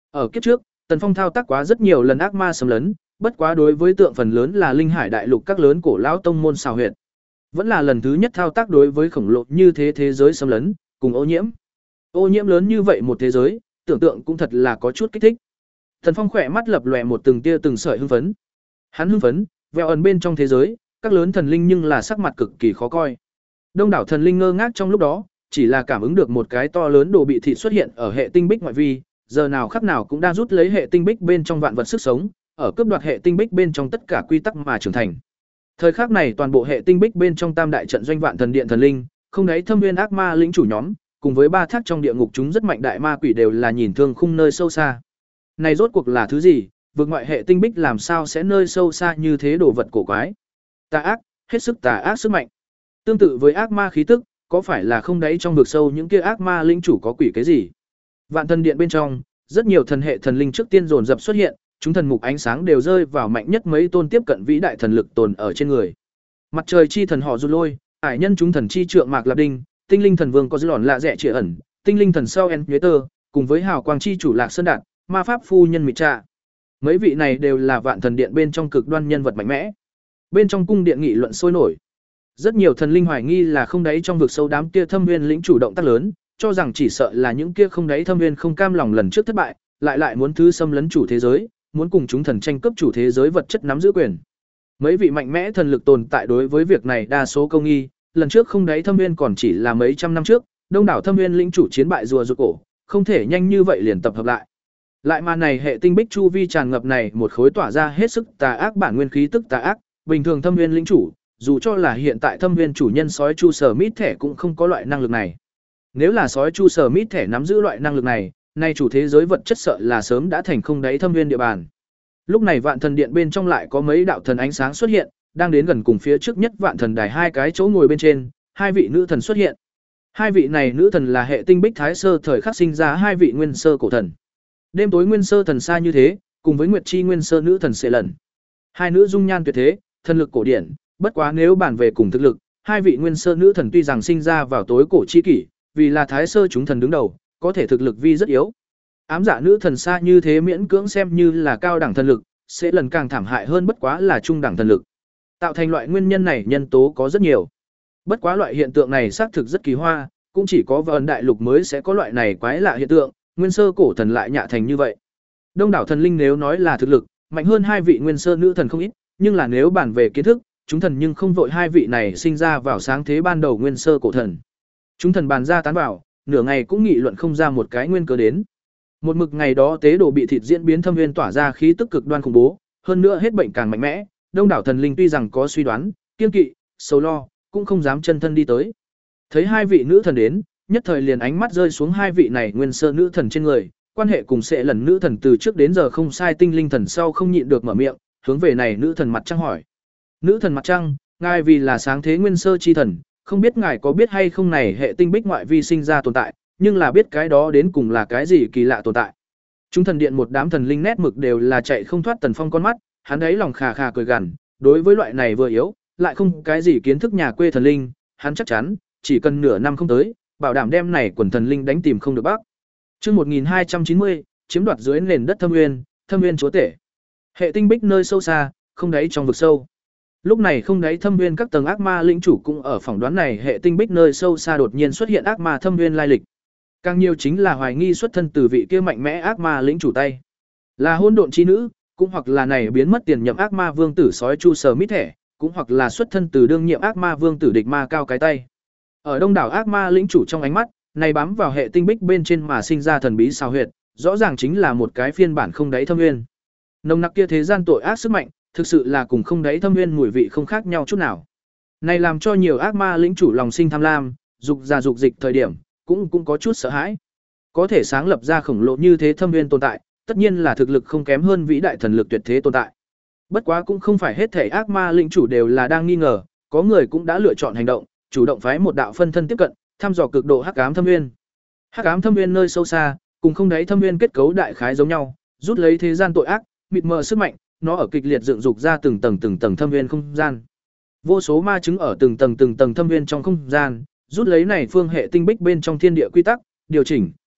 Ở kiếp trước, Tần Phong thao tác quá rất nhiều lần ác ma xâm lấn, bất quá đối với tượng phần lớn là linh hải đại lục các lớn cổ lão tông môn xào huyệt. Vẫn là lần thứ nhất thao tác đối với khổng lồ như thế thế giới xâm lấn, cùng ô nhiễm. Ô nhiễm lớn như vậy một thế giới, tưởng tượng cũng thật là có chút kích thích. Tần Phong khỏe mắt lập lòe một từng tia từng sợi hưng phấn. Hắn hưng phấn, veo ẩn bên trong thế giới, các lớn thần linh nhưng là sắc mặt cực kỳ khó coi. Đông đảo thần linh ngơ ngác trong lúc đó, chỉ là cảm ứng được một cái to lớn đồ bị thịt xuất hiện ở hệ tinh bích ngoại vi, giờ nào khắc nào cũng đang rút lấy hệ tinh bích bên trong vạn vật sức sống, ở cướp đoạt hệ tinh bích bên trong tất cả quy tắc mà trưởng thành. Thời khắc này toàn bộ hệ tinh bích bên trong tam đại trận doanh vạn thần điện thần linh, không đáy thâm viên ác ma lĩnh chủ nhóm, cùng với ba thác trong địa ngục chúng rất mạnh đại ma quỷ đều là nhìn thương khung nơi sâu xa. Này rốt cuộc là thứ gì? Vực ngoại hệ tinh bích làm sao sẽ nơi sâu xa như thế đồ vật cổ quái? Tà ác, hết sức tà ác sức mạnh. Tương tự với ác ma khí tức, có phải là không đáy trong vực sâu những kia ác ma lĩnh chủ có quỷ cái gì? Vạn thần điện bên trong, rất nhiều thần hệ thần linh trước tiên dồn dập xuất hiện, chúng thần mục ánh sáng đều rơi vào mạnh nhất mấy tôn tiếp cận vĩ đại thần lực tồn ở trên người. Mặt trời chi thần họ Rụt Lôi, ải nhân chúng thần chi trượng Mạc Lạp Đinh, tinh linh thần vương có dư lòn lạ rẻ trịa ẩn, tinh linh thần sau En Nhuế Tơ, cùng với hào quang chi chủ Lạc Sơn Đạt, ma pháp phu nhân Mị Trạ. Mấy vị này đều là vạn thần điện bên trong cực đoan nhân vật mạnh mẽ. Bên trong cung điện nghị luận sôi nổi. Rất nhiều thần linh hoài nghi là không đáy trong vực sâu đám kia thâm nguyên lĩnh chủ động tác lớn, cho rằng chỉ sợ là những kia không đáy thâm nguyên không cam lòng lần trước thất bại, lại lại muốn thứ xâm lấn chủ thế giới, muốn cùng chúng thần tranh cướp chủ thế giới vật chất nắm giữ quyền. Mấy vị mạnh mẽ thần lực tồn tại đối với việc này đa số công nghi, lần trước không đáy thâm nguyên còn chỉ là mấy trăm năm trước, đông đảo thâm nguyên lĩnh chủ chiến bại rùa rụt cổ, không thể nhanh như vậy liền tập hợp lại. Lại mà này hệ tinh bích chu vi tràn ngập này một khối tỏa ra hết sức tà ác bản nguyên khí tức tà ác, bình thường thâm nguyên lĩnh chủ, dù cho là hiện tại thâm nguyên chủ nhân sói chu sở mít thẻ cũng không có loại năng lực này. Nếu là sói chu sở mít thẻ nắm giữ loại năng lực này, nay chủ thế giới vật chất sợ là sớm đã thành không đáy thâm nguyên địa bàn. Lúc này vạn thần điện bên trong lại có mấy đạo thần ánh sáng xuất hiện, đang đến gần cùng phía trước nhất vạn thần đài hai cái chỗ ngồi bên trên, hai vị nữ thần xuất hiện. Hai vị này nữ thần là hệ tinh bích thái sơ thời khắc sinh ra hai vị nguyên sơ cổ thần. Đêm tối nguyên sơ thần xa như thế, cùng với nguyệt chi nguyên sơ nữ thần sẽ lần. Hai nữ dung nhan tuyệt thế, thần lực cổ điển, bất quá nếu bàn về cùng thực lực, hai vị nguyên sơ nữ thần tuy rằng sinh ra vào tối cổ chi kỷ, vì là thái sơ chúng thần đứng đầu, có thể thực lực vi rất yếu. Ám dạ nữ thần xa như thế miễn cưỡng xem như là cao đẳng thần lực, sẽ lần càng thảm hại hơn bất quá là trung đẳng thần lực. Tạo thành loại nguyên nhân này nhân tố có rất nhiều. Bất quá loại hiện tượng này xác thực rất kỳ hoa, cũng chỉ có vào ấn đại lục mới sẽ có loại này quái lạ hiện tượng, nguyên sơ cổ thần lại nhạ thành như vậy. Đông đảo thần linh nếu nói là thực lực, mạnh hơn hai vị nguyên sơ nữ thần không ít, nhưng là nếu bàn về kiến thức, chúng thần nhưng không vội hai vị này sinh ra vào sáng thế ban đầu nguyên sơ cổ thần. Chúng thần bàn ra tán vào, nửa ngày cũng nghị luận không ra một cái nguyên cớ đến. Một mực ngày đó tế đồ bị thịt diễn biến thâm nguyên tỏa ra khí tức cực đoan khủng bố, hơn nữa hết bệnh càng mạnh mẽ, đông đảo thần linh tuy rằng có suy đoán, kiên kỵ, sầu lo, cũng không dám chân thân đi tới. Thấy hai vị nữ thần đến, nhất thời liền ánh mắt rơi xuống hai vị này nguyên sơ nữ thần trên người, quan hệ cùng sẽ lần nữ thần từ trước đến giờ không sai tinh linh thần sau không nhịn được mở miệng, hướng về này nữ thần mặt trăng hỏi. Nữ thần mặt trăng, ngài vì là sáng thế nguyên sơ chi thần, không biết ngài có biết hay không này hệ tinh bích ngoại vi sinh ra tồn tại, nhưng là biết cái đó đến cùng là cái gì kỳ lạ tồn tại. Chúng thần điện một đám thần linh nét mực đều là chạy không thoát Tần Phong con mắt, hắn ấy lòng khà khà cười gằn, đối với loại này vừa yếu, lại không cái gì kiến thức nhà quê thần linh, hắn chắc chắn, chỉ cần nửa năm không tới, bảo đảm đem này quần thần linh đánh tìm không được bác. Chương một nghìn hai trăm chín mươi, chiếm đoạt dưới nền đất thâm nguyên, thâm nguyên chúa tể. Hệ tinh bích nơi sâu xa, không đáy trong vực sâu. Lúc này không đáy thâm nguyên các tầng ác ma lĩnh chủ cũng ở phỏng đoán này hệ tinh bích nơi sâu xa đột nhiên xuất hiện ác ma thâm nguyên lai lịch. Càng nhiều chính là hoài nghi xuất thân từ vị kia mạnh mẽ ác ma lĩnh chủ tay. Là hôn độn chi nữ, cũng hoặc là này biến mất tiền nhậm ác ma vương tử sói chu sờ mít thẻ, cũng hoặc là xuất thân từ đương nhiệm ác ma vương tử địch ma cao cái tay. Ở đông đảo ác ma lĩnh chủ trong ánh mắt, này bám vào hệ tinh bích bên trên mà sinh ra thần bí sao huyệt, rõ ràng chính là một cái phiên bản không đáy thâm nguyên. Nồng nặc kia thế gian tội ác sức mạnh, thực sự là cùng không đáy thâm nguyên mùi vị không khác nhau chút nào. Này làm cho nhiều ác ma lĩnh chủ lòng sinh tham lam, dục ra dục dịch thời điểm, cũng cũng có chút sợ hãi. Có thể sáng lập ra khổng lồ như thế thâm nguyên tồn tại, tất nhiên là thực lực không kém hơn vĩ đại thần lực tuyệt thế tồn tại. Bất quá cũng không phải hết thảy ác ma lĩnh chủ đều là đang nghi ngờ, có người cũng đã lựa chọn hành động, chủ động phái một đạo phân thân tiếp cận, thăm dò cực độ hắc ám thâm nguyên. Hắc ám thâm nguyên nơi sâu xa, cùng không đáy thâm nguyên kết cấu đại khái giống nhau, rút lấy thế gian tội ác, mịt mờ sức mạnh, nó ở kịch liệt dựng dục ra từng tầng từng tầng thâm nguyên không gian. Vô số ma chứng ở từng tầng từng tầng thâm nguyên trong không gian, rút lấy này phương hệ tinh bích bên trong thiên địa quy tắc, điều chỉnh,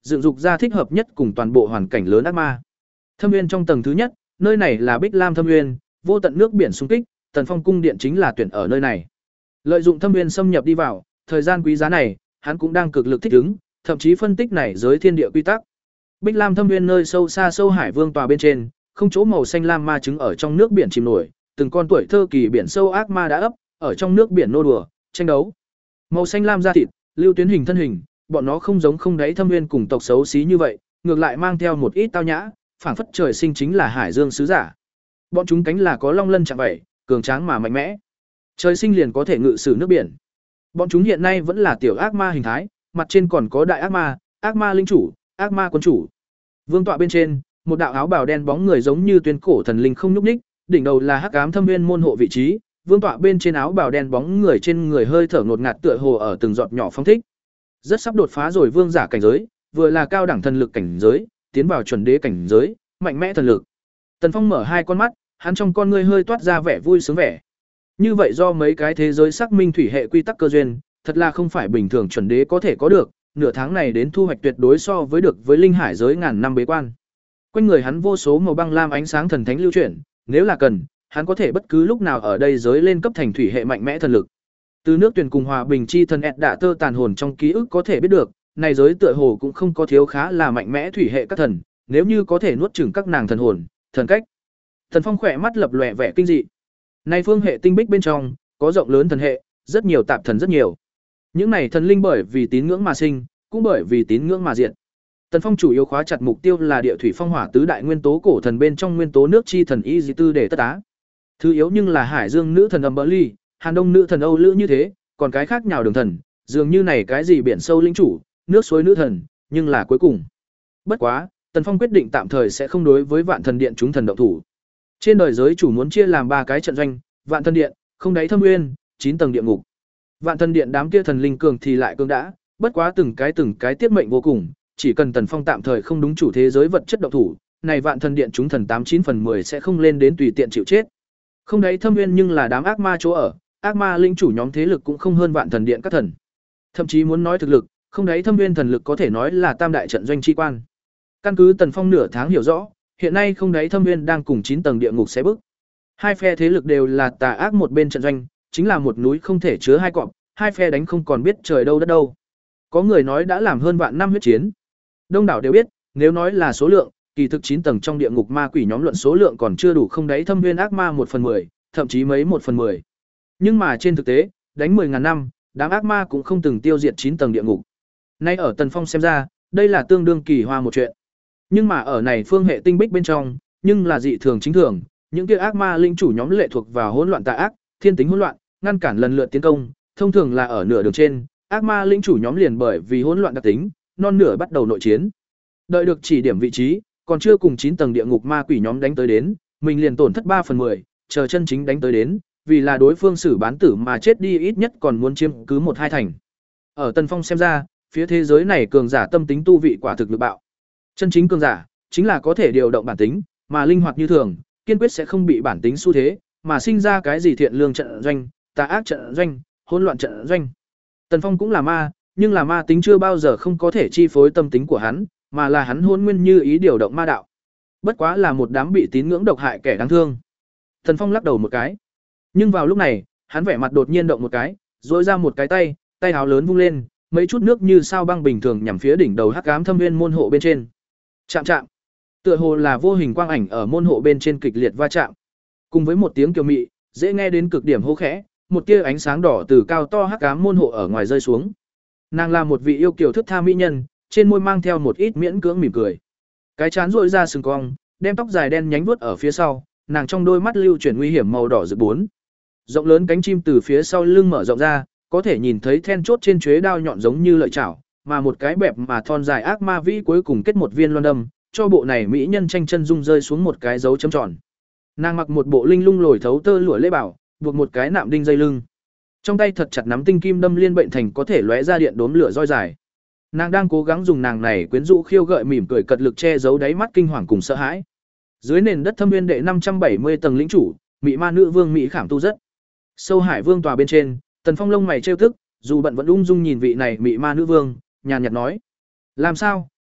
dựng dục ra thích hợp nhất cùng toàn bộ hoàn cảnh lớn ác ma. Thâm Nguyên trong tầng thứ nhất, nơi này là Bích Lam Thâm Nguyên, vô tận nước biển xung kích, Tần Phong cung điện chính là tuyển ở nơi này. Lợi dụng Thâm Nguyên xâm nhập đi vào, thời gian quý giá này, hắn cũng đang cực lực thích ứng, thậm chí phân tích này giới thiên địa quy tắc. Bích Lam Thâm Nguyên nơi sâu xa sâu hải vương tòa bên trên, không chỗ màu xanh lam ma trứng ở trong nước biển chìm nổi, từng con tuổi thơ kỳ biển sâu ác ma đã ấp ở trong nước biển nô đùa, tranh đấu. Màu xanh lam da thịt, lưu tuyến hình thân hình, bọn nó không giống không đáy Thâm Nguyên cùng tộc xấu xí như vậy, ngược lại mang theo một ít tao nhã, phảng phất trời sinh chính là hải dương sứ giả. Bọn chúng cánh là có long lân chạm vậy, cường tráng mà mạnh mẽ. Trời sinh liền có thể ngự sử nước biển. Bọn chúng hiện nay vẫn là tiểu ác ma hình thái, mặt trên còn có đại ác ma, ác ma linh chủ, ác ma quân chủ. Vương tọa bên trên, một đạo áo bào đen bóng người giống như tuyên cổ thần linh không nhúc nhích, đỉnh đầu là hắc ám Thâm Nguyên môn hộ vị trí, vương tọa bên trên áo bào đen bóng người trên người hơi thở ngột ngạt tựa hồ ở từng giọt nhỏ phong thích. Rất sắp đột phá rồi vương giả cảnh giới, vừa là cao đẳng thần lực cảnh giới, tiến vào chuẩn đế cảnh giới, mạnh mẽ thần lực. Tần Phong mở hai con mắt, hắn trong con ngươi hơi toát ra vẻ vui sướng vẻ. Như vậy do mấy cái thế giới xác minh thủy hệ quy tắc cơ duyên, thật là không phải bình thường chuẩn đế có thể có được, nửa tháng này đến thu hoạch tuyệt đối so với được với linh hải giới ngàn năm bế quan. Quanh người hắn vô số màu băng lam ánh sáng thần thánh lưu chuyển, nếu là cần, hắn có thể bất cứ lúc nào ở đây giới lên cấp thành thủy hệ mạnh mẽ thần lực. Từ nước tuyển cùng hòa bình chi thần ẹt đạ tơ tàn hồn trong ký ức có thể biết được, này giới tựa hồ cũng không có thiếu khá là mạnh mẽ thủy hệ các thần, nếu như có thể nuốt chửng các nàng thần hồn, thần cách. Thần Phong khỏe mắt lập lòe vẻ kinh dị. Này phương hệ tinh bích bên trong, có rộng lớn thần hệ, rất nhiều tạp thần rất nhiều. Những này thần linh bởi vì tín ngưỡng mà sinh, cũng bởi vì tín ngưỡng mà diệt. Tần Phong chủ yếu khóa chặt mục tiêu là địa thủy phong hỏa tứ đại nguyên tố cổ thần bên trong nguyên tố nước chi thần Y Di Tư để tất á. Thứ yếu nhưng là Hải Dương nữ thần Umberly, Hàn Đông nữ thần Âu Lữ như thế, còn cái khác nhào đường thần, dường như này cái gì biển sâu linh chủ, nước suối nữ thần, nhưng là cuối cùng. Bất quá, Tần Phong quyết định tạm thời sẽ không đối với Vạn Thần Điện chúng thần động thủ. Trên đời giới chủ muốn chia làm ba cái trận doanh, Vạn Thần Điện, không đáy Thâm Nguyên, chín tầng địa ngục. Vạn Thần Điện đám kia thần linh cường thì lại cường đã, bất quá từng cái từng cái tiết mệnh vô cùng, chỉ cần Tần Phong tạm thời không đúng chủ thế giới vật chất động thủ, này Vạn Thần Điện chúng thần tám chín phần mười sẽ không lên đến tùy tiện chịu chết. Không đáy Thâm Nguyên nhưng là đám ác ma chỗ ở, ác ma linh chủ nhóm thế lực cũng không hơn Vạn Thần Điện các thần. Thậm chí muốn nói thực lực, không đáy Thâm Nguyên thần lực có thể nói là tam đại trận doanh chi quan. Căn cứ Tần Phong nửa tháng hiểu rõ, hiện nay không đáy Thâm Nguyên đang cùng chín tầng địa ngục xé bức. Hai phe thế lực đều là tà ác một bên trận doanh, chính là một núi không thể chứa hai cọp, hai phe đánh không còn biết trời đâu đất đâu. Có người nói đã làm hơn vạn năm huyết chiến. Đông đảo đều biết, nếu nói là số lượng, kỳ thực chín tầng trong địa ngục ma quỷ nhóm luận số lượng còn chưa đủ không đáy Thâm Nguyên ác ma một phần mười, thậm chí mấy một phần mười. Nhưng mà trên thực tế, đánh mười ngàn năm, đám ác ma cũng không từng tiêu diệt chín tầng địa ngục. Nay ở Tần Phong xem ra, đây là tương đương kỳ hoa một chuyện. Nhưng mà ở này phương hệ tinh bích bên trong, nhưng là dị thường chính thường, những kia ác ma linh chủ nhóm lệ thuộc vào hỗn loạn tà ác, thiên tính hỗn loạn, ngăn cản lần lượt tiến công, thông thường là ở nửa đường trên, ác ma linh chủ nhóm liền bởi vì hỗn loạn đặc tính, non nửa bắt đầu nội chiến. Đợi được chỉ điểm vị trí, còn chưa cùng chín tầng địa ngục ma quỷ nhóm đánh tới đến, mình liền tổn thất ba phần mười, chờ chân chính đánh tới đến, vì là đối phương xử bán tử mà chết đi ít nhất còn muốn chiếm cứ một hai thành. Ở Tần Phong xem ra, phía thế giới này cường giả tâm tính tu vị quả thực lực bạo. Chân chính cường giả chính là có thể điều động bản tính, mà linh hoạt như thường, kiên quyết sẽ không bị bản tính xu thế, mà sinh ra cái gì thiện lương trận doanh, tà ác trận doanh, hỗn loạn trận doanh. Tần Phong cũng là ma, nhưng là ma tính chưa bao giờ không có thể chi phối tâm tính của hắn, mà là hắn hôn nguyên như ý điều động ma đạo. Bất quá là một đám bị tín ngưỡng độc hại kẻ đáng thương. Tần Phong lắc đầu một cái. Nhưng vào lúc này, hắn vẻ mặt đột nhiên động một cái, duỗi ra một cái tay, tay áo lớn vung lên, mấy chút nước như sao băng bình thường nhằm phía đỉnh đầu hắc ám Thâm Nguyên môn hộ bên trên. Chạm chạm. Tựa hồ là vô hình quang ảnh ở môn hộ bên trên kịch liệt va chạm. Cùng với một tiếng kiều mị, dễ nghe đến cực điểm hô khẽ, một tia ánh sáng đỏ từ cao to hắc ám môn hộ ở ngoài rơi xuống. Nàng là một vị yêu kiều thức tha mỹ nhân, trên môi mang theo một ít miễn cưỡng mỉm cười. Cái trán rỗi ra sừng cong, đem tóc dài đen nhánh vuốt ở phía sau, nàng trong đôi mắt lưu chuyển nguy hiểm màu đỏ rực bốn. Rộng lớn cánh chim từ phía sau lưng mở rộng ra, có thể nhìn thấy then chốt trên chuế đao nhọn giống như lợi chảo, mà một cái bẹp mà thon dài ác ma vĩ cuối cùng kết một viên loan đâm, cho bộ này mỹ nhân tranh chân dung rơi xuống một cái dấu chấm tròn. Nàng mặc một bộ linh lung lồi thấu tơ lụa lễ bảo, buộc một cái nạm đinh dây lưng. Trong tay thật chặt nắm tinh kim đâm liên bệnh thành có thể lóe ra điện đốm lửa roi dài. Nàng đang cố gắng dùng nàng này quyến rũ khiêu gợi mỉm cười cật lực che giấu đáy mắt kinh hoàng cùng sợ hãi. Dưới nền đất Thâm Nguyên đệ năm trăm bảy mươi tầng lĩnh chủ, Mị Ma nữ vương Mỹ Khảm tu rất. Sâu Hải Vương tòa bên trên, Tần Phong lông mày trêu tức, dù bận vẫn ung dung nhìn vị này Mị Ma nữ vương, nhàn nhạt nói: "Làm sao,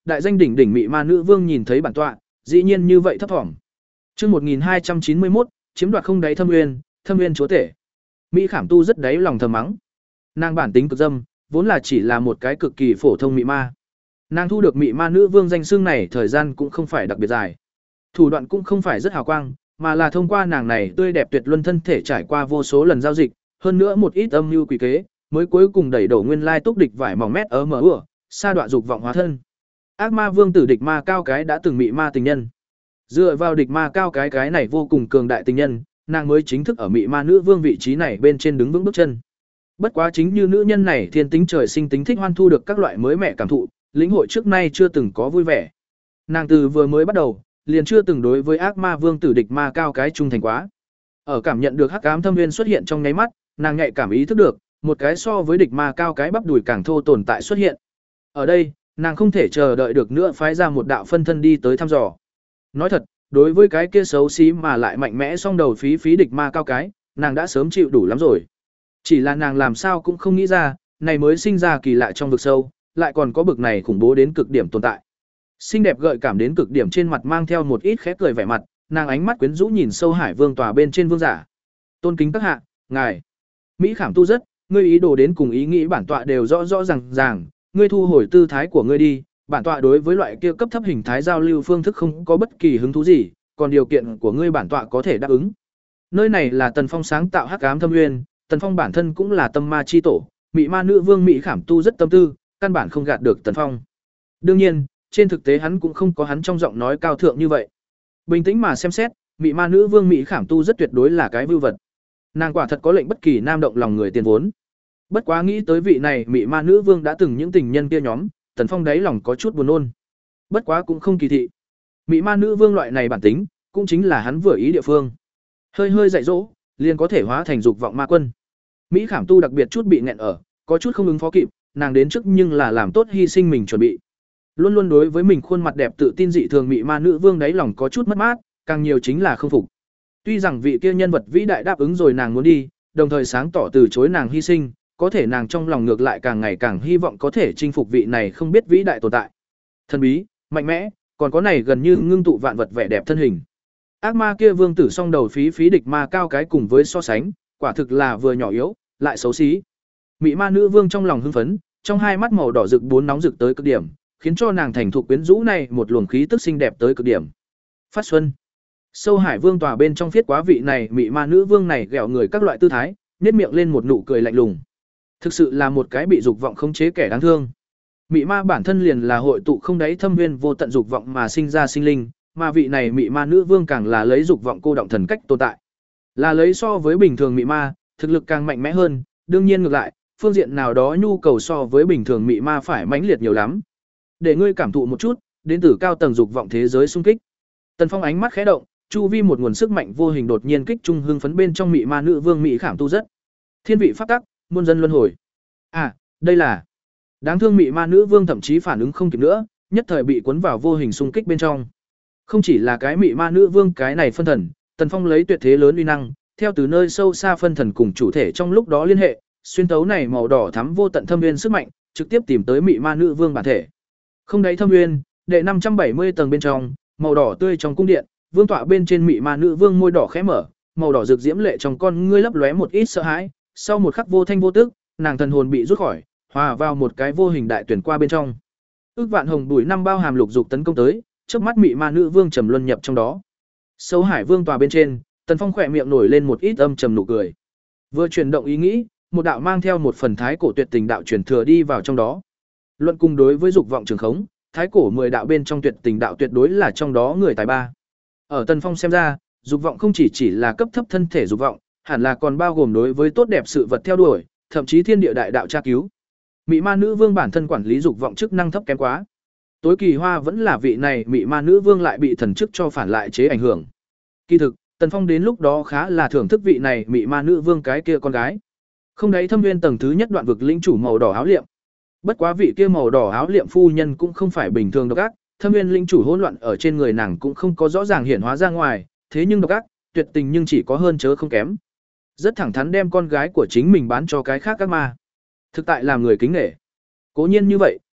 đại danh đỉnh đỉnh mị ma nữ vương nhìn thấy bản tọa, dĩ nhiên như vậy thấp thỏm. Chương một nghìn hai trăm chín mươi mốt, chiếm đoạt không đáy thâm nguyên, thâm nguyên chúa tể. Mỹ Khảm Tu rất đáy lòng thầm mắng. Nàng bản tính cực dâm, vốn là chỉ là một cái cực kỳ phổ thông mị ma. Nàng thu được mị ma nữ vương danh xưng này thời gian cũng không phải đặc biệt dài. Thủ đoạn cũng không phải rất hào quang, mà là thông qua nàng này tươi đẹp tuyệt luân thân thể trải qua vô số lần giao dịch, hơn nữa một ít âm mưu quỷ kế, mới cuối cùng đẩy đổ nguyên lai túc địch vải mỏng mét ở mở ủa, sa đoạn dục vọng hóa thân. Ác ma vương tử địch ma cao cái đã từng mị ma tình nhân. Dựa vào địch ma cao cái cái này vô cùng cường đại tình nhân, nàng mới chính thức ở mị ma nữ vương vị trí này bên trên đứng vững bước chân. Bất quá chính như nữ nhân này thiên tính trời sinh tính thích hoan thu được các loại mới mẻ cảm thụ, lĩnh hội trước nay chưa từng có vui vẻ. Nàng từ vừa mới bắt đầu, liền chưa từng đối với ác ma vương tử địch ma cao cái trung thành quá. Ở cảm nhận được hắc ám thâm viên xuất hiện trong nháy mắt, nàng nhạy cảm ý thức được, một cái so với địch ma cao cái bắp đùi càng thô tồn tại xuất hiện. Ở đây, nàng không thể chờ đợi được nữa phái ra một đạo phân thân đi tới thăm dò. Nói thật, đối với cái kia xấu xí mà lại mạnh mẽ song đầu phí phí địch ma cao cái, nàng đã sớm chịu đủ lắm rồi. Chỉ là nàng làm sao cũng không nghĩ ra, này mới sinh ra kỳ lạ trong vực sâu, lại còn có bực này khủng bố đến cực điểm tồn tại. Xinh đẹp gợi cảm đến cực điểm trên mặt mang theo một ít khẽ cười vẻ mặt, nàng ánh mắt quyến rũ nhìn sâu Hải Vương tòa bên trên vương giả. Tôn kính các hạ, ngài. Mỹ Khảm Tu rất, ngươi ý đồ đến cùng ý nghĩ bản tọa đều rõ rõ ràng ràng, ngươi thu hồi tư thái của ngươi đi, bản tọa đối với loại kia cấp thấp hình thái giao lưu phương thức không có bất kỳ hứng thú gì, còn điều kiện của ngươi bản tọa có thể đáp ứng. Nơi này là Tần Phong sáng tạo hắc ám thâm nguyên, Tần Phong bản thân cũng là tâm ma chi tổ, Mị ma nữ vương Mỹ Khảm Tu rất tâm tư, căn bản không gạt được Tần Phong. Đương nhiên, trên thực tế hắn cũng không có hắn trong giọng nói cao thượng như vậy. Bình tĩnh mà xem xét, Mị ma nữ vương Mỹ Khảm Tu rất tuyệt đối là cái vưu vật. Nàng quả thật có lệnh bất kỳ nam động lòng người tiền vốn. Bất quá nghĩ tới vị này Mị ma nữ vương đã từng những tình nhân kia nhóm, Tần Phong đáy lòng có chút buồn nôn. Bất quá cũng không kỳ thị. Mị ma nữ vương loại này bản tính, cũng chính là hắn vừa ý địa phương. Hơi hơi dạy dỗ, liền có thể hóa thành dục vọng ma quân. Mỹ Khảm Tu đặc biệt chút bị nghẹn ở, có chút không ứng phó kịp, nàng đến trước nhưng là làm tốt hy sinh mình chuẩn bị. Luôn luôn đối với mình khuôn mặt đẹp tự tin dị thường Mị ma nữ vương đáy lòng có chút mất mát, càng nhiều chính là không phục. Tuy rằng vị kia nhân vật vĩ đại đáp ứng rồi nàng muốn đi, đồng thời sáng tỏ từ chối nàng hy sinh, có thể nàng trong lòng ngược lại càng ngày càng hy vọng có thể chinh phục vị này không biết vĩ đại tồn tại. Thần bí, mạnh mẽ, còn có này gần như ngưng tụ vạn vật vẻ đẹp thân hình. Ác ma kia vương tử song đầu phí phí địch ma cao cái cùng với so sánh, quả thực là vừa nhỏ yếu, lại xấu xí. Mị ma nữ vương trong lòng hưng phấn, trong hai mắt màu đỏ rực bốn nóng rực tới cực điểm, khiến cho nàng thành thục quyến rũ này một luồng khí tức xinh đẹp tới cực điểm. Phát xuân. Sâu Hải Vương tòa bên trong phiết quá vị này mị ma nữ vương này ghẹo người các loại tư thái, nhếch miệng lên một nụ cười lạnh lùng. Thực sự là một cái bị dục vọng khống chế kẻ đáng thương. Mị ma bản thân liền là hội tụ không đáy thâm nguyên vô tận dục vọng mà sinh ra sinh linh, mà vị này mị ma nữ vương càng là lấy dục vọng cô động thần cách tồn tại. Là lấy so với bình thường mị ma, thực lực càng mạnh mẽ hơn, đương nhiên ngược lại, phương diện nào đó nhu cầu so với bình thường mị ma phải mãnh liệt nhiều lắm. Để ngươi cảm thụ một chút, đến từ cao tầng dục vọng thế giới xung kích. Tần Phong ánh mắt khẽ động, chu vi một nguồn sức mạnh vô hình đột nhiên kích trung hưng phấn bên trong mị ma nữ vương Mỹ Khảm Tu rất. Thiên vị pháp tắc, muôn dân luân hồi. À, đây là. Đáng thương mị ma nữ vương thậm chí phản ứng không kịp nữa, nhất thời bị cuốn vào vô hình xung kích bên trong. Không chỉ là cái mị ma nữ vương cái này phân thần, Tần Phong lấy tuyệt thế lớn uy năng, theo từ nơi sâu xa phân thần cùng chủ thể trong lúc đó liên hệ, xuyên tấu này màu đỏ thắm vô tận thâm nguyên sức mạnh, trực tiếp tìm tới mị ma nữ vương bản thể. Không đáy thâm nguyên, đệ năm trăm bảy mươi tầng bên trong, màu đỏ tươi trong cung điện, vương tọa bên trên mị ma nữ vương môi đỏ khẽ mở, màu đỏ rực diễm lệ trong con ngươi lấp lóe một ít sợ hãi, sau một khắc vô thanh vô tức, nàng thần hồn bị rút khỏi, hòa vào một cái vô hình đại tuyển qua bên trong. Ước vạn hồng bùi năm bao hàm lục dục tấn công tới, trước mắt mị ma nữ vương trầm luân nhập trong đó. Sâu Hải Vương tòa bên trên, Tần Phong khỏe miệng nổi lên một ít âm trầm nụ cười. Vừa chuyển động ý nghĩ, một đạo mang theo một phần thái cổ tuyệt tình đạo truyền thừa đi vào trong đó. Luận cùng đối với dục vọng trường khống, thái cổ mười đạo bên trong tuyệt tình đạo tuyệt đối là trong đó người tài ba. Ở Tần Phong xem ra, dục vọng không chỉ chỉ là cấp thấp thân thể dục vọng, hẳn là còn bao gồm đối với tốt đẹp sự vật theo đuổi, thậm chí thiên địa đại đạo tra cứu. Mị ma nữ vương bản thân quản lý dục vọng chức năng thấp kém quá. Tối kỳ hoa vẫn là vị này mị ma nữ vương lại bị thần chức cho phản lại chế ảnh hưởng. Kỳ thực, Tần Phong đến lúc đó khá là thưởng thức vị này mị ma nữ vương cái kia con gái. Không đáy thâm nguyên tầng thứ nhất đoạn vực lĩnh chủ màu đỏ áo liệm. Bất quá vị kia màu đỏ áo liệm phu nhân cũng không phải bình thường độc ác, thâm nguyên lĩnh chủ hỗn loạn ở trên người nàng cũng không có rõ ràng hiển hóa ra ngoài, thế nhưng độc ác, tuyệt tình nhưng chỉ có hơn chớ không kém. Rất thẳng thắn đem con gái của chính mình bán cho cái khác các ma. Thực tại làm người kính nể. Cố nhiên như vậy,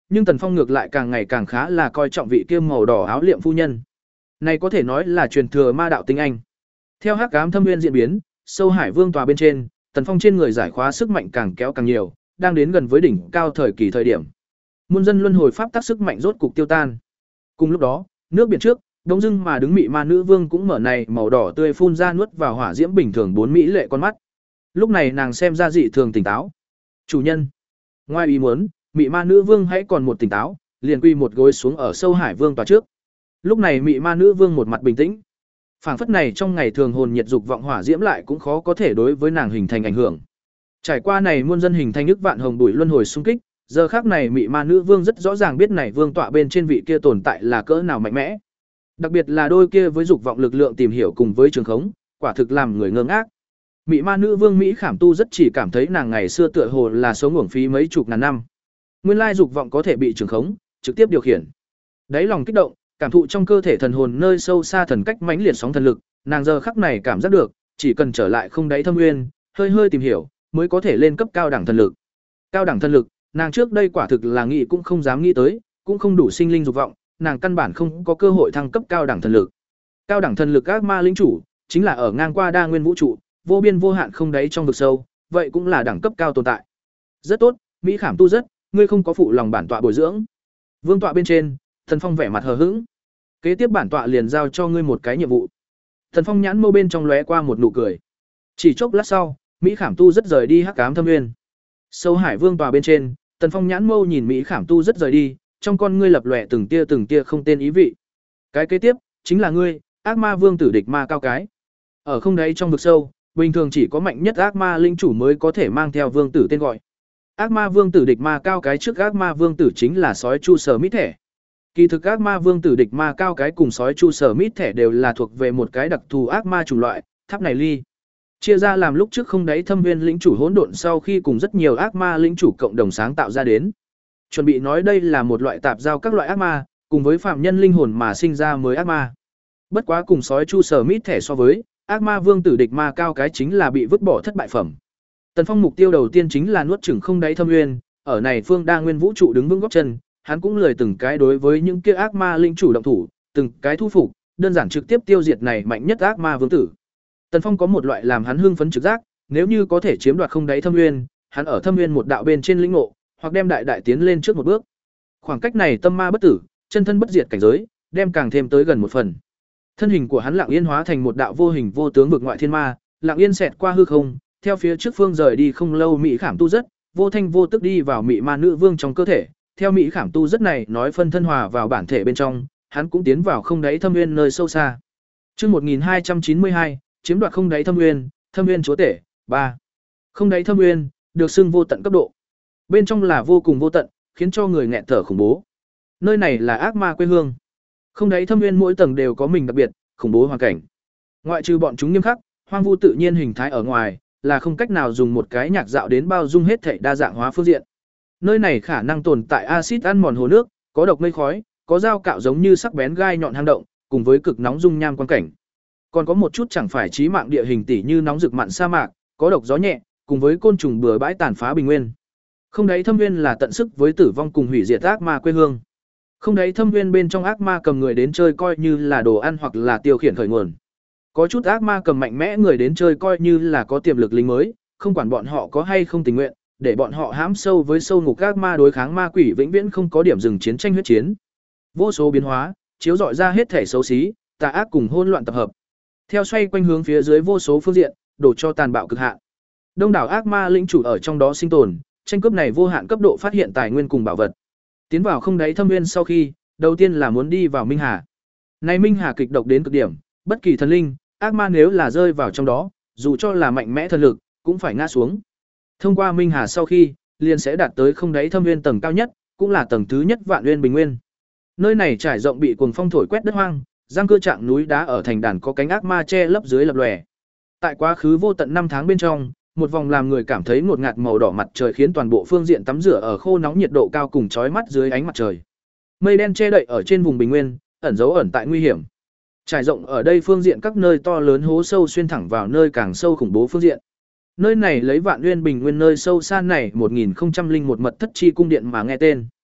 nhưng Tần Phong ngược lại càng ngày càng khá là coi trọng vị kia màu đỏ áo liệm phu nhân. Này có thể nói là truyền thừa ma đạo tinh anh. Theo Hắc Ám Thâm Nguyên diễn biến, Sâu Hải Vương tòa bên trên, Tần Phong trên người giải khóa sức mạnh càng kéo càng nhiều, đang đến gần với đỉnh cao thời kỳ thời điểm. Muôn dân luân hồi pháp tác sức mạnh rốt cục tiêu tan. Cùng lúc đó, nước biển trước, đông dưng mà đứng mị ma nữ vương cũng mở này màu đỏ tươi phun ra nuốt vào hỏa diễm bình thường bốn mỹ lệ con mắt. Lúc này nàng xem ra dị thường tỉnh táo. Chủ nhân, ngoài ý muốn, mị ma nữ vương hãy còn một tỉnh táo, liền quy một gối xuống ở Sâu Hải Vương tòa trước. Lúc này mị ma nữ vương một mặt bình tĩnh. Phảng phất này trong ngày thường hồn nhiệt dục vọng hỏa diễm lại cũng khó có thể đối với nàng hình thành ảnh hưởng. Trải qua này muôn dân hình thành nước vạn hồng bụi luân hồi xung kích, giờ khắc này mị ma nữ vương rất rõ ràng biết này vương tọa bên trên vị kia tồn tại là cỡ nào mạnh mẽ. Đặc biệt là đôi kia với dục vọng lực lượng tìm hiểu cùng với trường khống, quả thực làm người ngơ ngác. Mị ma nữ vương Mỹ Khảm Tu rất chỉ cảm thấy nàng ngày xưa tựa hồ là sống uổng phí mấy chục ngàn năm. Nguyên lai dục vọng có thể bị trường khống, trực tiếp điều khiển. Đáy lòng kích động, cảm thụ trong cơ thể thần hồn nơi sâu xa thần cách mãnh liệt sóng thần lực, nàng giờ khắc này cảm giác được, chỉ cần trở lại không đáy thâm nguyên, hơi hơi tìm hiểu, mới có thể lên cấp cao đẳng thần lực. Cao đẳng thần lực, nàng trước đây quả thực là nghĩ cũng không dám nghĩ tới, cũng không đủ sinh linh dục vọng, nàng căn bản không có cơ hội thăng cấp cao đẳng thần lực. Cao đẳng thần lực ác ma lĩnh chủ, chính là ở ngang qua đa nguyên vũ trụ, vô biên vô hạn không đáy trong vực sâu, vậy cũng là đẳng cấp cao tồn tại. Rất tốt, Mỹ Khảm Tu rất, ngươi không có phụ lòng bản tọa bồi dưỡng. Vương tọa bên trên, Thần Phong vẻ mặt hờ hững. Kế tiếp bản tọa liền giao cho ngươi một cái nhiệm vụ. Thần Phong nhãn mâu bên trong lóe qua một nụ cười. Chỉ chốc lát sau, Mỹ Khảm Tu rất rời đi Hắc Ám Thâm Nguyên. Sâu Hải Vương tòa bên trên, Tần Phong nhãn mâu nhìn Mỹ Khảm Tu rất rời đi, trong con ngươi lập lòe từng tia từng tia không tên ý vị. Cái kế tiếp chính là ngươi, ác ma vương tử địch ma cao cái. Ở không đáy trong vực sâu, bình thường chỉ có mạnh nhất ác ma linh chủ mới có thể mang theo vương tử tên gọi. Ác ma vương tử địch ma cao cái trước ác ma vương tử chính là sói chu sở mít thẻ. Kỳ thực ác ma vương tử địch ma cao cái cùng sói chu sở mít thẻ đều là thuộc về một cái đặc thù ác ma chủng loại, tháp này ly. Chia ra làm lúc trước không đáy thâm viên lĩnh chủ hỗn độn sau khi cùng rất nhiều ác ma lĩnh chủ cộng đồng sáng tạo ra đến. Chuẩn bị nói đây là một loại tạp giao các loại ác ma, cùng với phạm nhân linh hồn mà sinh ra mới ác ma. Bất quá cùng sói chu sở mít thẻ so với, ác ma vương tử địch ma cao cái chính là bị vứt bỏ thất bại phẩm. Tần Phong mục tiêu đầu tiên chính là nuốt chửng không đáy thâm nguyên, ở này phương đa nguyên vũ trụ đứng vững gót chân, hắn cũng lười từng cái đối với những kia ác ma linh chủ động thủ, từng cái thu phục, đơn giản trực tiếp tiêu diệt này mạnh nhất ác ma vương tử. Tần Phong có một loại làm hắn hưng phấn trực giác, nếu như có thể chiếm đoạt không đáy thâm nguyên, hắn ở thâm nguyên một đạo bên trên lĩnh ngộ, hoặc đem đại đại tiến lên trước một bước. Khoảng cách này tâm ma bất tử, chân thân bất diệt cảnh giới, đem càng thêm tới gần một phần. Thân hình của hắn lặng yên hóa thành một đạo vô hình vô tướng vực ngoại thiên ma, lặng yên xẹt qua hư không, theo phía trước phương rời đi không lâu Mỹ Khảm Tu rất, vô thanh vô tức đi vào Mị Ma nữ vương trong cơ thể. Theo Mỹ Khảm Tu rất này nói phân thân hòa vào bản thể bên trong, hắn cũng tiến vào không đáy thâm nguyên nơi sâu xa. Chương một nghìn hai trăm chín mươi hai, chiếm đoạt không đáy thâm nguyên, thâm nguyên chúa tể, ba. Không đáy thâm nguyên, được xưng vô tận cấp độ. Bên trong là vô cùng vô tận, khiến cho người nghẹt thở khủng bố. Nơi này là ác ma quê hương. Không đáy thâm nguyên mỗi tầng đều có mình đặc biệt, khủng bố hoàn cảnh. Ngoại trừ bọn chúng nghiêm khắc, hoang vu tự nhiên hình thái ở ngoài, là không cách nào dùng một cái nhạc dạo đến bao dung hết thảy đa dạng hóa phương diện. Nơi này khả năng tồn tại axit ăn mòn hồ nước, có độc mây khói, có dao cạo giống như sắc bén gai nhọn hang động, cùng với cực nóng dung nham quan cảnh. Còn có một chút chẳng phải chí mạng địa hình tỉ như nóng rực mặn sa mạc, có độc gió nhẹ, cùng với côn trùng bừa bãi tàn phá bình nguyên. Không đáy thâm nguyên là tận sức với tử vong cùng hủy diệt ác ma quê hương. Không đáy thâm nguyên bên trong ác ma cầm người đến chơi coi như là đồ ăn hoặc là tiêu khiển khởi nguồn. Có chút ác ma cầm mạnh mẽ người đến chơi coi như là có tiềm lực lính mới, không quản bọn họ có hay không tình nguyện, để bọn họ hãm sâu với sâu ngục ác ma đối kháng ma quỷ vĩnh viễn không có điểm dừng chiến tranh huyết chiến. Vô số biến hóa, chiếu rọi ra hết thể xấu xí, tà ác cùng hỗn loạn tập hợp. Theo xoay quanh hướng phía dưới vô số phương diện, đổ cho tàn bạo cực hạn. Đông đảo ác ma lĩnh chủ ở trong đó sinh tồn, tranh cướp này vô hạn cấp độ phát hiện tài nguyên cùng bảo vật. Tiến vào không đáy thâm nguyên sau khi, đầu tiên là muốn đi vào Minh Hà. Này Minh Hà kịch độc đến cực điểm, bất kỳ thần linh, ác ma nếu là rơi vào trong đó, dù cho là mạnh mẽ thần lực, cũng phải ngã xuống. Thông qua Minh Hà sau khi, liền sẽ đạt tới không đáy thâm nguyên tầng cao nhất, cũng là tầng thứ nhất Vạn Nguyên Bình Nguyên. Nơi này trải rộng bị cuồng phong thổi quét đất hoang, giang cơ trạng núi đá ở thành đàn có cánh ác ma che lấp dưới lập lòe. Tại quá khứ vô tận năm tháng bên trong, một vòng làm người cảm thấy ngột ngạt màu đỏ mặt trời khiến toàn bộ phương diện tắm rửa ở khô nóng nhiệt độ cao cùng chói mắt dưới ánh mặt trời. Mây đen che đậy ở trên vùng bình nguyên, ẩn dấu ẩn tại nguy hiểm. Trải rộng ở đây phương diện các nơi to lớn hố sâu xuyên thẳng vào nơi càng sâu khủng bố phương diện. Nơi này lấy Vạn Nguyên Bình Nguyên nơi sâu xa này một nghìn không trăm lẻ một mật thất chi cung điện mà nghe tên.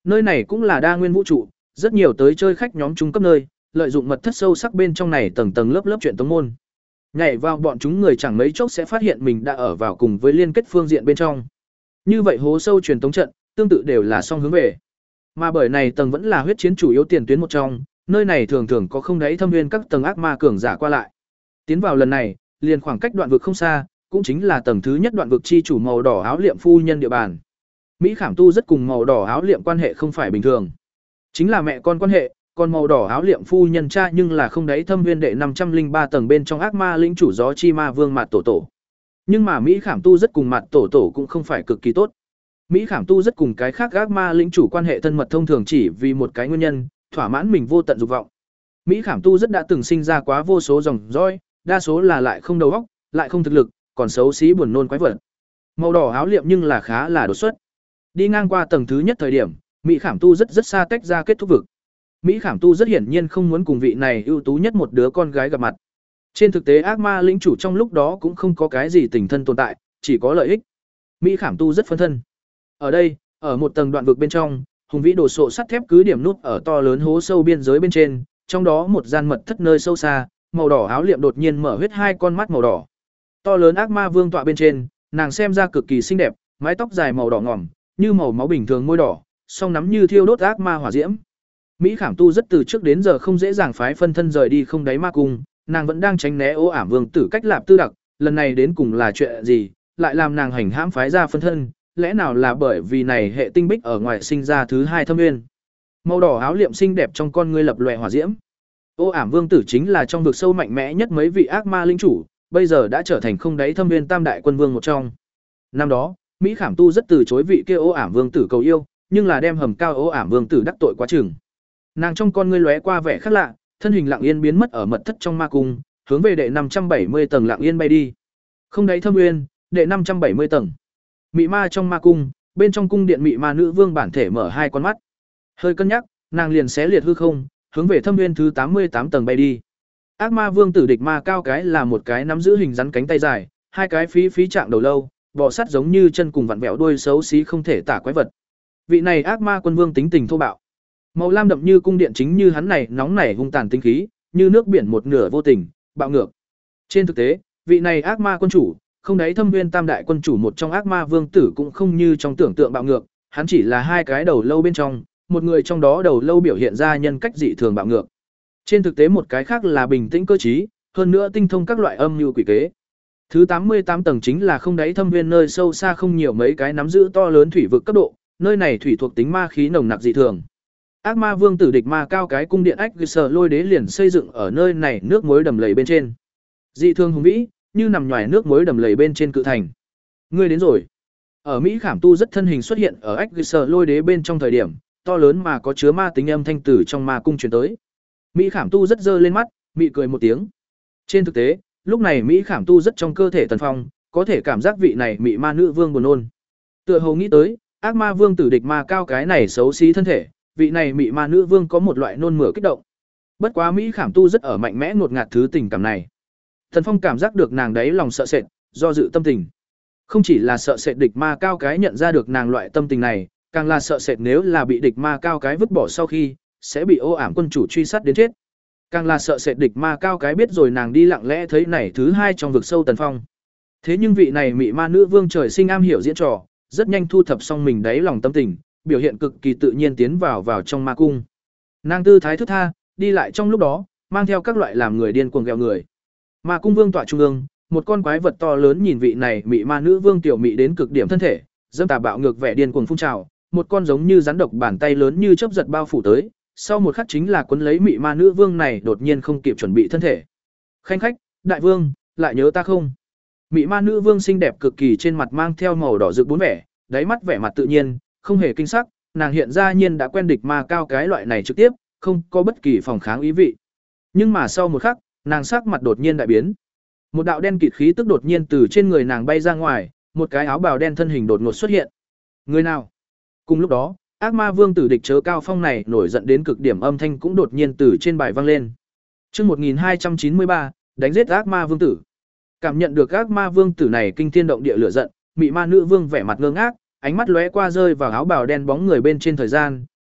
Nơi này cũng là đa nguyên vũ trụ, rất nhiều tới chơi khách nhóm trung cấp nơi, lợi dụng mật thất sâu sắc bên trong này tầng tầng lớp lớp chuyện tống môn. Nhảy vào bọn chúng người chẳng mấy chốc sẽ phát hiện mình đã ở vào cùng với liên kết phương diện bên trong. Như vậy hố sâu truyền tống trận, tương tự đều là song hướng về. Mà bởi này tầng vẫn là huyết chiến chủ yếu tiền tuyến một trong, nơi này thường thường có không đáy thâm nguyên các tầng ác ma cường giả qua lại. Tiến vào lần này, liền khoảng cách đoạn vực không xa, cũng chính là tầng thứ nhất đoạn vực chi chủ màu đỏ áo liệm phu nhân địa bàn. Mỹ Khảm Tu rất cùng màu đỏ áo liệm quan hệ không phải bình thường, chính là mẹ con quan hệ, còn màu đỏ áo liệm phu nhân cha nhưng là không đáy thâm nguyên đệ năm trăm linh ba tầng bên trong ác ma lĩnh chủ gió chi ma vương Mạt Tổ Tổ. Nhưng mà Mỹ Khảm Tu rất cùng Mạt Tổ Tổ cũng không phải cực kỳ tốt. Mỹ Khảm Tu rất cùng cái khác ác ma lĩnh chủ quan hệ thân mật thông thường chỉ vì một cái nguyên nhân, thỏa mãn mình vô tận dục vọng. Mỹ Khảm Tu rất đã từng sinh ra quá vô số dòng dõi, đa số là lại không đầu óc, lại không thực lực, còn xấu xí buồn nôn quái vật. Màu đỏ áo liệm nhưng là khá là đột xuất. Đi ngang qua tầng thứ nhất thời điểm, Mỹ Khảm Tu rất rất xa tách ra kết thúc vực. Mỹ Khảm Tu rất hiển nhiên không muốn cùng vị này ưu tú nhất một đứa con gái gặp mặt. Trên thực tế ác ma lĩnh chủ trong lúc đó cũng không có cái gì tình thân tồn tại, chỉ có lợi ích. Mỹ Khảm Tu rất phân thân. Ở đây, ở một tầng đoạn vực bên trong, hùng vĩ đồ sộ sắt thép cứ điểm nút ở to lớn hố sâu biên giới bên trên, trong đó một gian mật thất nơi sâu xa, màu đỏ áo liệm đột nhiên mở huyết hai con mắt màu đỏ. To lớn ác ma vương tọa bên trên, nàng xem ra cực kỳ xinh đẹp, mái tóc dài màu đỏ ngòm, như màu máu bình thường môi đỏ, song nắm như thiêu đốt ác ma hỏa diễm. Mỹ Khảm Tu rất từ trước đến giờ không dễ dàng phái phân thân rời đi không đáy ma cung, nàng vẫn đang tránh né Ô Ảm Vương tử cách lạp tư đặc, lần này đến cùng là chuyện gì, lại làm nàng hành hãm phái ra phân thân, lẽ nào là bởi vì này hệ tinh bích ở ngoài sinh ra thứ hai thâm nguyên. Màu đỏ áo liệm xinh đẹp trong con ngươi lập lòe hỏa diễm. Ô Ảm Vương tử chính là trong vực sâu mạnh mẽ nhất mấy vị ác ma linh chủ, bây giờ đã trở thành không đáy thâm nguyên tam đại quân vương một trong. Năm đó, Mỹ Khảm Tu rất từ chối vị kia Ô Ảm Vương tử cầu yêu, nhưng là đem hầm cao Ô Ảm Vương tử đắc tội quá chừng. Nàng trong con ngươi lóe qua vẻ khác lạ, thân hình lặng yên biến mất ở mật thất trong ma cung, hướng về đệ năm trăm bảy mươi tầng lặng yên bay đi. Không đáy thâm nguyên, đệ năm trăm bảy mươi tầng. Mị ma trong ma cung, bên trong cung điện mị ma nữ vương bản thể mở hai con mắt. Hơi cân nhắc, nàng liền xé liệt hư không, hướng về thâm nguyên thứ tám mươi tám tầng bay đi. Ác ma vương tử địch ma cao cái là một cái nắm giữ hình rắn cánh tay dài, hai cái phí phí trạng đầu lâu, bò sắt giống như chân cùng vặn vẹo đuôi xấu xí không thể tả quái vật. Vị này ác ma quân vương tính tình thô bạo. Màu lam đậm như cung điện chính như hắn này nóng nảy hung tàn tinh khí, như nước biển một nửa vô tình, bạo ngược. Trên thực tế, vị này ác ma quân chủ, không đáy thâm nguyên tam đại quân chủ một trong ác ma vương tử cũng không như trong tưởng tượng bạo ngược, hắn chỉ là hai cái đầu lâu bên trong, một người trong đó đầu lâu biểu hiện ra nhân cách dị thường bạo ngược. Trên thực tế một cái khác là bình tĩnh cơ trí, hơn nữa tinh thông các loại âm mưu quỷ kế. Thứ tám mươi tám tầng chính là không đáy thâm nguyên nơi sâu xa không nhiều mấy cái nắm giữ to lớn thủy vực cấp độ, nơi này thủy thuộc tính ma khí nồng nặc dị thường. Ác ma vương tử địch ma cao cái cung điện ách sở lôi đế liền xây dựng ở nơi này nước muối đầm lầy bên trên. Dị thường hùng vĩ, như nằm nhòi nước muối đầm lầy bên trên cự thành. Ngươi đến rồi. Ở Mỹ Khảm Tu rất thân hình xuất hiện ở ách sở lôi đế bên trong thời điểm, to lớn mà có chứa ma tính âm thanh tử trong ma cung truyền tới. Mỹ Khảm Tu rất dơ lên mắt, mị cười một tiếng. Trên thực tế, lúc này Mỹ Khảm Tu rất trong cơ thể tần phong, có thể cảm giác vị này mị ma nữ vương buồn nôn. Tựa hồ nghĩ tới, ác ma vương tử địch ma cao cái này xấu xí thân thể, vị này mị ma nữ vương có một loại nôn mửa kích động. Bất quá Mỹ Khảm Tu rất ở mạnh mẽ ngột ngạt thứ tình cảm này. Tần Phong cảm giác được nàng đấy lòng sợ sệt, do dự tâm tình. Không chỉ là sợ sệt địch ma cao cái nhận ra được nàng loại tâm tình này, càng là sợ sệt nếu là bị địch ma cao cái vứt bỏ sau khi, sẽ bị Ô Ảm quân chủ truy sát đến chết. Càng là sợ sệt địch ma cao cái biết rồi nàng đi lặng lẽ thấy này thứ hai trong vực sâu Tần Phong. Thế nhưng vị này mị ma nữ vương trời sinh am hiểu diễn trò, rất nhanh thu thập xong mình đáy lòng tâm tình, biểu hiện cực kỳ tự nhiên tiến vào vào trong ma cung. Nàng tư thái thức tha, đi lại trong lúc đó, mang theo các loại làm người điên cuồng ghẹo người. Ma cung vương tọa trung ương, một con quái vật to lớn nhìn vị này mị ma nữ vương tiểu mị đến cực điểm thân thể, dâm tà bạo ngược vẻ điên cuồng phun trào, một con giống như rắn độc bàn tay lớn như chớp giật bao phủ tới, sau một khắc chính là cuốn lấy mị ma nữ vương này đột nhiên không kịp chuẩn bị thân thể. Khanh khách, đại vương, lại nhớ ta không? Mị ma nữ vương xinh đẹp cực kỳ trên mặt mang theo màu đỏ rực bốn vẻ, đáy mắt vẻ mặt tự nhiên, không hề kinh sắc, nàng hiện ra nhiên đã quen địch ma cao cái loại này trực tiếp, không có bất kỳ phòng kháng ý vị. Nhưng mà sau một khắc, nàng sắc mặt đột nhiên đại biến. Một đạo đen kịt khí tức đột nhiên từ trên người nàng bay ra ngoài, một cái áo bào đen thân hình đột ngột xuất hiện. Người nào? Cùng lúc đó, ác ma vương tử địch chớ cao phong này nổi giận đến cực điểm âm thanh cũng đột nhiên từ trên bài vang lên. Chương một nghìn hai trăm chín mươi ba, đánh giết ác ma vương tử. Cảm nhận được ác ma vương tử này kinh thiên động địa lửa giận, mị ma nữ vương vẻ mặt ngơ ngác, ánh mắt lóe qua rơi vào áo bào đen bóng người bên trên thời gian,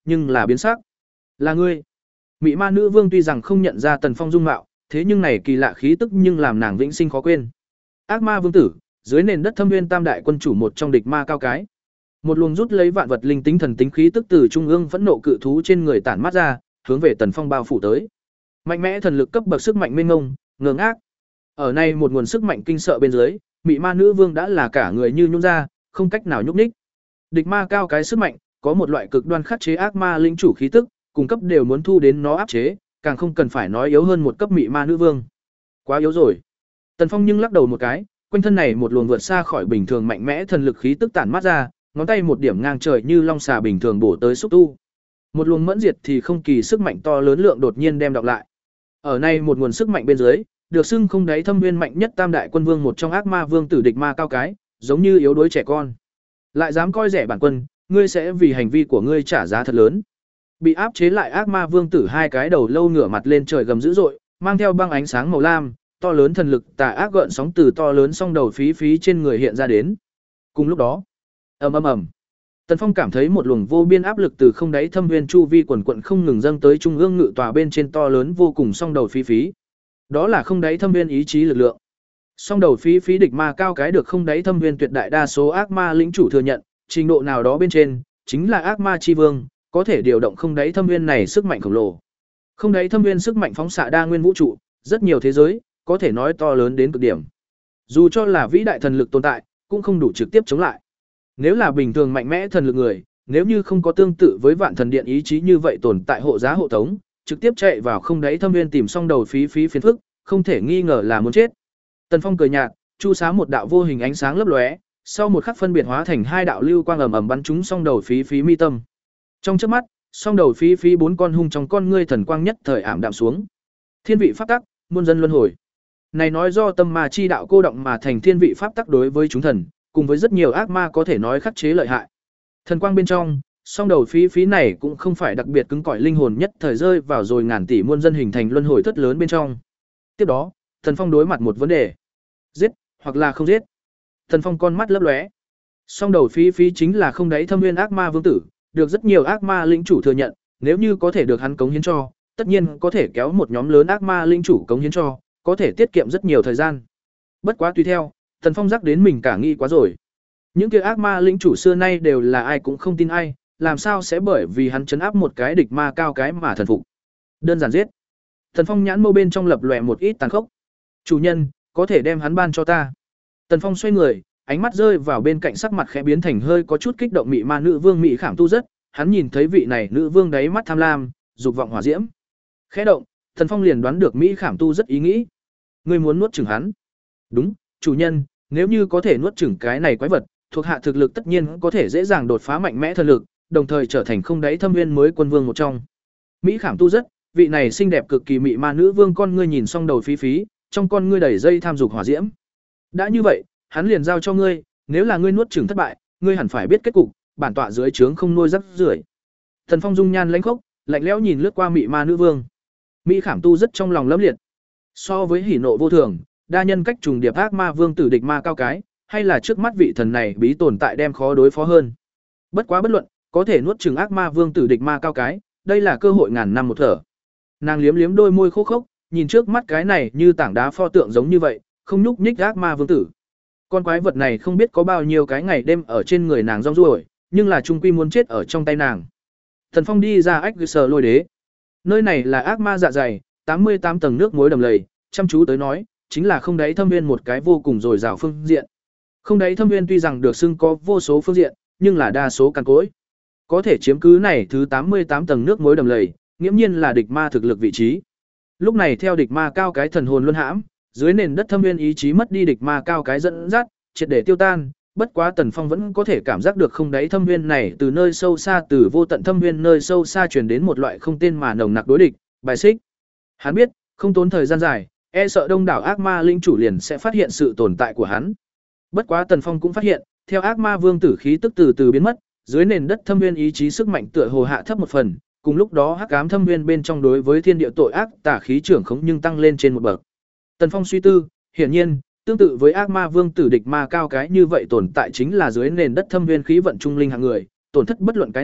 nhưng là biến sắc. Là ngươi. Mị ma nữ vương tuy rằng không nhận ra Tần Phong dung mạo, thế nhưng này kỳ lạ khí tức nhưng làm nàng vĩnh sinh khó quên. Ác ma vương tử, dưới nền đất Thâm Nguyên tam đại quân chủ một trong địch ma cao cái. Một luồng rút lấy vạn vật linh tính thần tính khí tức từ trung ương phẫn nộ cự thú trên người tản mát ra, hướng về Tần Phong bao phủ tới. Mạnh mẽ thần lực cấp bậc sức mạnh mênh mông, ngơ ngác. Ở này một nguồn sức mạnh kinh sợ bên dưới, Mị ma nữ vương đã là cả người như nhũn ra, không cách nào nhúc nhích. Địch ma cao cái sức mạnh, có một loại cực đoan khắc chế ác ma linh chủ khí tức, cùng cấp đều muốn thu đến nó áp chế, càng không cần phải nói yếu hơn một cấp Mị ma nữ vương. Quá yếu rồi. Tần Phong nhưng lắc đầu một cái, quanh thân này một luồng vượt xa khỏi bình thường mạnh mẽ thần lực khí tức tản mát ra, ngón tay một điểm ngang trời như long xà bình thường bổ tới xúc tu. Một luồng mẫn diệt thì không kỳ sức mạnh to lớn lượng đột nhiên đem đọc lại. Ở này một nguồn sức mạnh bên dưới, được xưng không đáy thâm nguyên mạnh nhất tam đại quân vương một trong ác ma vương tử địch ma cao cái, giống như yếu đuối trẻ con. Lại dám coi rẻ bản quân, ngươi sẽ vì hành vi của ngươi trả giá thật lớn. Bị áp chế lại ác ma vương tử hai cái đầu lâu ngửa mặt lên trời gầm dữ dội, mang theo băng ánh sáng màu lam, to lớn thần lực tà ác gợn sóng từ to lớn song đầu phí phí trên người hiện ra đến. Cùng lúc đó, ầm ầm ầm, Tần Phong cảm thấy một luồng vô biên áp lực từ không đáy thâm nguyên chu vi quần quận không ngừng dâng tới trung ương ngự tòa bên trên to lớn vô cùng song đầu phí phí. Đó là không đáy thâm nguyên ý chí lực lượng. Song đầu phí phí địch ma cao cái được không đáy thâm nguyên tuyệt đại đa số ác ma lĩnh chủ thừa nhận, trình độ nào đó bên trên chính là ác ma chi vương, có thể điều động không đáy thâm nguyên này sức mạnh khổng lồ. Không đáy thâm nguyên sức mạnh phóng xạ đa nguyên vũ trụ, rất nhiều thế giới, có thể nói to lớn đến cực điểm. Dù cho là vĩ đại thần lực tồn tại, cũng không đủ trực tiếp chống lại. Nếu là bình thường mạnh mẽ thần lực người, nếu như không có tương tự với vạn thần điện ý chí như vậy tồn tại hộ giá hộ tống, trực tiếp chạy vào không đáy thâm nguyên tìm xong đầu phí phí phiền phức, không thể nghi ngờ là muốn chết. Tần Phong cười nhạt, chu xá một đạo vô hình ánh sáng lấp lóe, sau một khắc phân biệt hóa thành hai đạo lưu quang ầm ầm bắn trúng song đầu phí phí mi tâm. Trong chớp mắt, song đầu phí phí bốn con hung trong con ngươi thần quang nhất thời ảm đạm xuống. Thiên vị pháp tắc, muôn dân luân hồi. Này nói do tâm ma chi đạo cô động mà thành thiên vị pháp tắc đối với chúng thần, cùng với rất nhiều ác ma có thể nói khắc chế lợi hại. Thần quang bên trong, song đầu phí phí này cũng không phải đặc biệt cứng cỏi linh hồn nhất thời rơi vào rồi ngàn tỷ muôn dân hình thành luân hồi thất lớn bên trong. Tiếp đó, Thần Phong đối mặt một vấn đề. Giết, hoặc là không giết. Thần Phong con mắt lấp lóe. Song đầu phí phí chính là không đáy thâm nguyên ác ma vương tử, được rất nhiều ác ma lĩnh chủ thừa nhận, nếu như có thể được hắn cống hiến cho, tất nhiên có thể kéo một nhóm lớn ác ma lĩnh chủ cống hiến cho, có thể tiết kiệm rất nhiều thời gian. Bất quá tùy theo, Thần Phong rắc đến mình cả nghĩ quá rồi. Những kia ác ma lĩnh chủ xưa nay đều là ai cũng không tin ai, làm sao sẽ bởi vì hắn trấn áp một cái địch ma cao cái mà thần phục. Đơn giản giết. Thần Phong nhãn mâu bên trong lập lòe một ít tàn khốc. Chủ nhân, có thể đem hắn ban cho ta. Tần Phong xoay người, ánh mắt rơi vào bên cạnh sắc mặt khẽ biến thành hơi có chút kích động mị ma nữ vương mị khảm tu rất, hắn nhìn thấy vị này nữ vương đáy mắt tham lam, dục vọng hỏa diễm. Khẽ động, Tần Phong liền đoán được mỹ khảm tu rất ý nghĩ. Ngươi muốn nuốt chửng hắn? Đúng, chủ nhân, nếu như có thể nuốt chửng cái này quái vật, thuộc hạ thực lực tất nhiên có thể dễ dàng đột phá mạnh mẽ thần lực, đồng thời trở thành không đáy thâm nguyên mới quân vương một trong. Mỹ khảm tu rất, vị này xinh đẹp cực kỳ mị ma nữ vương con ngươi nhìn xong đầu phí phí, trong con ngươi đầy dây tham dục hỏa diễm. Đã như vậy, hắn liền giao cho ngươi, nếu là ngươi nuốt chửng thất bại, ngươi hẳn phải biết kết cục, bản tọa dưới trướng không nuôi rắc rưởi. Thần Phong dung nhan lãnh khốc, lạnh lẽo nhìn lướt qua mị ma nữ vương. Mỹ khảm tu rất trong lòng lẫm liệt. So với hỉ nộ vô thường, đa nhân cách trùng điệp ác ma vương tử địch ma cao cái, hay là trước mắt vị thần này bí tồn tại đem khó đối phó hơn. Bất quá bất luận, có thể nuốt chửng ác ma vương tử địch ma cao cái, đây là cơ hội ngàn năm một thở. Nàng liếm liếm đôi môi khô khốc, nhìn trước mắt cái này như tảng đá pho tượng giống như vậy, không nhúc nhích ác ma vương tử. Con quái vật này không biết có bao nhiêu cái ngày đêm ở trên người nàng rong ruổi, nhưng là trung quy muốn chết ở trong tay nàng. Thần Phong đi ra ách sờ lôi đế. Nơi này là ác ma dạ dày, tám mươi tám tầng nước muối đầm lầy, chăm chú tới nói, chính là không đáy thâm nguyên một cái vô cùng dồi dào phương diện. Không đáy thâm nguyên tuy rằng được xưng có vô số phương diện, nhưng là đa số cằn cỗi. Có thể chiếm cứ này thứ tám mươi tám tầng nước muối đầm lầy, nghiễm nhiên là địch ma thực lực vị trí. Lúc này theo địch ma cao cái thần hồn luân hãm, dưới nền đất thâm nguyên ý chí mất đi địch ma cao cái dẫn dắt, triệt để tiêu tan, bất quá Tần Phong vẫn có thể cảm giác được không đáy thâm nguyên này từ nơi sâu xa từ vô tận thâm nguyên nơi sâu xa truyền đến một loại không tên mà nồng nặc đối địch, bài xích. Hắn biết, không tốn thời gian dài, e sợ đông đảo ác ma linh chủ liền sẽ phát hiện sự tồn tại của hắn. Bất quá Tần Phong cũng phát hiện, theo ác ma vương tử khí tức từ từ biến mất, dưới nền đất thâm nguyên ý chí sức mạnh tựa hồ hạ thấp một phần, cùng lúc đó hắc ám thâm nguyên bên trong đối với thiên địa tội ác tà khí trưởng khống nhưng tăng lên trên một bậc. Tần Phong suy tư, hiển nhiên, tương tự với ác ma vương tử địch ma cao cái như vậy tồn tại chính là dưới nền đất thâm nguyên khí vận trung linh hạng người, tổn thất bất luận cái nào,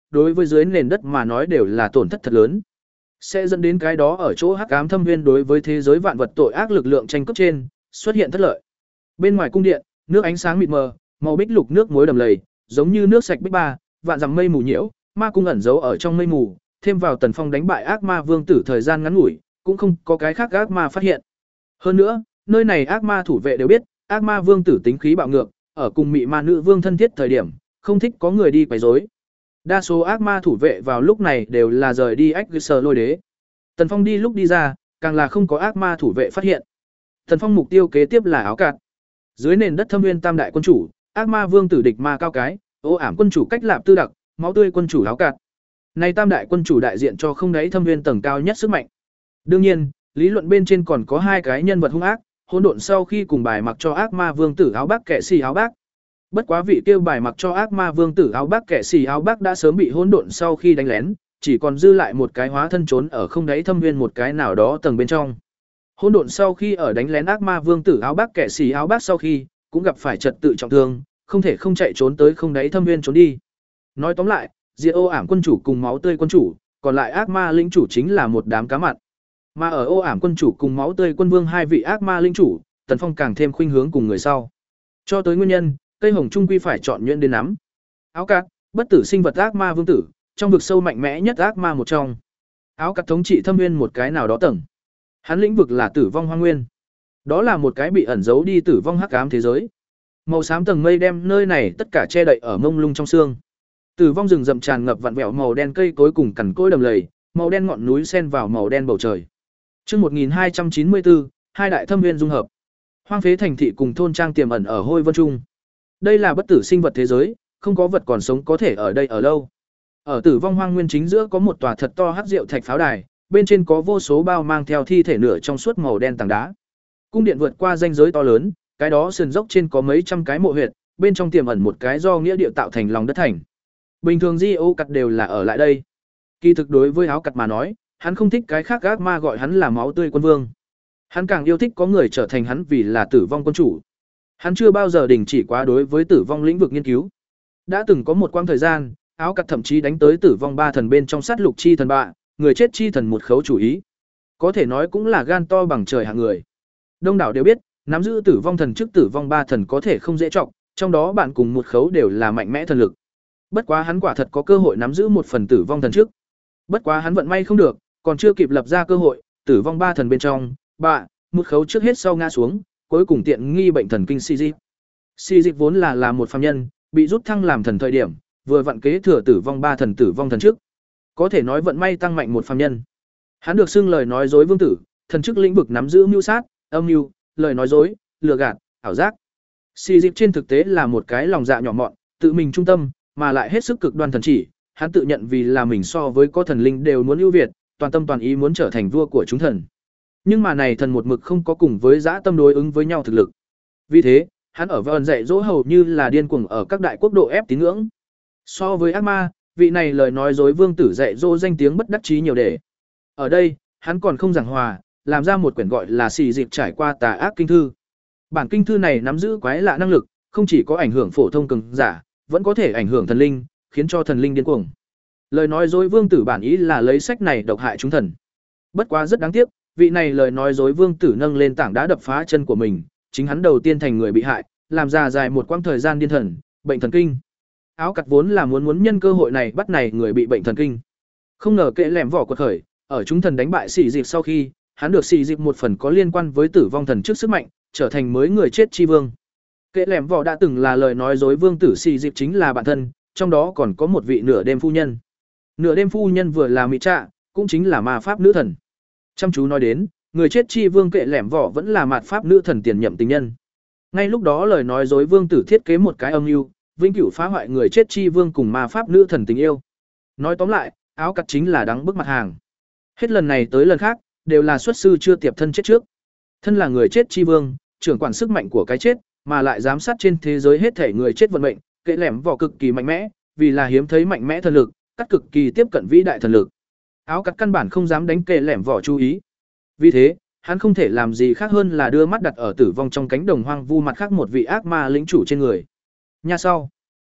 đối với dưới nền đất mà nói đều là tổn thất thật lớn. Sẽ dẫn đến cái đó ở chỗ hắc ám thâm viên đối với thế giới vạn vật tội ác lực lượng tranh cướp trên, xuất hiện thất lợi. Bên ngoài cung điện, nước ánh sáng mịt mờ, màu bích lục nước muối đầm lầy, giống như nước sạch bích ba, vạn dặm mây mù nhiễu, ma cung ẩn giấu ở trong mây mù, thêm vào Tần Phong đánh bại ác ma vương tử thời gian ngắn ngủi, cũng không có cái khác ác ma phát hiện. Hơn nữa, nơi này ác ma thủ vệ đều biết, ác ma vương tử tính khí bạo ngược, ở cùng mị ma nữ vương thân thiết thời điểm, không thích có người đi quấy rối. Đa số ác ma thủ vệ vào lúc này đều là rời đi ách sờ lôi đế. Tần Phong đi lúc đi ra, càng là không có ác ma thủ vệ phát hiện. Tần Phong mục tiêu kế tiếp là áo cạn. Dưới nền đất thâm nguyên tam đại quân chủ, ác ma vương tử địch ma cao cái, ô ảm quân chủ cách lạp tư đặc, máu tươi quân chủ áo cạn. Này tam đại quân chủ đại diện cho không đáy thâm nguyên tầng cao nhất sức mạnh. Đương nhiên, lý luận bên trên còn có hai cái nhân vật hung ác, hỗn độn sau khi cùng bài mặc cho ác ma vương tử áo bác kẻ xì áo bác. Bất quá vị kêu bài mặc cho ác ma vương tử áo bác kẻ xì áo bác đã sớm bị hỗn độn sau khi đánh lén, chỉ còn dư lại một cái hóa thân trốn ở không đáy thâm nguyên một cái nào đó tầng bên trong. Hỗn độn sau khi ở đánh lén ác ma vương tử áo bác kẻ xì áo bác sau khi, cũng gặp phải trật tự trọng thương, không thể không chạy trốn tới không đáy thâm nguyên trốn đi. Nói tóm lại, diệt ô ảm quân chủ cùng máu tươi quân chủ, còn lại ác ma lĩnh chủ chính là một đám cá mặn. Mà ở ô ảm quân chủ cùng máu tươi quân vương hai vị ác ma lĩnh chủ, Tần Phong càng thêm khuynh hướng cùng người sau. Cho tới nguyên nhân, cây hồng trung quy phải chọn nhuyễn đến nắm. Áo cát, bất tử sinh vật ác ma vương tử, trong vực sâu mạnh mẽ nhất ác ma một trong. Áo cát thống trị thâm nguyên một cái nào đó tầng. Hắn lĩnh vực là tử vong hoang nguyên. Đó là một cái bị ẩn giấu đi tử vong hắc ám thế giới. Màu xám tầng mây đem nơi này tất cả che đậy ở mông lung trong sương. Tử vong rừng rậm tràn ngập vặn vẹo màu đen cây cối cùng cằn cỗi đầm lầy, màu đen ngọn núi xen vào màu đen bầu trời. Chương một nghìn hai trăm chín mươi tư, hai đại thâm viên dung hợp. Hoang phế thành thị cùng thôn trang tiềm ẩn ở hôi vân trung. Đây là bất tử sinh vật thế giới, không có vật còn sống có thể ở đây ở lâu. Ở tử vong hoang nguyên chính giữa có một tòa thật to hắc rượu thạch pháo đài, bên trên có vô số bao mang theo thi thể nửa trong suốt màu đen tảng đá. Cung điện vượt qua ranh giới to lớn, cái đó sườn dốc trên có mấy trăm cái mộ huyệt, bên trong tiềm ẩn một cái do nghĩa địa tạo thành lòng đất thành. Bình thường Di Ô Cặt đều là ở lại đây. Kỳ thực đối với áo cặt mà nói, hắn không thích cái khác ác ma gọi hắn là máu tươi quân vương. Hắn càng yêu thích có người trở thành hắn vì là tử vong quân chủ. Hắn chưa bao giờ đình chỉ quá đối với tử vong lĩnh vực nghiên cứu. Đã từng có một quãng thời gian, áo cặt thậm chí đánh tới tử vong ba thần bên trong sát lục chi thần bạ, người chết chi thần một khấu chủ ý. Có thể nói cũng là gan to bằng trời hạng người. Đông đảo đều biết, nắm giữ tử vong thần trước tử vong ba thần có thể không dễ trọng, trong đó bạn cùng một khấu đều là mạnh mẽ thần lực. Bất quá hắn quả thật có cơ hội nắm giữ một phần tử vong thần trước. Bất quá hắn vận may không được, còn chưa kịp lập ra cơ hội, tử vong ba thần bên trong, bạ, một khấu trước hết sau ngã xuống, cuối cùng tiện nghi bệnh thần kinh si dịch. Si dịch vốn là là một phàm nhân, bị rút thăng làm thần thời điểm, vừa vận kế thừa tử vong ba thần tử vong thần trước. Có thể nói vận may tăng mạnh một phàm nhân. Hắn được xưng lời nói dối vương tử, thần chức lĩnh vực nắm giữ mưu sát, âm mưu, lời nói dối, lừa gạt, ảo giác. Si dịch trên thực tế là một cái lòng dạ nhỏ mọn, tự mình trung tâm, mà lại hết sức cực đoan thần chỉ, hắn tự nhận vì là mình so với có thần linh đều muốn ưu việt, toàn tâm toàn ý muốn trở thành vua của chúng thần. Nhưng mà này thần một mực không có cùng với dã tâm đối ứng với nhau thực lực. Vì thế, hắn ở vần dạy dỗ hầu như là điên cuồng ở các đại quốc độ ép tín ngưỡng. So với ác ma, vị này lời nói dối vương tử dạy dỗ danh tiếng bất đắc chí nhiều để. Ở đây, hắn còn không giảng hòa, làm ra một quyển gọi là xì dịp trải qua tà ác kinh thư. Bản kinh thư này nắm giữ quái lạ năng lực, không chỉ có ảnh hưởng phổ thông cường giả, vẫn có thể ảnh hưởng thần linh, khiến cho thần linh điên cuồng. Lời nói dối vương tử bản ý là lấy sách này độc hại chúng thần. Bất quá rất đáng tiếc, vị này lời nói dối vương tử nâng lên tảng đá đập phá chân của mình, chính hắn đầu tiên thành người bị hại, làm ra dài một quãng thời gian điên thần, bệnh thần kinh. Áo cặt vốn là muốn muốn nhân cơ hội này bắt này người bị bệnh thần kinh. Không ngờ kệ lẻm vỏ quật khởi, ở chúng thần đánh bại xỉ dịp sau khi, hắn được xỉ dịp một phần có liên quan với tử vong thần trước sức mạnh, trở thành mới người chết chi vương. Kệ lẻm vỏ đã từng là lời nói dối vương tử xỉ dịp chính là bạn thân, trong đó còn có một vị nửa đêm phu nhân. Nửa đêm phu nhân vừa là mỹ trạ, cũng chính là ma pháp nữ thần. Chăm chú nói đến, người chết chi vương kệ lẻm vỏ vẫn là mạt pháp nữ thần tiền nhậm tình nhân. Ngay lúc đó lời nói dối vương tử thiết kế một cái âm mưu, vĩnh cửu phá hoại người chết chi vương cùng ma pháp nữ thần tình yêu. Nói tóm lại, áo cặt chính là đắng bức mặt hàng. Hết lần này tới lần khác, đều là xuất sư chưa tiệp thân chết trước. Thân là người chết chi vương, trưởng quản sức mạnh của cái chết, mà lại giám sát trên thế giới hết thể người chết vận mệnh, kệ lẻm vỏ cực kỳ mạnh mẽ, vì là hiếm thấy mạnh mẽ thần lực, cắt cực kỳ tiếp cận vĩ đại thần lực. Áo cắt căn bản không dám đánh kệ lẻm vỏ chú ý. Vì thế, hắn không thể làm gì khác hơn là đưa mắt đặt ở tử vong trong cánh đồng hoang vu mặt khác một vị ác ma lĩnh chủ trên người. Nha sau,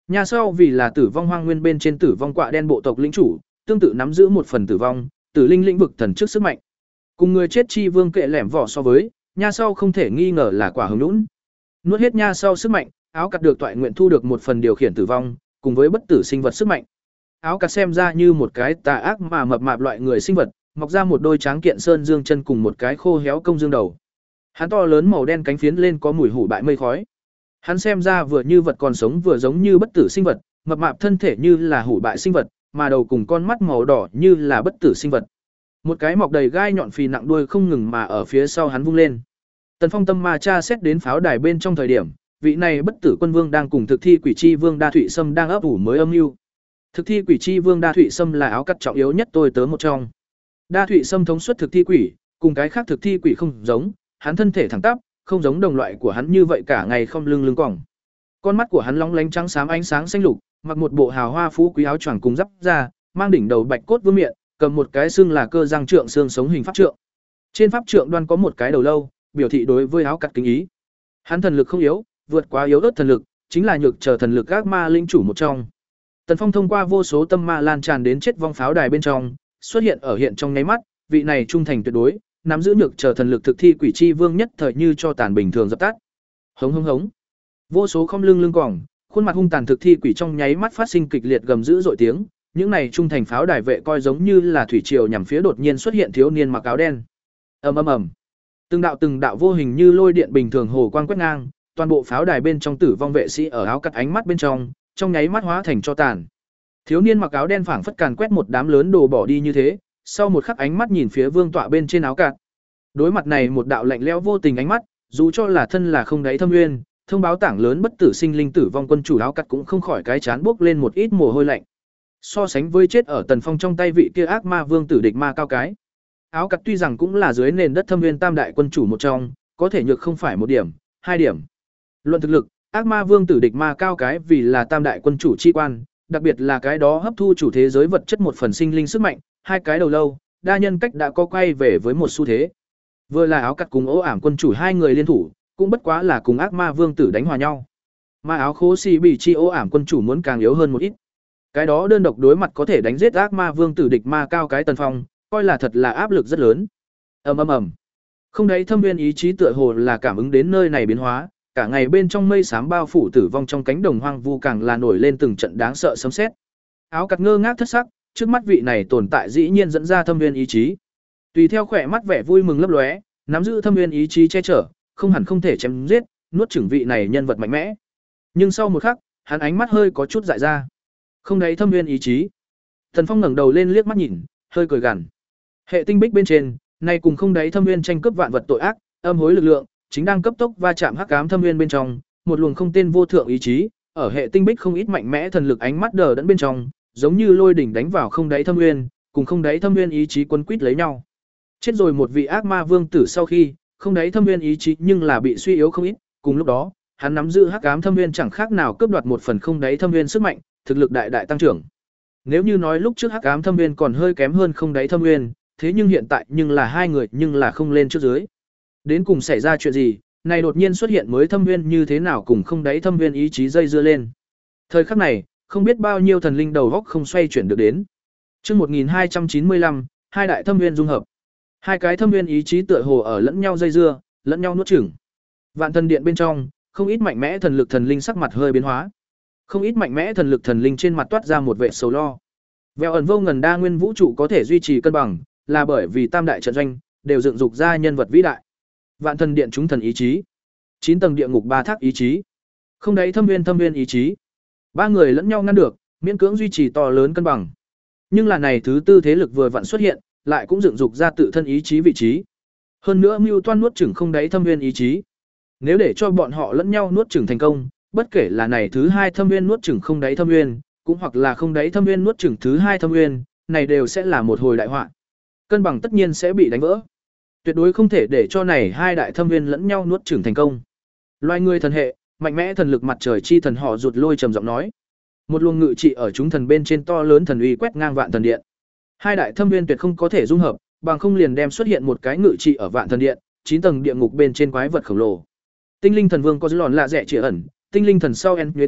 Nhà sau vì là tử vong hoang nguyên bên trên tử vong quạ đen bộ tộc lĩnh chủ, tương tự nắm giữ một phần tử vong, tử linh lĩnh vực thần trước sức mạnh. Cùng người chết chi vương kệ lẻm vỏ so với, nha sau không thể nghi ngờ là quả hứng lũn. Nuốt hết nha sau sức mạnh, áo cắt được toại nguyện thu được một phần điều khiển tử vong, cùng với bất tử sinh vật sức mạnh. Áo cắt xem ra như một cái tà ác mà mập mạp loại người sinh vật, mọc ra một đôi tráng kiện sơn dương chân cùng một cái khô héo công dương đầu. Hắn to lớn màu đen cánh phiến lên có mùi hủ bại mây khói. Hắn xem ra vừa như vật còn sống vừa giống như bất tử sinh vật, mập mạp thân thể như là hủ bại sinh vật, mà đầu cùng con mắt màu đỏ như là bất tử sinh vật. Một cái mọc đầy gai nhọn phì nặng đuôi không ngừng mà ở phía sau hắn vung lên. Tần Phong tâm ma tra xét đến pháo đài bên trong thời điểm, vị này bất tử quân vương đang cùng thực thi quỷ chi vương Đa Thụy Sâm đang ấp ủ mới âm mưu. Thực thi quỷ chi vương Đa Thụy Sâm là áo cắt trọng yếu nhất tôi tớ một trong. Đa Thụy Sâm thống suất thực thi quỷ, cùng cái khác thực thi quỷ không giống, hắn thân thể thẳng tắp, không giống đồng loại của hắn như vậy cả ngày không lưng lưng còng. Con mắt của hắn long lánh trắng xám ánh sáng xanh lục, mặc một bộ hào hoa phú quý áo choàng cùng giáp da, mang đỉnh đầu bạch cốt vương miện, cầm một cái xương là cơ răng trượng xương sống hình pháp trượng. Trên pháp trượng đoan có một cái đầu lâu, biểu thị đối với áo cắt kính ý. Hắn thần lực không yếu, vượt quá yếu ớt thần lực, chính là nhược trở thần lực các ma linh chủ một trong. Tần Phong thông qua vô số tâm ma lan tràn đến chết vong pháo đài bên trong, xuất hiện ở hiện trong nháy mắt, vị này trung thành tuyệt đối, nắm giữ nhược trở thần lực thực thi quỷ chi vương nhất thời như cho tàn bình thường dập tắt. Hống hống hống. Vô số không lưng lưng quòng, khuôn mặt hung tàn thực thi quỷ trong nháy mắt phát sinh kịch liệt gầm dữ dội tiếng, những này trung thành pháo đài vệ coi giống như là thủy triều nhằm phía đột nhiên xuất hiện thiếu niên mặc áo đen. Ầm ầm ầm. Từng đạo từng đạo vô hình như lôi điện bình thường hồ quang quét ngang, toàn bộ pháo đài bên trong tử vong vệ sĩ ở áo cắt ánh mắt bên trong, trong nháy mắt hóa thành cho tàn. Thiếu niên mặc áo đen phảng phất càn quét một đám lớn đồ bỏ đi như thế, sau một khắc ánh mắt nhìn phía vương tọa bên trên áo cạt. Đối mặt này một đạo lạnh lẽo vô tình ánh mắt, dù cho là thân là không đáy thâm nguyên, thông báo tảng lớn bất tử sinh linh tử vong quân chủ áo cắt cũng không khỏi cái chán bốc lên một ít mồ hôi lạnh. So sánh với chết ở Tần Phong trong tay vị kia ác ma vương tử địch ma cao cái, áo cắt tuy rằng cũng là dưới nền đất thâm nguyên tam đại quân chủ một trong, có thể nhược không phải một điểm, hai điểm. Luận thực lực, ác ma vương tử địch ma cao cái vì là tam đại quân chủ chi quan, đặc biệt là cái đó hấp thu chủ thế giới vật chất một phần sinh linh sức mạnh, hai cái đầu lâu, đa nhân cách đã có quay về với một xu thế. Vừa là áo cắt cùng ố ảm quân chủ hai người liên thủ, cũng bất quá là cùng ác ma vương tử đánh hòa nhau. Mà áo khố xì bị chi ố ảm quân chủ muốn càng yếu hơn một ít. Cái đó đơn độc đối mặt có thể đánh giết ác ma vương tử địch ma cao cái Tần Phong, coi là thật là áp lực rất lớn. Ầm ầm ầm. Không đấy thâm viên ý chí tựa hồ là cảm ứng đến nơi này biến hóa, cả ngày bên trong mây xám bao phủ tử vong trong cánh đồng hoang vu càng là nổi lên từng trận đáng sợ sấm sét. Áo cắt ngơ ngác thất sắc, trước mắt vị này tồn tại dĩ nhiên dẫn ra thâm viên ý chí. Tùy theo khỏe mắt vẻ vui mừng lấp lóe, nắm giữ thâm viên ý chí che chở, không hẳn không thể chém giết, nuốt chửng vị này nhân vật mạnh mẽ. Nhưng sau một khắc, hắn ánh mắt hơi có chút dại ra. Không đấy thâm viên ý chí. Thần Phong ngẩng đầu lên liếc mắt nhìn, hơi cười gằn. Hệ tinh bích bên trên, nay cùng không đấy thâm viên tranh cướp vạn vật tội ác, âm hối lực lượng, chính đang cấp tốc va chạm hắc ám thâm viên bên trong, một luồng không tên vô thượng ý chí, ở hệ tinh bích không ít mạnh mẽ thần lực ánh mắt đờ đẫn bên trong, giống như lôi đỉnh đánh vào không đáy thâm nguyên, cùng không đáy thâm nguyên ý chí quấn quýt lấy nhau. Chết rồi một vị ác ma vương tử sau khi, không đáy thâm nguyên ý chí nhưng là bị suy yếu không ít, cùng lúc đó, hắn nắm giữ hắc ám thâm nguyên chẳng khác nào cướp đoạt một phần không đáy thâm nguyên sức mạnh, thực lực đại đại tăng trưởng. Nếu như nói lúc trước hắc ám thâm nguyên còn hơi kém hơn không đáy thâm nguyên, thế nhưng hiện tại nhưng là hai người nhưng là không lên trước dưới. Đến cùng xảy ra chuyện gì, này đột nhiên xuất hiện mới thâm nguyên như thế nào cùng không đáy thâm nguyên ý chí dây dưa lên. Thời khắc này, không biết bao nhiêu thần linh đầu góc không xoay chuyển được đến. Chương một nghìn hai trăm chín mươi lăm, hai đại thâm nguyên dung hợp. Hai cái thâm nguyên ý chí tựa hồ ở lẫn nhau dây dưa, lẫn nhau nuốt chửng. Vạn thần điện bên trong, không ít mạnh mẽ thần lực thần linh sắc mặt hơi biến hóa. Không ít mạnh mẽ thần lực thần linh trên mặt toát ra một vẻ sầu lo. Vẹo ẩn vô ngần đa nguyên vũ trụ có thể duy trì cân bằng, là bởi vì tam đại trận doanh đều dựng dục ra nhân vật vĩ đại. Vạn thần điện chúng thần ý chí, chín tầng địa ngục ba thác ý chí, không đáy thâm nguyên thâm nguyên ý chí. Ba người lẫn nhau ngăn được, miễn cưỡng duy trì to lớn cân bằng. Nhưng là này thứ tư thế lực vừa vặn xuất hiện, lại cũng dựng dục ra tự thân ý chí vị trí. Hơn nữa mưu toan nuốt chửng không đáy thâm nguyên ý chí. Nếu để cho bọn họ lẫn nhau nuốt chửng thành công, bất kể là này thứ hai thâm nguyên nuốt chửng không đáy thâm nguyên, cũng hoặc là không đáy thâm nguyên nuốt chửng thứ hai thâm nguyên, này đều sẽ là một hồi đại họa. Cân bằng tất nhiên sẽ bị đánh vỡ. Tuyệt đối không thể để cho này hai đại thâm nguyên lẫn nhau nuốt chửng thành công. Loài người thần hệ, mạnh mẽ thần lực mặt trời chi thần họ rụt lôi trầm giọng nói. Một luồng ngự trị ở chúng thần bên trên to lớn thần uy quét ngang vạn thần điện. Hai đại thâm nguyên tuyệt không có thể dung hợp, bằng không liền đem xuất hiện một cái ngự trị ở vạn thần điện, chín tầng địa ngục bên trên quái vật khổng lồ. Tinh linh thần vương có dư lòn lạ rẻ chỉ ẩn, tinh linh thần sau en nhuế tơ,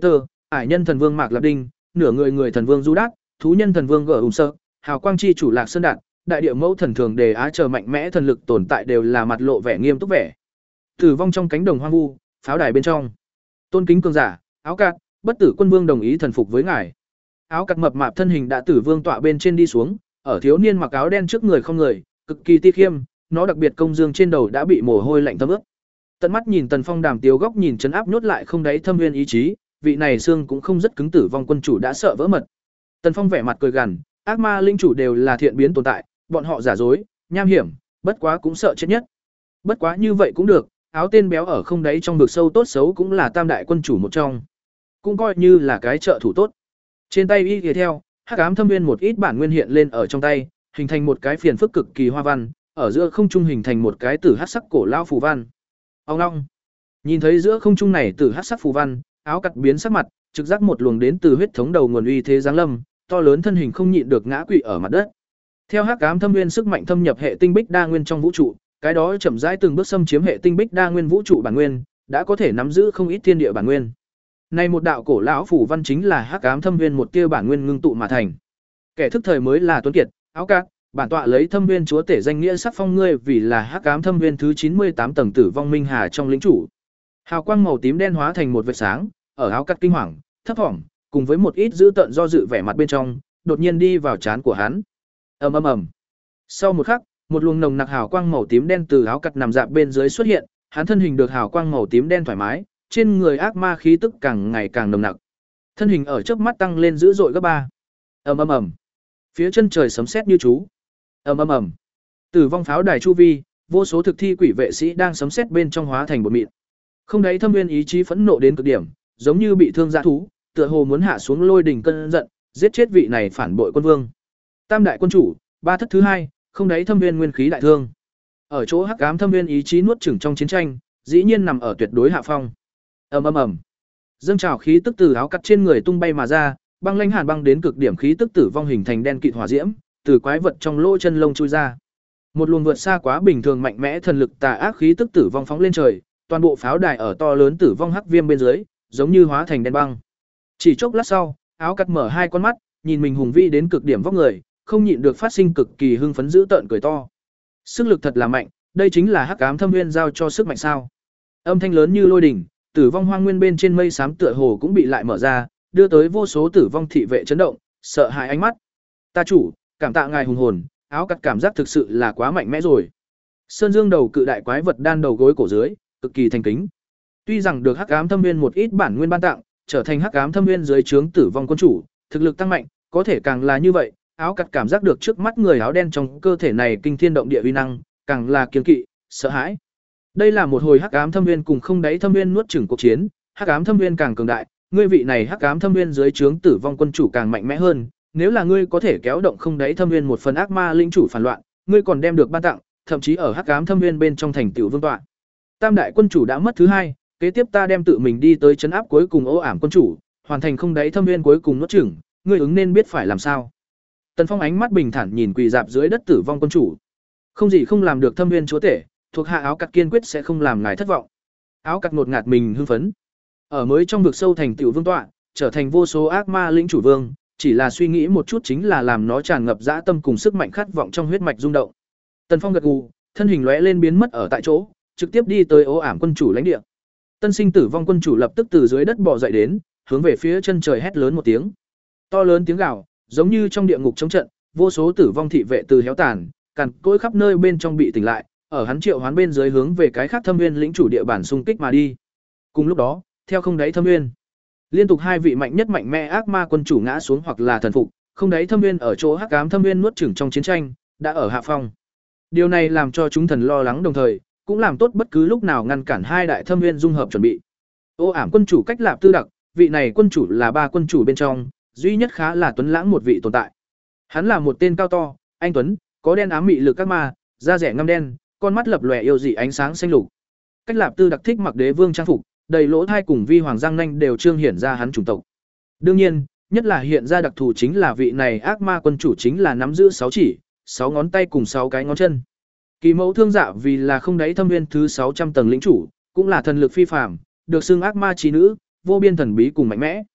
ải nhân thần vương Mạc Lạp Đinh, nửa người người thần vương Du Đát, thú nhân thần vương Gở Ùm Sơ, hào quang chi chủ Lạc Sơn Đạt, đại địa mẫu thần thường đề á chờ mạnh mẽ thần lực tồn tại đều là mặt lộ vẻ nghiêm túc vẻ. Tử vong trong cánh đồng hoang vu, pháo đài bên trong. Tôn kính cường giả, áo cát, bất tử quân vương đồng ý thần phục với ngài. Áo cát mập mạp thân hình đã tử vương tọa bên trên đi xuống, ở thiếu niên mặc áo đen trước người không người, cực kỳ ti khiêm, nó đặc biệt công dương trên đầu đã bị mồ hôi lạnh thấm ướt. Tận mắt nhìn Tần Phong đàm tiếu góc nhìn trấn áp nhốt lại không đáy thâm nguyên ý chí, vị này xương cũng không rất cứng, tử vong quân chủ đã sợ vỡ mật. Tần Phong vẻ mặt cười gằn, ác ma linh chủ đều là thiện biến tồn tại, bọn họ giả dối, nham hiểm, bất quá cũng sợ chết nhất. Bất quá như vậy cũng được, áo tên béo ở không đáy trong vực sâu tốt xấu cũng là tam đại quân chủ một trong, cũng coi như là cái trợ thủ tốt. Trên tay y kìa theo, hắc ám thâm nguyên một ít bản nguyên hiện lên ở trong tay, hình thành một cái phiền phức cực kỳ hoa văn, ở giữa không trung hình thành một cái tử hắc sắc cổ lao phù văn. Ông long. Nhìn thấy giữa không trung này tử hắc sắc phù văn, áo cắt biến sắc mặt, trực giác một luồng đến từ huyết thống đầu nguồn uy thế giáng lâm, to lớn thân hình không nhịn được ngã quỵ ở mặt đất. Theo hắc ám thâm nguyên sức mạnh thâm nhập hệ tinh bích đa nguyên trong vũ trụ, cái đó chậm rãi từng bước xâm chiếm hệ tinh bích đa nguyên vũ trụ bản nguyên, đã có thể nắm giữ không ít thiên địa bản nguyên. Này một đạo cổ lão phủ văn chính là hắc ám thâm nguyên một tia bản nguyên ngưng tụ mà thành. Kẻ thức thời mới là tuấn kiệt, áo cát, bản tọa lấy thâm nguyên chúa tể danh nghĩa sắc phong ngươi vì là hắc ám thâm nguyên thứ chín mươi tám tầng tử vong minh hà trong lĩnh chủ. Hào quang màu tím đen hóa thành một vệt sáng, ở áo cát kinh hoàng, thấp thỏm, cùng với một ít dữ tợn do dự vẻ mặt bên trong, đột nhiên đi vào trán của hắn. Ầm ầm ầm. Sau một khắc, một luồng nồng nặc hào quang màu tím đen từ áo cát nằm dạp bên dưới xuất hiện, hắn thân hình được hào quang màu tím đen thoải mái, trên người ác ma khí tức càng ngày càng nồng nặc. Thân hình ở chớp mắt tăng lên dữ dội gấp ba. Ầm ầm ầm. Phía chân trời sấm sét như chú. Ầm ầm ầm. Tử vong pháo đài chu vi, vô số thực thi quỷ vệ sĩ đang sấm sét bên trong hóa thành bột mịn. Không đáy thâm nguyên ý chí phẫn nộ đến cực điểm, giống như bị thương dã thú, tựa hồ muốn hạ xuống lôi đỉnh cơn giận, giết chết vị này phản bội quân vương. Tam đại quân chủ, ba thất thứ hai, không đáy thâm nguyên nguyên khí đại thương. Ở chỗ hắc ám thâm nguyên ý chí nuốt chửng trong chiến tranh, dĩ nhiên nằm ở tuyệt đối hạ phong. Ầm ầm ầm. Dâng trào khí tức từ áo cắt trên người tung bay mà ra, băng lãnh hàn băng đến cực điểm khí tức tử vong hình thành đen kịt hỏa diễm, từ quái vật trong lỗ chân lông chui ra. Một luồng vượt xa quá bình thường mạnh mẽ thần lực tà ác khí tức tử vong phóng lên trời, toàn bộ pháo đài ở to lớn tử vong hắc viêm bên dưới, giống như hóa thành đen băng. Chỉ chốc lát sau, áo cắt mở hai con mắt, nhìn mình hùng vĩ đến cực điểm vóc người, không nhịn được phát sinh cực kỳ hưng phấn dữ tợn cười to. Sức lực thật là mạnh, đây chính là hắc ám thâm nguyên giao cho sức mạnh sao? Âm thanh lớn như lôi đình, tử vong hoang nguyên bên trên mây xám tựa hồ cũng bị lại mở ra, đưa tới vô số tử vong thị vệ chấn động, sợ hãi ánh mắt. Ta chủ, cảm tạ ngài hùng hồn, áo cắt cảm giác thực sự là quá mạnh mẽ rồi. Sơn Dương đầu cự đại quái vật đan đầu gối cổ dưới, cực kỳ thành kính. Tuy rằng được hắc ám thâm nguyên một ít bản nguyên ban tặng, trở thành hắc ám thâm nguyên dưới trướng tử vong quân chủ, thực lực tăng mạnh, có thể càng là như vậy, áo cắt cảm giác được trước mắt người áo đen trong cơ thể này kinh thiên động địa uy năng, càng là kiêng kỵ, sợ hãi. Đây là một hồi hắc ám thâm nguyên cùng không đáy thâm nguyên nuốt chửng cuộc chiến, hắc ám thâm nguyên càng cường đại, ngươi vị này hắc ám thâm nguyên dưới trướng tử vong quân chủ càng mạnh mẽ hơn, nếu là ngươi có thể kéo động không đáy thâm nguyên một phần ác ma linh chủ phản loạn, ngươi còn đem được ban tặng, thậm chí ở hắc ám thâm nguyên bên trong thành tựu vương tọa. Tam đại quân chủ đã mất thứ hai, kế tiếp ta đem tự mình đi tới trấn áp cuối cùng ố ảm quân chủ, hoàn thành không đáy thâm nguyên cuối cùng nuốt chửng, ngươi ứng nên biết phải làm sao. Tần Phong ánh mắt bình thản nhìn quỳ dạp dưới đất tử vong quân chủ. Không gì không làm được thâm nguyên chúa tể, thuộc hạ áo cắt kiên quyết sẽ không làm ngài thất vọng. Áo cắt ngột ngạt mình hưng phấn. Ở mới trong vực sâu thành tiểu vương tọa, trở thành vô số ác ma lĩnh chủ vương, chỉ là suy nghĩ một chút chính là làm nó tràn ngập dã tâm cùng sức mạnh khát vọng trong huyết mạch rung động. Tần Phong gật gù, thân hình lóe lên biến mất ở tại chỗ, trực tiếp đi tới ố ảm quân chủ lãnh địa. Tân sinh tử vong quân chủ lập tức từ dưới đất bò dậy đến, hướng về phía chân trời hét lớn một tiếng. To lớn tiếng gào, giống như trong địa ngục chống trận, vô số tử vong thị vệ từ héo tàn, càn cỗi khắp nơi bên trong bị tỉnh lại, ở hắn triệu hoán bên dưới hướng về cái khác thâm nguyên lĩnh chủ địa bản xung kích mà đi. Cùng lúc đó, theo không đáy thâm nguyên, liên tục hai vị mạnh nhất mạnh mẽ ác ma quân chủ ngã xuống hoặc là thần phục, không đáy thâm nguyên ở chỗ hắc ám thâm nguyên nuốt chửng trong chiến tranh, đã ở hạ phong. Điều này làm cho chúng thần lo lắng đồng thời, cũng làm tốt bất cứ lúc nào ngăn cản hai đại thâm nguyên dung hợp chuẩn bị. Ô ảm quân chủ cách Lạp Tư Đặc, vị này quân chủ là ba quân chủ bên trong, duy nhất khá là tuấn lãng một vị tồn tại. Hắn là một tên cao to, anh tuấn, có đen ám mị lực các ma, da rẻ ngăm đen, con mắt lập lòe yêu dị ánh sáng xanh lục. Cách Lạp Tư Đặc thích mặc đế vương trang phục, đầy lỗ thai cùng vi hoàng răng nanh đều trương hiển ra hắn chủng tộc. Đương nhiên, nhất là hiện ra đặc thù chính là vị này ác ma quân chủ chính là nắm giữ sáu chỉ, sáu ngón tay cùng sáu cái ngón chân. Kỳ mẫu thương dạ vì là không đáy thâm nguyên thứ sáu trăm tầng lĩnh chủ, cũng là thần lực phi phàm, được xưng ác ma trí nữ, vô biên thần bí cùng mạnh mẽ.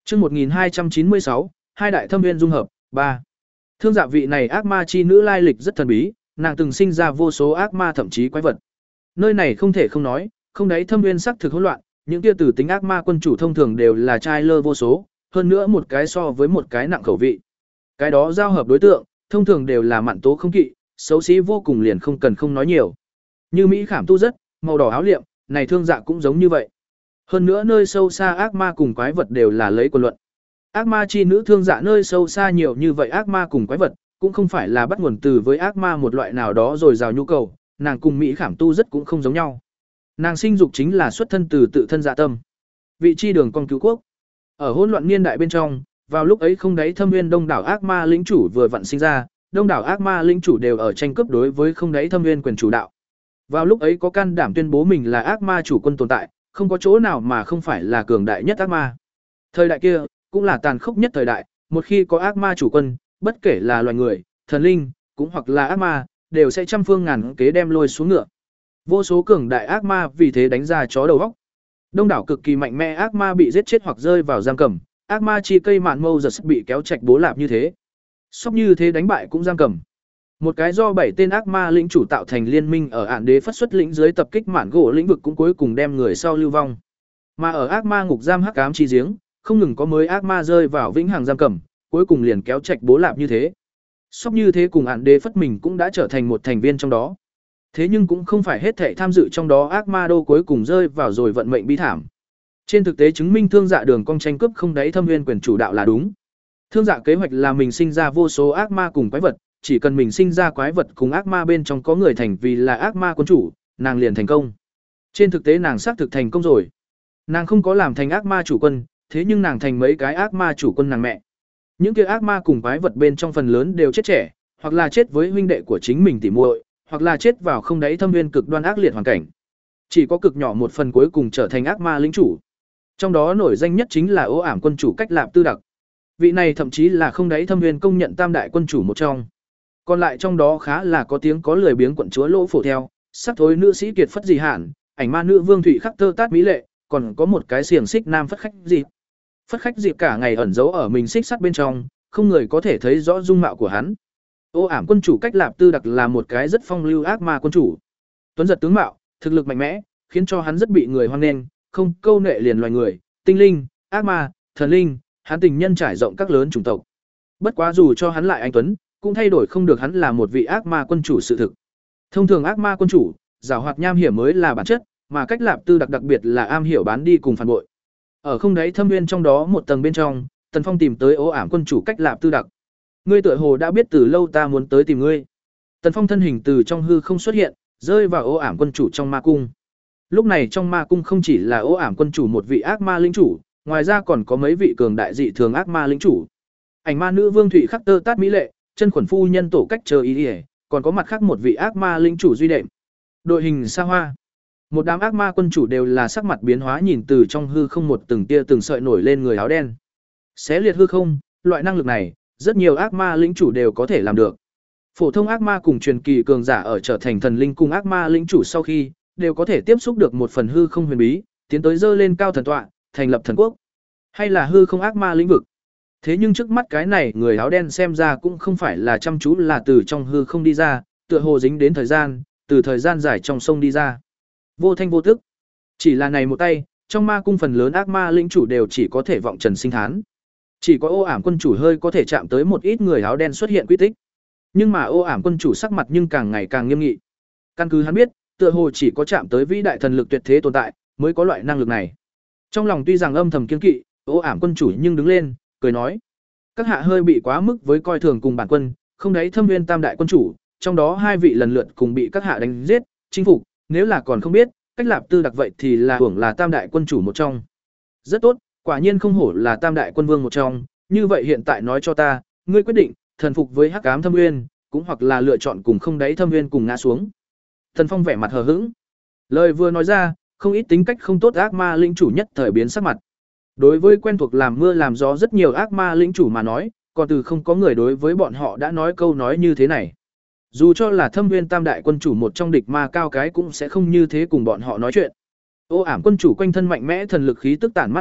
Chương một nghìn hai trăm chín mươi sáu, hai đại thâm viên dung hợp, ba. Thương Dạ vị này ác ma chi nữ lai lịch rất thần bí, nàng từng sinh ra vô số ác ma thậm chí quái vật. Nơi này không thể không nói, không đáy thâm viên sắc thực hỗn loạn, những kia tử tính ác ma quân chủ thông thường đều là trai lơ vô số, hơn nữa một cái so với một cái nặng khẩu vị. Cái đó giao hợp đối tượng, thông thường đều là mạn tố không kỵ, xấu xí vô cùng liền không cần không nói nhiều. Như Mỹ Khảm tu rất, màu đỏ áo liệm, này Thương Dạ cũng giống như vậy. Hơn nữa nơi sâu xa ác ma cùng quái vật đều là lấy quân luận. Ác ma chi nữ Thương Dạ nơi sâu xa nhiều như vậy ác ma cùng quái vật, cũng không phải là bắt nguồn từ với ác ma một loại nào đó rồi rào nhu cầu, nàng cùng Mỹ Khảm tu rất cũng không giống nhau. Nàng sinh dục chính là xuất thân từ tự thân dạ tâm. Vị chi đường con cứu quốc. Ở hỗn loạn niên đại bên trong, vào lúc ấy không đáy thâm nguyên đông đảo ác ma lĩnh chủ vừa vặn sinh ra, đông đảo ác ma lĩnh chủ đều ở tranh cướp đối với không đáy thâm nguyên quyền chủ đạo. Vào lúc ấy có can đảm tuyên bố mình là ác ma chủ quân tồn tại, không có chỗ nào mà không phải là cường đại nhất ác ma. Thời đại kia cũng là tàn khốc nhất thời đại, một khi có ác ma chủ quân, bất kể là loài người, thần linh, cũng hoặc là ác ma, đều sẽ trăm phương ngàn kế đem lôi xuống ngựa. Vô số cường đại ác ma vì thế đánh ra chó đầu óc. Đông đảo cực kỳ mạnh mẽ ác ma bị giết chết hoặc rơi vào giam cầm, ác ma chi cây mạn mâu giật bị kéo chạch bố lạp như thế. Sóc như thế đánh bại cũng giam cầm. Một cái do bảy tên ác ma lĩnh chủ tạo thành liên minh ở ản đế phất xuất lĩnh dưới tập kích mạn gỗ lĩnh vực cũng cuối cùng đem người sau lưu vong. Mà ở ác ma ngục giam hắc ám chi giếng, không ngừng có mới ác ma rơi vào vĩnh hằng giam cầm, cuối cùng liền kéo chạch bố lạp như thế. Sóc như thế cùng ản đế phất mình cũng đã trở thành một thành viên trong đó. Thế nhưng cũng không phải hết thảy tham dự trong đó ác ma đô cuối cùng rơi vào rồi vận mệnh bi thảm. Trên thực tế chứng minh Thương Dạ đường cong tranh cướp không đáy thâm nguyên quyền chủ đạo là đúng. Thương Dạ kế hoạch là mình sinh ra vô số ác ma cùng quái vật, chỉ cần mình sinh ra quái vật cùng ác ma bên trong có người thành vì là ác ma quân chủ, nàng liền thành công. Trên thực tế nàng xác thực thành công rồi. Nàng không có làm thành ác ma chủ quân, thế nhưng nàng thành mấy cái ác ma chủ quân nàng mẹ. Những kia ác ma cùng quái vật bên trong phần lớn đều chết trẻ, hoặc là chết với huynh đệ của chính mình tỉ muội, hoặc là chết vào không đáy thâm nguyên cực đoan ác liệt hoàn cảnh. Chỉ có cực nhỏ một phần cuối cùng trở thành ác ma lĩnh chủ. Trong đó nổi danh nhất chính là Ô Ảm quân chủ Cách Lạp Tư Đặc. Vị này thậm chí là không đáy thâm nguyên công nhận tam đại quân chủ một trong. Còn lại trong đó khá là có tiếng có lười biếng quận chúa Lỗ Phổ theo, sắc thối nữ sĩ Kiệt Phất Dị Hạn, ảnh ma nữ Vương Thụy Khắc Tơ Tát Mỹ Lệ, còn có một cái xiềng xích nam Phất Khách Dịp. Phất Khách Dịp cả ngày ẩn giấu ở mình xích sắt bên trong, không người có thể thấy rõ dung mạo của hắn. Ô Ảm quân chủ Cách Lạp Tư Đặc là một cái rất phong lưu ác ma quân chủ. Tuấn giật tướng mạo, thực lực mạnh mẽ, khiến cho hắn rất bị người hoan nghênh, không câu nệ liền loài người, tinh linh, ác ma, thần linh, hắn tình nhân trải rộng các lớn chủng tộc. Bất quá dù cho hắn lại anh tuấn, cũng thay đổi không được hắn là một vị ác ma quân chủ sự thực. Thông thường ác ma quân chủ, giảo hoạt nham hiểm mới là bản chất, mà Cách Lạp Tư Đặc đặc biệt là am hiểu bán đi cùng phản bội. Ở không đáy thâm nguyên trong đó một tầng bên trong, Tần Phong tìm tới Ô Ảm quân chủ Cách Lạp Tư Đặc. Ngươi tựa hồ đã biết từ lâu ta muốn tới tìm ngươi. Tần Phong thân hình từ trong hư không xuất hiện, rơi vào Ô Ảm quân chủ trong ma cung. Lúc này trong ma cung không chỉ là Ô Ảm quân chủ một vị ác ma lĩnh chủ, ngoài ra còn có mấy vị cường đại dị thường ác ma lĩnh chủ. Ảnh ma nữ Vương Thụy Khắc Tơ Tát Mỹ Lệ, chân khuẩn phu nhân tổ cách chờ ý ỉa, còn có mặt khác một vị ác ma lĩnh chủ duy đệm. Đội hình xa hoa. Một đám ác ma quân chủ đều là sắc mặt biến hóa nhìn từ trong hư không một từng tia từng sợi nổi lên người áo đen. Xé liệt hư không, loại năng lực này, rất nhiều ác ma lĩnh chủ đều có thể làm được. Phổ thông ác ma cùng truyền kỳ cường giả ở trở thành thần linh cùng ác ma lĩnh chủ sau khi, đều có thể tiếp xúc được một phần hư không huyền bí, tiến tới dơ lên cao thần tọa, thành lập thần quốc, hay là hư không ác ma lĩnh vực. Thế nhưng trước mắt cái này người áo đen xem ra cũng không phải là chăm chú là từ trong hư không đi ra, tựa hồ dính đến thời gian, từ thời gian dài trong sông đi ra. Vô thanh vô tức. Chỉ là này một tay, trong ma cung phần lớn ác ma lĩnh chủ đều chỉ có thể vọng trần sinh thán. Chỉ có Ô Ảm quân chủ hơi có thể chạm tới một ít người áo đen xuất hiện quy tích. Nhưng mà Ô Ảm quân chủ sắc mặt nhưng càng ngày càng nghiêm nghị. Căn cứ hắn biết, tựa hồ chỉ có chạm tới vĩ đại thần lực tuyệt thế tồn tại, mới có loại năng lực này. Trong lòng tuy rằng âm thầm kiêng kỵ, Ô Ảm quân chủ nhưng đứng lên, cười nói: "Các hạ hơi bị quá mức với coi thường cùng bản quân, không đáy thâm nguyên tam đại quân chủ, trong đó hai vị lần lượt cùng bị các hạ đánh giết, chinh phục, nếu là còn không biết, Cách Lạp Tư Đặc vậy thì là hưởng là tam đại quân chủ một trong. Rất tốt, quả nhiên không hổ là tam đại quân vương một trong, như vậy hiện tại nói cho ta, ngươi quyết định thần phục với Hắc Ám Thâm Nguyên, cũng hoặc là lựa chọn cùng không đáy thâm nguyên cùng ngã xuống." Thần Phong vẻ mặt hờ hững. Lời vừa nói ra, không ít tính cách không tốt ác ma lĩnh chủ nhất thời biến sắc mặt. Đối với quen thuộc làm mưa làm gió rất nhiều ác ma lĩnh chủ mà nói, còn từ không có người đối với bọn họ đã nói câu nói như thế này. Dù cho là Thâm Nguyên tam đại quân chủ một trong địch ma cao cái cũng sẽ không như thế cùng bọn họ nói chuyện. Ô Ảm quân chủ quanh thân mạnh mẽ thần lực khí tức tản mát ra,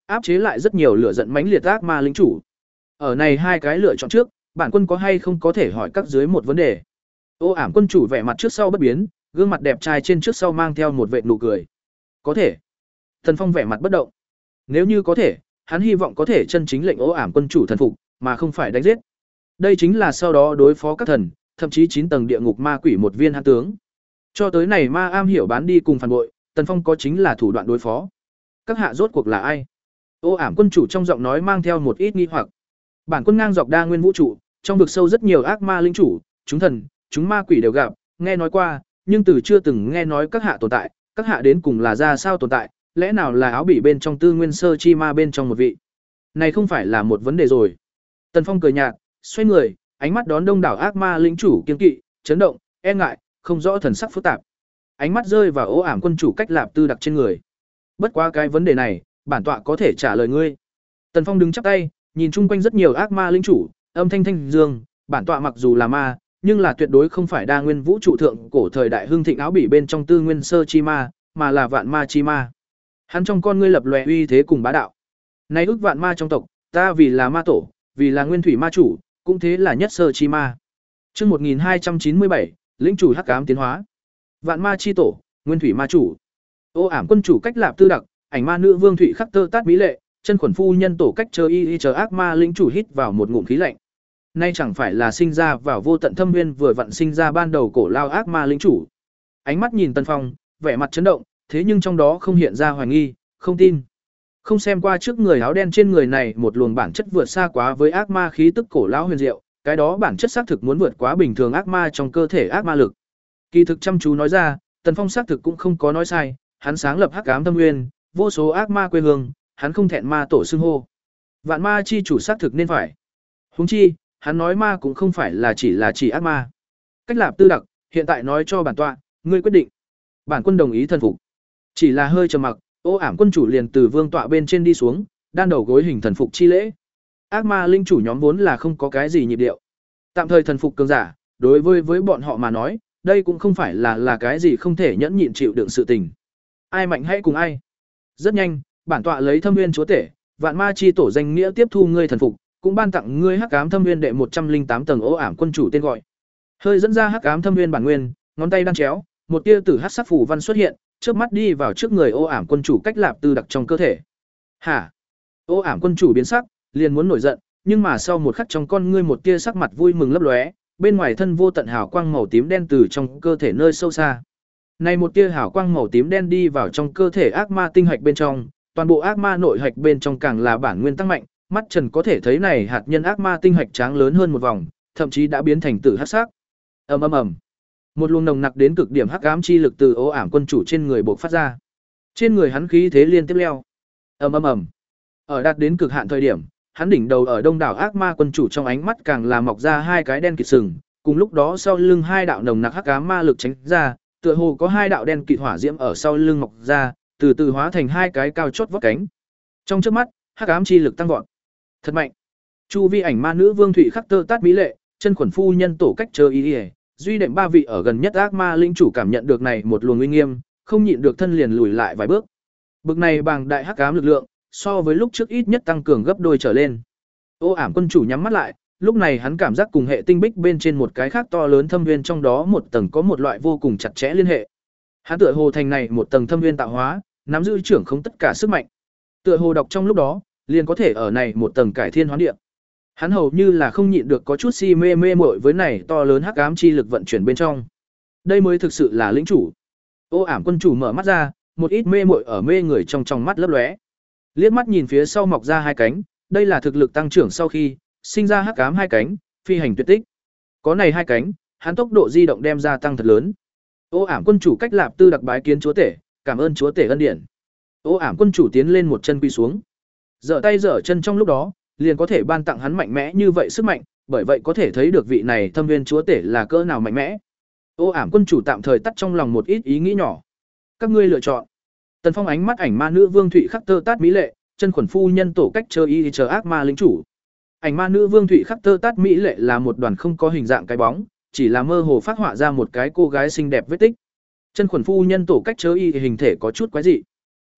áp chế lại rất nhiều lửa giận mãnh liệt ác ma lính chủ. Ở này hai cái lựa chọn trước, bản quân có hay không có thể hỏi các dưới một vấn đề. Ô ảm quân chủ vẻ mặt trước sau bất biến, gương mặt đẹp trai trên trước sau mang theo một vệt nụ cười. Có thể. Tần Phong vẻ mặt bất động. Nếu như có thể, hắn hy vọng có thể chân chính lệnh Ô ảm quân chủ thần phục, mà không phải đánh giết. Đây chính là sau đó đối phó các thần, thậm chí chín tầng địa ngục ma quỷ một viên hãn tướng. Cho tới này ma am hiểu bán đi cùng phản bội, Tần Phong có chính là thủ đoạn đối phó. Các hạ rốt cuộc là ai? Ô ảm quân chủ trong giọng nói mang theo một ít nghi hoặc. Bản quân ngang dọc đa nguyên vũ trụ, trong vực sâu rất nhiều ác ma linh chủ, chúng thần, chúng ma quỷ đều gặp, nghe nói qua, nhưng từ chưa từng nghe nói các hạ tồn tại, các hạ đến cùng là ra sao tồn tại, lẽ nào là áo bỉ bên trong tư nguyên sơ chi ma bên trong một vị. Này không phải là một vấn đề rồi. Tần Phong cười nhạt, xoay người, ánh mắt đón đông đảo ác ma linh chủ kiên kỵ, chấn động, e ngại, không rõ thần sắc phức tạp. Ánh mắt rơi vào Ô ảm quân chủ cách lạp tư đặc trên người. Bất quá cái vấn đề này, bản tọa có thể trả lời ngươi. Tần Phong đứng chắp tay, nhìn chung quanh rất nhiều ác ma linh chủ, âm thanh thanh dương, bản tọa mặc dù là ma, nhưng là tuyệt đối không phải đa nguyên vũ trụ thượng cổ thời đại hưng thịnh áo bỉ bên trong tư nguyên sơ chi ma, mà là vạn ma chi ma. Hắn trong con ngươi lập lòe uy thế cùng bá đạo. Nay ước vạn ma trong tộc, ta vì là ma tổ, vì là nguyên thủy ma chủ, cũng thế là nhất sơ chi ma. Chương một nghìn hai trăm chín mươi bảy, lĩnh chủ hắc ám tiến hóa. Vạn ma chi tổ, nguyên thủy ma chủ. Ô ảm quân chủ cách lạp tư đặc, ảnh ma nữ vương thụy khắc tơ tát mỹ lệ, chân khuẩn phu nhân tổ cách chờ y y chờ ác ma lĩnh chủ hít vào một ngụm khí lạnh. Nay chẳng phải là sinh ra vào vô tận thâm nguyên vừa vặn sinh ra ban đầu cổ lao ác ma lĩnh chủ. Ánh mắt nhìn Tần Phong, vẻ mặt chấn động, thế nhưng trong đó không hiện ra hoài nghi, không tin. Không xem qua trước người áo đen trên người này một luồng bản chất vượt xa quá với ác ma khí tức cổ lão huyền diệu, cái đó bản chất xác thực muốn vượt quá bình thường ác ma trong cơ thể ác ma lực. Kỳ thực chăm chú nói ra, Tần Phong xác thực cũng không có nói sai, hắn sáng lập hắc ám thâm nguyên, vô số ác ma quê hương, hắn không thẹn ma tổ xưng hô. Vạn ma chi chủ xác thực nên phải. Huống chi, hắn nói ma cũng không phải là chỉ là chỉ ác ma. Cách lạp tư đặc, hiện tại nói cho bản tọa, ngươi quyết định. Bản quân đồng ý thần phục. Chỉ là hơi trầm mặc, Ô ảm quân chủ liền từ vương tọa bên trên đi xuống, đan đầu gối hình thần phục chi lễ. Ác ma linh chủ nhóm vốn là không có cái gì nhịp điệu. Tạm thời thần phục cường giả, đối với với bọn họ mà nói, đây cũng không phải là là cái gì không thể nhẫn nhịn chịu đựng sự tình. Ai mạnh hãy cùng ai. Rất nhanh, bản tọa lấy Thâm Nguyên chúa tể, vạn ma chi tổ danh nghĩa tiếp thu ngươi thần phục, cũng ban tặng ngươi hắc ám thâm nguyên đệ một trăm linh tám tầng Ô ảm quân chủ tên gọi. Hơi dẫn ra hắc ám thâm nguyên bản nguyên, ngón tay đan chéo, một tia tử hắc sắc phù văn xuất hiện, trước mắt đi vào trước người Ô ảm quân chủ cách lạp tư đặc trong cơ thể. Hả? Ô ảm quân chủ biến sắc, liền muốn nổi giận, nhưng mà sau một khắc trong con ngươi một tia sắc mặt vui mừng lấp lóe, bên ngoài thân vô tận hào quang màu tím đen từ trong cơ thể nơi sâu xa. Này một tia hào quang màu tím đen đi vào trong cơ thể ác ma tinh hạch bên trong, toàn bộ ác ma nội hạch bên trong càng là bản nguyên tăng mạnh, mắt Trần có thể thấy này hạt nhân ác ma tinh hạch tráng lớn hơn một vòng, thậm chí đã biến thành tử hắc sắc. Ầm ầm ầm. Một luồng nồng nặc đến cực điểm hắc ám chi lực từ Ô ảm quân chủ trên người bộc phát ra. Trên người hắn khí thế liên tiếp leo. Ầm ầm ầm. Ở đạt đến cực hạn thời điểm, hắn đỉnh đầu ở đông đảo ác ma quân chủ trong ánh mắt càng là mọc ra hai cái đen kịt sừng, cùng lúc đó sau lưng hai đạo nồng nặc hắc ám ma lực tránh ra, tựa hồ có hai đạo đen kịt hỏa diễm ở sau lưng mọc ra, từ từ hóa thành hai cái cao chót vót cánh. Trong chớp mắt, hắc ám chi lực tăng vọt. Thật mạnh. Chu vi ảnh ma nữ vương thụy khắc tơ tát mỹ lệ, chân khuẩn phu nhân tổ cách chờ ý, ý duy đệm ba vị ở gần nhất ác ma linh chủ cảm nhận được này một luồng uy nghiêm, không nhịn được thân liền lùi lại vài bước. Bực này bằng đại hắc ám lực lượng, so với lúc trước ít nhất tăng cường gấp đôi trở lên. Ô ảm quân chủ nhắm mắt lại, lúc này hắn cảm giác cùng hệ tinh bích bên trên một cái khác to lớn thâm nguyên trong đó một tầng có một loại vô cùng chặt chẽ liên hệ. Hắn tựa hồ thành này một tầng thâm nguyên tạo hóa, nắm giữ trưởng không tất cả sức mạnh. Tựa hồ đọc trong lúc đó, liền có thể ở này một tầng cải thiên hoán địa. Hắn hầu như là không nhịn được có chút si mê mê mội với này to lớn hắc ám chi lực vận chuyển bên trong. Đây mới thực sự là lĩnh chủ. Ô ảm quân chủ mở mắt ra, một ít mê mội ở mê người trong trong mắt lấp lóe. Liếc mắt nhìn phía sau mọc ra hai cánh, đây là thực lực tăng trưởng sau khi sinh ra hắc ám hai cánh, phi hành tuyệt tích. Có này hai cánh, hắn tốc độ di động đem ra tăng thật lớn. Ô ảm quân chủ cách lạp tư đặc bái kiến chúa tể, cảm ơn chúa tể ân điển. Ô ảm quân chủ tiến lên một chân quy xuống. Giở tay giở chân trong lúc đó, liền có thể ban tặng hắn mạnh mẽ như vậy sức mạnh, bởi vậy có thể thấy được vị này thâm viên chúa tể là cỡ nào mạnh mẽ. Ô ảm quân chủ tạm thời tắt trong lòng một ít ý nghĩ nhỏ. Các ngươi lựa chọn. Tần Phong ánh mắt ảnh ma nữ vương thụy khắc tơ tát mỹ lệ, chân khuẩn phu nhân tổ cách chờ y chờ ác ma lính chủ. Ảnh ma nữ vương thụy khắc tơ tát mỹ lệ là một đoàn không có hình dạng cái bóng, chỉ là mơ hồ phát họa ra một cái cô gái xinh đẹp vết tích. Chân khuẩn phu nhân tổ cách chớ y hình thể có chút quái dị.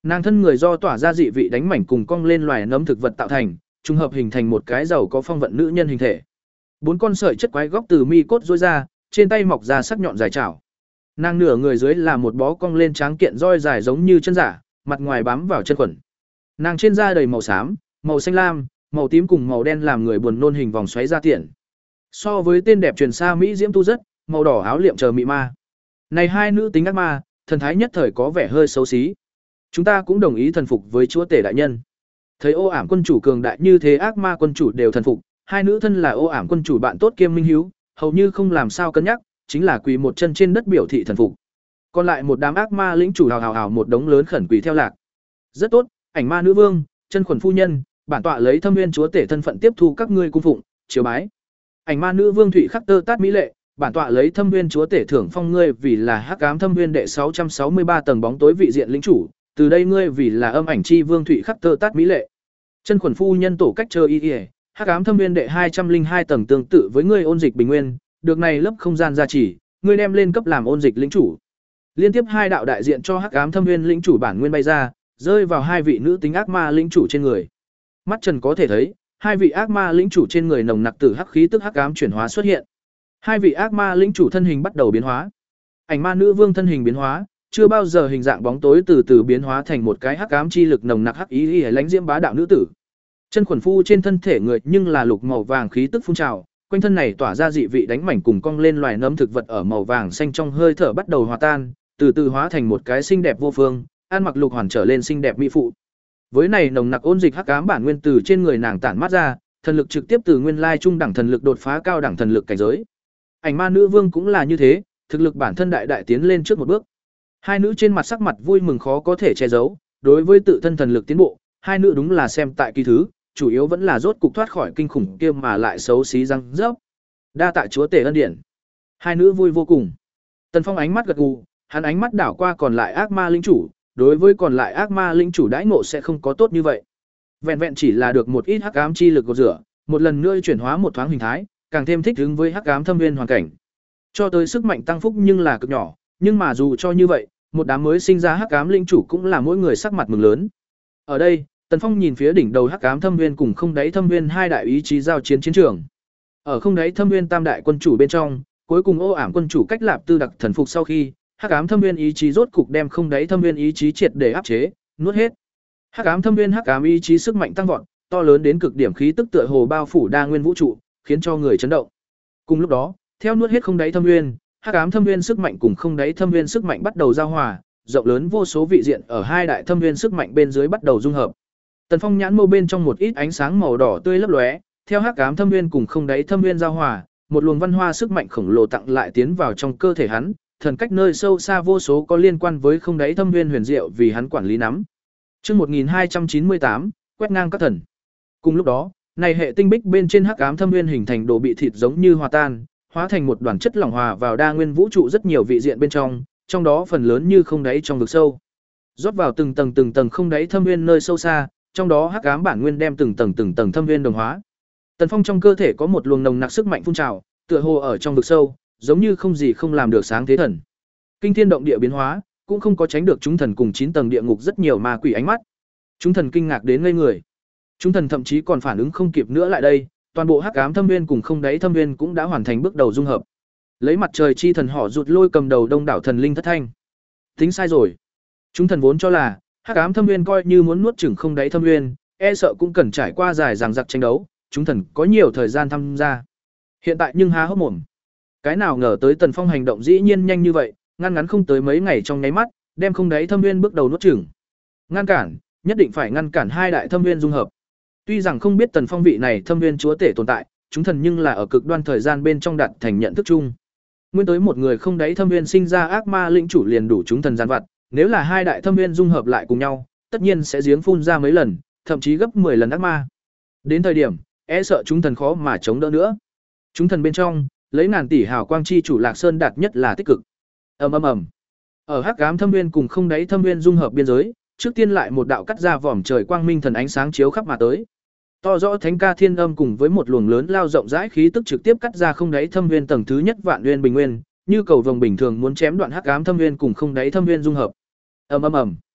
Nàng thân người do tỏa ra dị vị đánh mảnh cùng cong lên loài nấm thực vật tạo thành, trùng hợp hình thành một cái giàu có phong vận nữ nhân hình thể. Bốn con sợi chất quái góc từ mi cốt rối ra, trên tay mọc ra sắc nhọn dài chảo. Nàng nửa người dưới là một bó cong lên tráng kiện roi dài giống như chân giả, mặt ngoài bám vào chân khuẩn. Nàng trên da đầy màu xám, màu xanh lam, màu tím cùng màu đen làm người buồn nôn hình vòng xoáy ra tiện. So với tên đẹp truyền xa Mỹ diễm tu rất, màu đỏ áo liệm chờ mị ma. Này hai nữ tính ác ma, thần thái nhất thời có vẻ hơi xấu xí. Chúng ta cũng đồng ý thần phục với chúa tể đại nhân. Thấy Ô Ảm quân chủ cường đại như thế, ác ma quân chủ đều thần phục, hai nữ thân là Ô Ảm quân chủ bạn tốt kiêm minh hiếu, hầu như không làm sao cân nhắc, chính là quỳ một chân trên đất biểu thị thần phục. Còn lại một đám ác ma lĩnh chủ hào hào hào một đống lớn khẩn quỳ theo lạc. Rất tốt, ảnh ma nữ vương, chân khuẩn phu nhân, bản tọa lấy Thâm Nguyên chúa tể thân phận tiếp thu các ngươi cung phụng, chiếu bái. Ảnh ma nữ vương Thụy Khắc Tơ Tát mỹ lệ, bản tọa lấy Thâm Nguyên chúa tể thưởng phong ngươi vì là Hắc Ám Thâm Nguyên đệ sáu trăm sáu mươi ba tầng bóng tối vị diện lĩnh chủ, từ đây ngươi vì là Âm ảnh chi vương Thụy Khắc Tơ Tát mỹ lệ. Chân khuẩn phu nhân tổ cách chơi y y, Hắc Ám Thâm Nguyên đệ hai trăm linh hai tầng tương tự với ngươi ôn dịch bình nguyên, được này lớp không gian gia trì, ngươi đem lên cấp làm ôn dịch lĩnh chủ. Liên tiếp hai đạo đại diện cho Hắc Ám Thâm Nguyên lĩnh chủ bản nguyên bay ra, rơi vào hai vị nữ tính ác ma lĩnh chủ trên người. Mắt Trần có thể thấy, hai vị ác ma lĩnh chủ trên người nồng nặc tử hắc khí tức hắc ám chuyển hóa xuất hiện. Hai vị ác ma lĩnh chủ thân hình bắt đầu biến hóa. Ảnh ma nữ vương thân hình biến hóa, chưa bao giờ hình dạng bóng tối từ từ biến hóa thành một cái hắc ám chi lực nồng nặc hắc ý ý lãnh diễm bá đạo nữ tử. Chân khuẩn phu trên thân thể người nhưng là lục màu vàng khí tức phun trào, quanh thân này tỏa ra dị vị đánh mảnh cùng cong lên loài nấm thực vật ở màu vàng xanh trong hơi thở bắt đầu hòa tan, từ từ hóa thành một cái xinh đẹp vô phương, ăn mặc lục hoàn trở lên xinh đẹp mỹ phụ. Với này nồng nặc ôn dịch hắc ám bản nguyên từ trên người nàng tản mát ra, thần lực trực tiếp từ nguyên lai trung đẳng thần lực đột phá cao đẳng thần lực cảnh giới. Ảnh ma nữ vương cũng là như thế, thực lực bản thân đại đại tiến lên trước một bước. Hai nữ trên mặt sắc mặt vui mừng khó có thể che giấu, đối với tự thân thần lực tiến bộ, hai nữ đúng là xem tại kỳ thứ, chủ yếu vẫn là rốt cục thoát khỏi kinh khủng kia mà lại xấu xí răng rớp. Đa tạ chúa tể ân điển. Hai nữ vui vô cùng. Tần Phong ánh mắt gật gù, hắn ánh mắt đảo qua còn lại ác ma linh chủ, đối với còn lại ác ma linh chủ đãi ngộ sẽ không có tốt như vậy. Vẹn vẹn chỉ là được một ít hắc ám chi lực gột rửa, một lần nữa chuyển hóa một thoáng hình thái, càng thêm thích ứng với hắc ám thâm viên hoàn cảnh. Cho tới sức mạnh tăng phúc nhưng là cực nhỏ, nhưng mà dù cho như vậy, một đám mới sinh ra hắc ám linh chủ cũng là mỗi người sắc mặt mừng lớn. Ở đây, Tần Phong nhìn phía đỉnh đầu hắc ám thâm viên cùng không đáy thâm viên hai đại ý chí giao chiến chiến trường. Ở không đáy thâm viên tam đại quân chủ bên trong, cuối cùng Ô Ảm quân chủ cách Lạp Tư đặc thần phục sau khi, hắc ám thâm viên ý chí rốt cục đem không đáy thâm viên ý chí triệt để áp chế, nuốt hết. Hắc ám thâm viên hắc ám ý chí sức mạnh tăng vọt, to lớn đến cực điểm khí tức tựa hồ bao phủ đa nguyên vũ trụ, khiến cho người chấn động. Cùng lúc đó, theo nuốt hết không đáy thâm viên, hắc ám thâm viên sức mạnh cùng không đáy thâm viên sức mạnh bắt đầu giao hòa, rộng lớn vô số vị diện ở hai đại thâm viên sức mạnh bên dưới bắt đầu dung hợp. Tần Phong nhãn mâu bên trong một ít ánh sáng màu đỏ tươi lấp lóe, theo hắc ám thâm viên cùng không đáy thâm viên giao hòa, một luồng văn hoa sức mạnh khổng lồ tặng lại tiến vào trong cơ thể hắn, thần cách nơi sâu xa vô số có liên quan với không đáy thâm viên huyền diệu vì hắn quản lý nắm. Chương một nghìn hai trăm chín mươi tám, quét ngang các thần. Cùng lúc đó, này hệ tinh bích bên trên hắc ám thâm viên hình thành đồ bị thịt giống như hòa tan, hóa thành một đoàn chất lỏng hòa vào đa nguyên vũ trụ rất nhiều vị diện bên trong, trong đó phần lớn như không đáy trong vực sâu. Rót vào từng tầng từng tầng không đáy thâm viên nơi sâu xa, trong đó hắc ám bản nguyên đem từng tầng từng tầng thâm viên đồng hóa. Tần Phong trong cơ thể có một luồng nồng nặc sức mạnh phun trào, tựa hồ ở trong vực sâu, giống như không gì không làm được sáng thế thần. Kinh thiên động địa biến hóa, cũng không có tránh được chúng thần cùng chín tầng địa ngục rất nhiều ma quỷ ánh mắt. Chúng thần kinh ngạc đến ngây người. Chúng thần thậm chí còn phản ứng không kịp nữa lại đây, toàn bộ hắc ám thâm viên cùng không đáy thâm viên cũng đã hoàn thành bước đầu dung hợp. Lấy mặt trời chi thần họ rụt lôi cầm đầu đông đảo thần linh thất thanh. Tính sai rồi. Chúng thần vốn cho là hắc ám thâm viên coi như muốn nuốt chửng không đáy thâm viên, e sợ cũng cần trải qua dài dằng dặc tranh đấu, chúng thần có nhiều thời gian tham gia. Hiện tại nhưng há hốc mồm. Cái nào ngờ tới Tần Phong hành động dĩ nhiên nhanh như vậy, ngăn ngắn không tới mấy ngày trong nháy mắt, đem không đáy thâm viên bước đầu nuốt chửng. Ngăn cản, nhất định phải ngăn cản hai đại thâm viên dung hợp. Tuy rằng không biết Tần Phong vị này thâm viên chúa tể tồn tại, chúng thần nhưng là ở cực đoan thời gian bên trong đạt thành nhận thức chung. Nguyên tới một người không đáy thâm viên sinh ra ác ma lĩnh chủ liền đủ chúng thần gian vặt, nếu là hai đại thâm viên dung hợp lại cùng nhau, tất nhiên sẽ giếng phun ra mấy lần, thậm chí gấp mười lần ác ma. Đến thời điểm, e sợ chúng thần khó mà chống đỡ nữa. Chúng thần bên trong, lấy ngàn tỷ hào quang chi chủ Lạc Sơn đạt nhất là tích cực. Ầm ầm ầm. Ở hắc ám thâm viên cùng không đáy thâm viên dung hợp biên giới, trước tiên lại một đạo cắt ra vòm trời quang minh thần ánh sáng chiếu khắp mà tới. To rõ thánh ca thiên âm cùng với một luồng lớn lao rộng rãi khí tức trực tiếp cắt ra không đáy thâm viên tầng thứ nhất vạn nguyên bình nguyên, như cầu vồng bình thường muốn chém đoạn hắc ám thâm viên cùng không đáy thâm viên dung hợp. Ầm ầm ầm.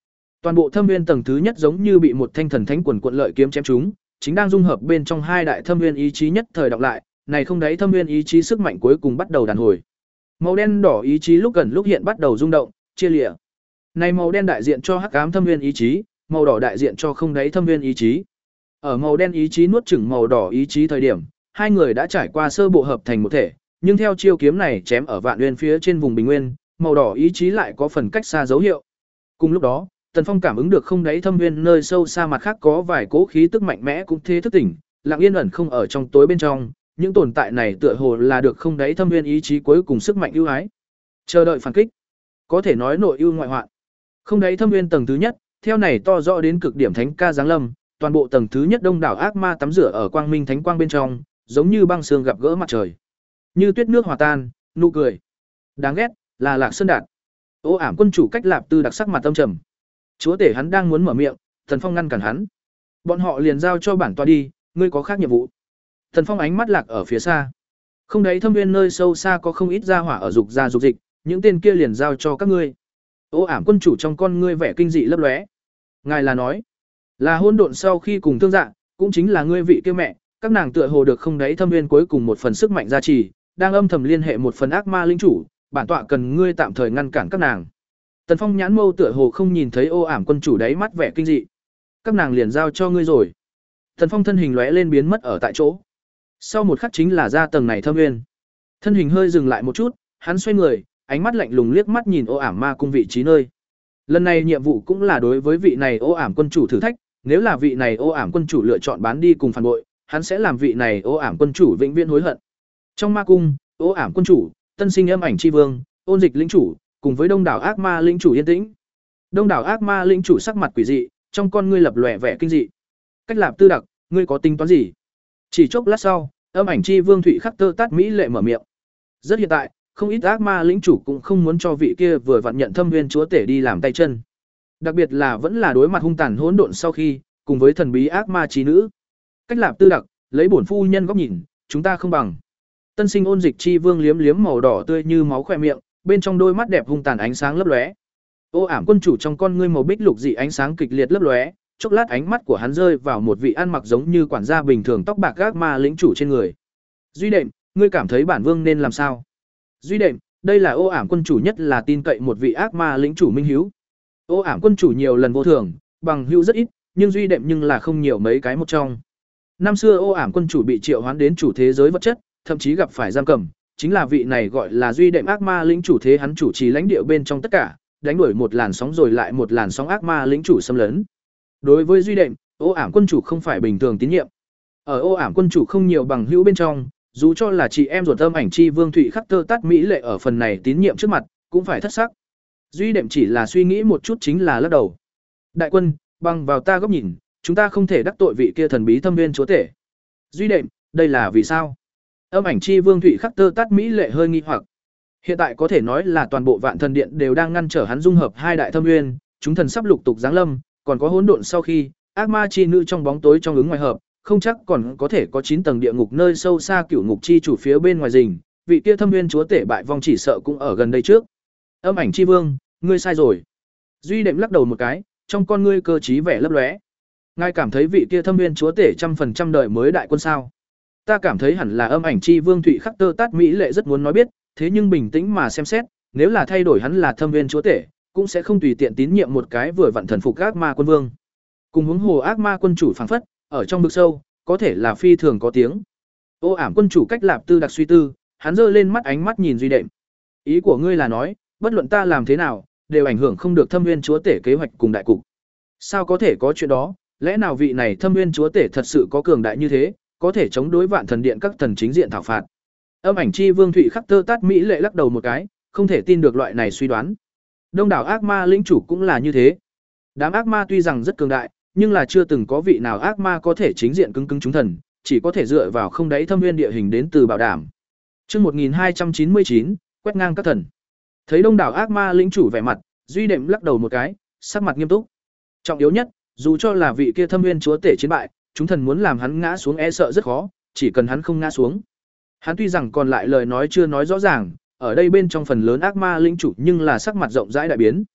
Toàn bộ thâm viên tầng thứ nhất giống như bị một thanh thần thánh quần cuộn lợi kiếm chém trúng, chính đang dung hợp bên trong hai đại thâm viên ý chí nhất thời đọc lại, này không đấy thâm viên ý chí sức mạnh cuối cùng bắt đầu đàn hồi. Màu đen đỏ ý chí lúc gần lúc hiện bắt đầu rung động, chia lìa. Này màu đen đại diện cho hắc ám thâm viên ý chí, màu đỏ đại diện cho không đáy thâm viên ý chí. Ở màu đen ý chí nuốt chửng màu đỏ ý chí thời điểm, hai người đã trải qua sơ bộ hợp thành một thể, nhưng theo chiêu kiếm này chém ở vạn nguyên phía trên vùng bình nguyên, màu đỏ ý chí lại có phần cách xa dấu hiệu. Cùng lúc đó, Tần Phong cảm ứng được không đáy thâm viên nơi sâu xa mặt khác có vài cỗ khí tức mạnh mẽ cũng thế thức tỉnh, lặng yên ẩn không ở trong tối bên trong, những tồn tại này tựa hồ là được không đáy thâm viên ý chí cuối cùng sức mạnh ưu ái. Chờ đợi phản kích. Có thể nói nội ưu ngoại hoạn. Không đáy thâm viên tầng thứ nhất, theo này to rõ đến cực điểm thánh ca giáng lâm, toàn bộ tầng thứ nhất đông đảo ác ma tắm rửa ở quang minh thánh quang bên trong, giống như băng sương gặp gỡ mặt trời. Như tuyết nước hòa tan, nụ cười. Đáng ghét, là Lạc Sơn Đạt. Ô ảm quân chủ cách Lạp Tư đặc sắc mặt âm trầm. Chúa tể hắn đang muốn mở miệng, Tần Phong ngăn cản hắn. Bọn họ liền giao cho bản tọa đi, ngươi có khác nhiệm vụ. Tần Phong ánh mắt lạc ở phía xa. Không đấy thâm viên nơi sâu xa có không ít gia hỏa ở dục ra dục dịch, những tên kia liền giao cho các ngươi. Ô ảm quân chủ trong con ngươi vẻ kinh dị lấp lóe. Ngài là nói, là hôn độn sau khi cùng thương dạng, cũng chính là ngươi vị kia mẹ, các nàng tựa hồ được không đấy thâm viên cuối cùng một phần sức mạnh gia trì, đang âm thầm liên hệ một phần ác ma linh chủ, bản tọa cần ngươi tạm thời ngăn cản các nàng. Tần Phong nhãn mâu tựa hồ không nhìn thấy ô ảm quân chủ đáy mắt vẻ kinh dị. Các nàng liền giao cho ngươi rồi. Tần Phong thân hình lóe lên biến mất ở tại chỗ. Sau một khắc chính là ra tầng này thâm nguyên. Thân hình hơi dừng lại một chút, hắn xoay người, ánh mắt lạnh lùng liếc mắt nhìn ô ảm ma cung vị trí nơi. Lần này nhiệm vụ cũng là đối với vị này ô ảm quân chủ thử thách, nếu là vị này ô ảm quân chủ lựa chọn bán đi cùng phản bội, hắn sẽ làm vị này ô ảm quân chủ vĩnh viễn hối hận. Trong ma cung, ô ảm quân chủ, tân sinh âm ảnh chi vương, ôn dịch lĩnh chủ, cùng với đông đảo ác ma lĩnh chủ yên tĩnh. Đông đảo ác ma lĩnh chủ sắc mặt quỷ dị, trong con ngươi lập lòe vẻ kinh dị. Cách Lạp Tư đặc, ngươi có tính toán gì? Chỉ chốc lát sau, âm ảnh chi vương Thụy Khắc Tơ Tát mỹ lệ mở miệng. Rất hiện tại, không ít ác ma lĩnh chủ cũng không muốn cho vị kia vừa vặn nhận thâm viên chúa tể đi làm tay chân. Đặc biệt là vẫn là đối mặt hung tàn hỗn độn sau khi, cùng với thần bí ác ma trí nữ. Cách Lạp Tư đặc, lấy bổn phu nhân góc nhìn, chúng ta không bằng. Tân sinh ôn dịch chi vương liếm liếm màu đỏ tươi như máu khỏe miệng, bên trong đôi mắt đẹp hung tàn ánh sáng lấp lóe. Ô ảm quân chủ trong con ngươi màu bích lục dị ánh sáng kịch liệt lấp lóe, chốc lát ánh mắt của hắn rơi vào một vị ăn mặc giống như quản gia bình thường tóc bạc ác ma lĩnh chủ trên người. Duy đệm, ngươi cảm thấy bản vương nên làm sao? Duy đệm, đây là ô ảm quân chủ nhất là tin cậy một vị ác ma lĩnh chủ minh hiếu. Ô ảm quân chủ nhiều lần vô thường, bằng hữu rất ít, nhưng duy đệm nhưng là không nhiều mấy cái một trong. Năm xưa ô ảm quân chủ bị triệu hoán đến chủ thế giới vật chất, thậm chí gặp phải giam cầm, chính là vị này gọi là duy đệm ác ma lĩnh chủ thế hắn chủ trì lãnh địa bên trong tất cả, đánh đuổi một làn sóng rồi lại một làn sóng ác ma lĩnh chủ xâm lấn. Đối với duy đệm, ô ảm quân chủ không phải bình thường tín nhiệm. Ở ô ảm quân chủ không nhiều bằng hữu bên trong, dù cho là chị em ruột âm ảnh chi vương Thụy Khắc Tơ Tát mỹ lệ ở phần này tín nhiệm trước mặt, cũng phải thất sắc. Duy đệm chỉ là suy nghĩ một chút chính là lắc đầu. Đại quân, bằng vào ta góc nhìn, chúng ta không thể đắc tội vị kia thần bí thâm viên chúa tể. Duy đệm, đây là vì sao? Âm ảnh chi vương Thụy Khắc Tơ Tát mỹ lệ hơi nghi hoặc. Hiện tại có thể nói là toàn bộ Vạn Thần Điện đều đang ngăn trở hắn dung hợp hai đại thâm nguyên, chúng thần sắp lục tục giáng lâm, còn có hỗn độn sau khi, ác ma chi nữ trong bóng tối trong ứng ngoài hợp, không chắc còn có thể có chín tầng địa ngục nơi sâu xa cửu ngục chi chủ phía bên ngoài rình, vị kia thâm nguyên chúa tể bại vong chỉ sợ cũng ở gần đây trước. Âm ảnh chi vương, ngươi sai rồi. Duy đệm lắc đầu một cái, trong con ngươi cơ trí vẻ lấp lóe. Ngài cảm thấy vị kia thâm nguyên chúa tể trăm phần trăm đời mới đại quân sao? Ta cảm thấy hẳn là âm ảnh chi vương Thụy Khắc Tơ Tát mỹ lệ rất muốn nói biết, thế nhưng bình tĩnh mà xem xét, nếu là thay đổi hắn là thâm viên chúa tể, cũng sẽ không tùy tiện tín nhiệm một cái vừa vặn thần phục ác ma quân vương. Cùng hướng hồ ác ma quân chủ phảng phất, ở trong vực sâu, có thể là phi thường có tiếng. Ô ảm quân chủ cách Lạp Tư đặc suy tư, hắn giơ lên mắt ánh mắt nhìn Duy đệm. Ý của ngươi là nói, bất luận ta làm thế nào, đều ảnh hưởng không được thâm viên chúa tể kế hoạch cùng đại cục. Sao có thể có chuyện đó, lẽ nào vị này thâm viên chúa tể thật sự có cường đại như thế, có thể chống đối Vạn Thần Điện các thần chính diện thảo phạt? Âm ảnh chi vương Thụy Khắc Tơ Tát mỹ lệ lắc đầu một cái, không thể tin được loại này suy đoán. Đông đảo ác ma lĩnh chủ cũng là như thế. Đám ác ma tuy rằng rất cường đại, nhưng là chưa từng có vị nào ác ma có thể chính diện cứng cứng chúng thần, chỉ có thể dựa vào không đáy thâm nguyên địa hình đến từ bảo đảm. Chương một nghìn hai trăm chín mươi chín, quét ngang các thần. Thấy đông đảo ác ma lĩnh chủ vẻ mặt, Duy đệm lắc đầu một cái, sắc mặt nghiêm túc. Trọng yếu nhất, dù cho là vị kia thâm nguyên chúa tể chiến bại, chúng thần muốn làm hắn ngã xuống e sợ rất khó, chỉ cần hắn không ngã xuống. Hắn tuy rằng còn lại lời nói chưa nói rõ ràng, ở đây bên trong phần lớn ác ma lĩnh chủ nhưng là sắc mặt rộng rãi đại biến.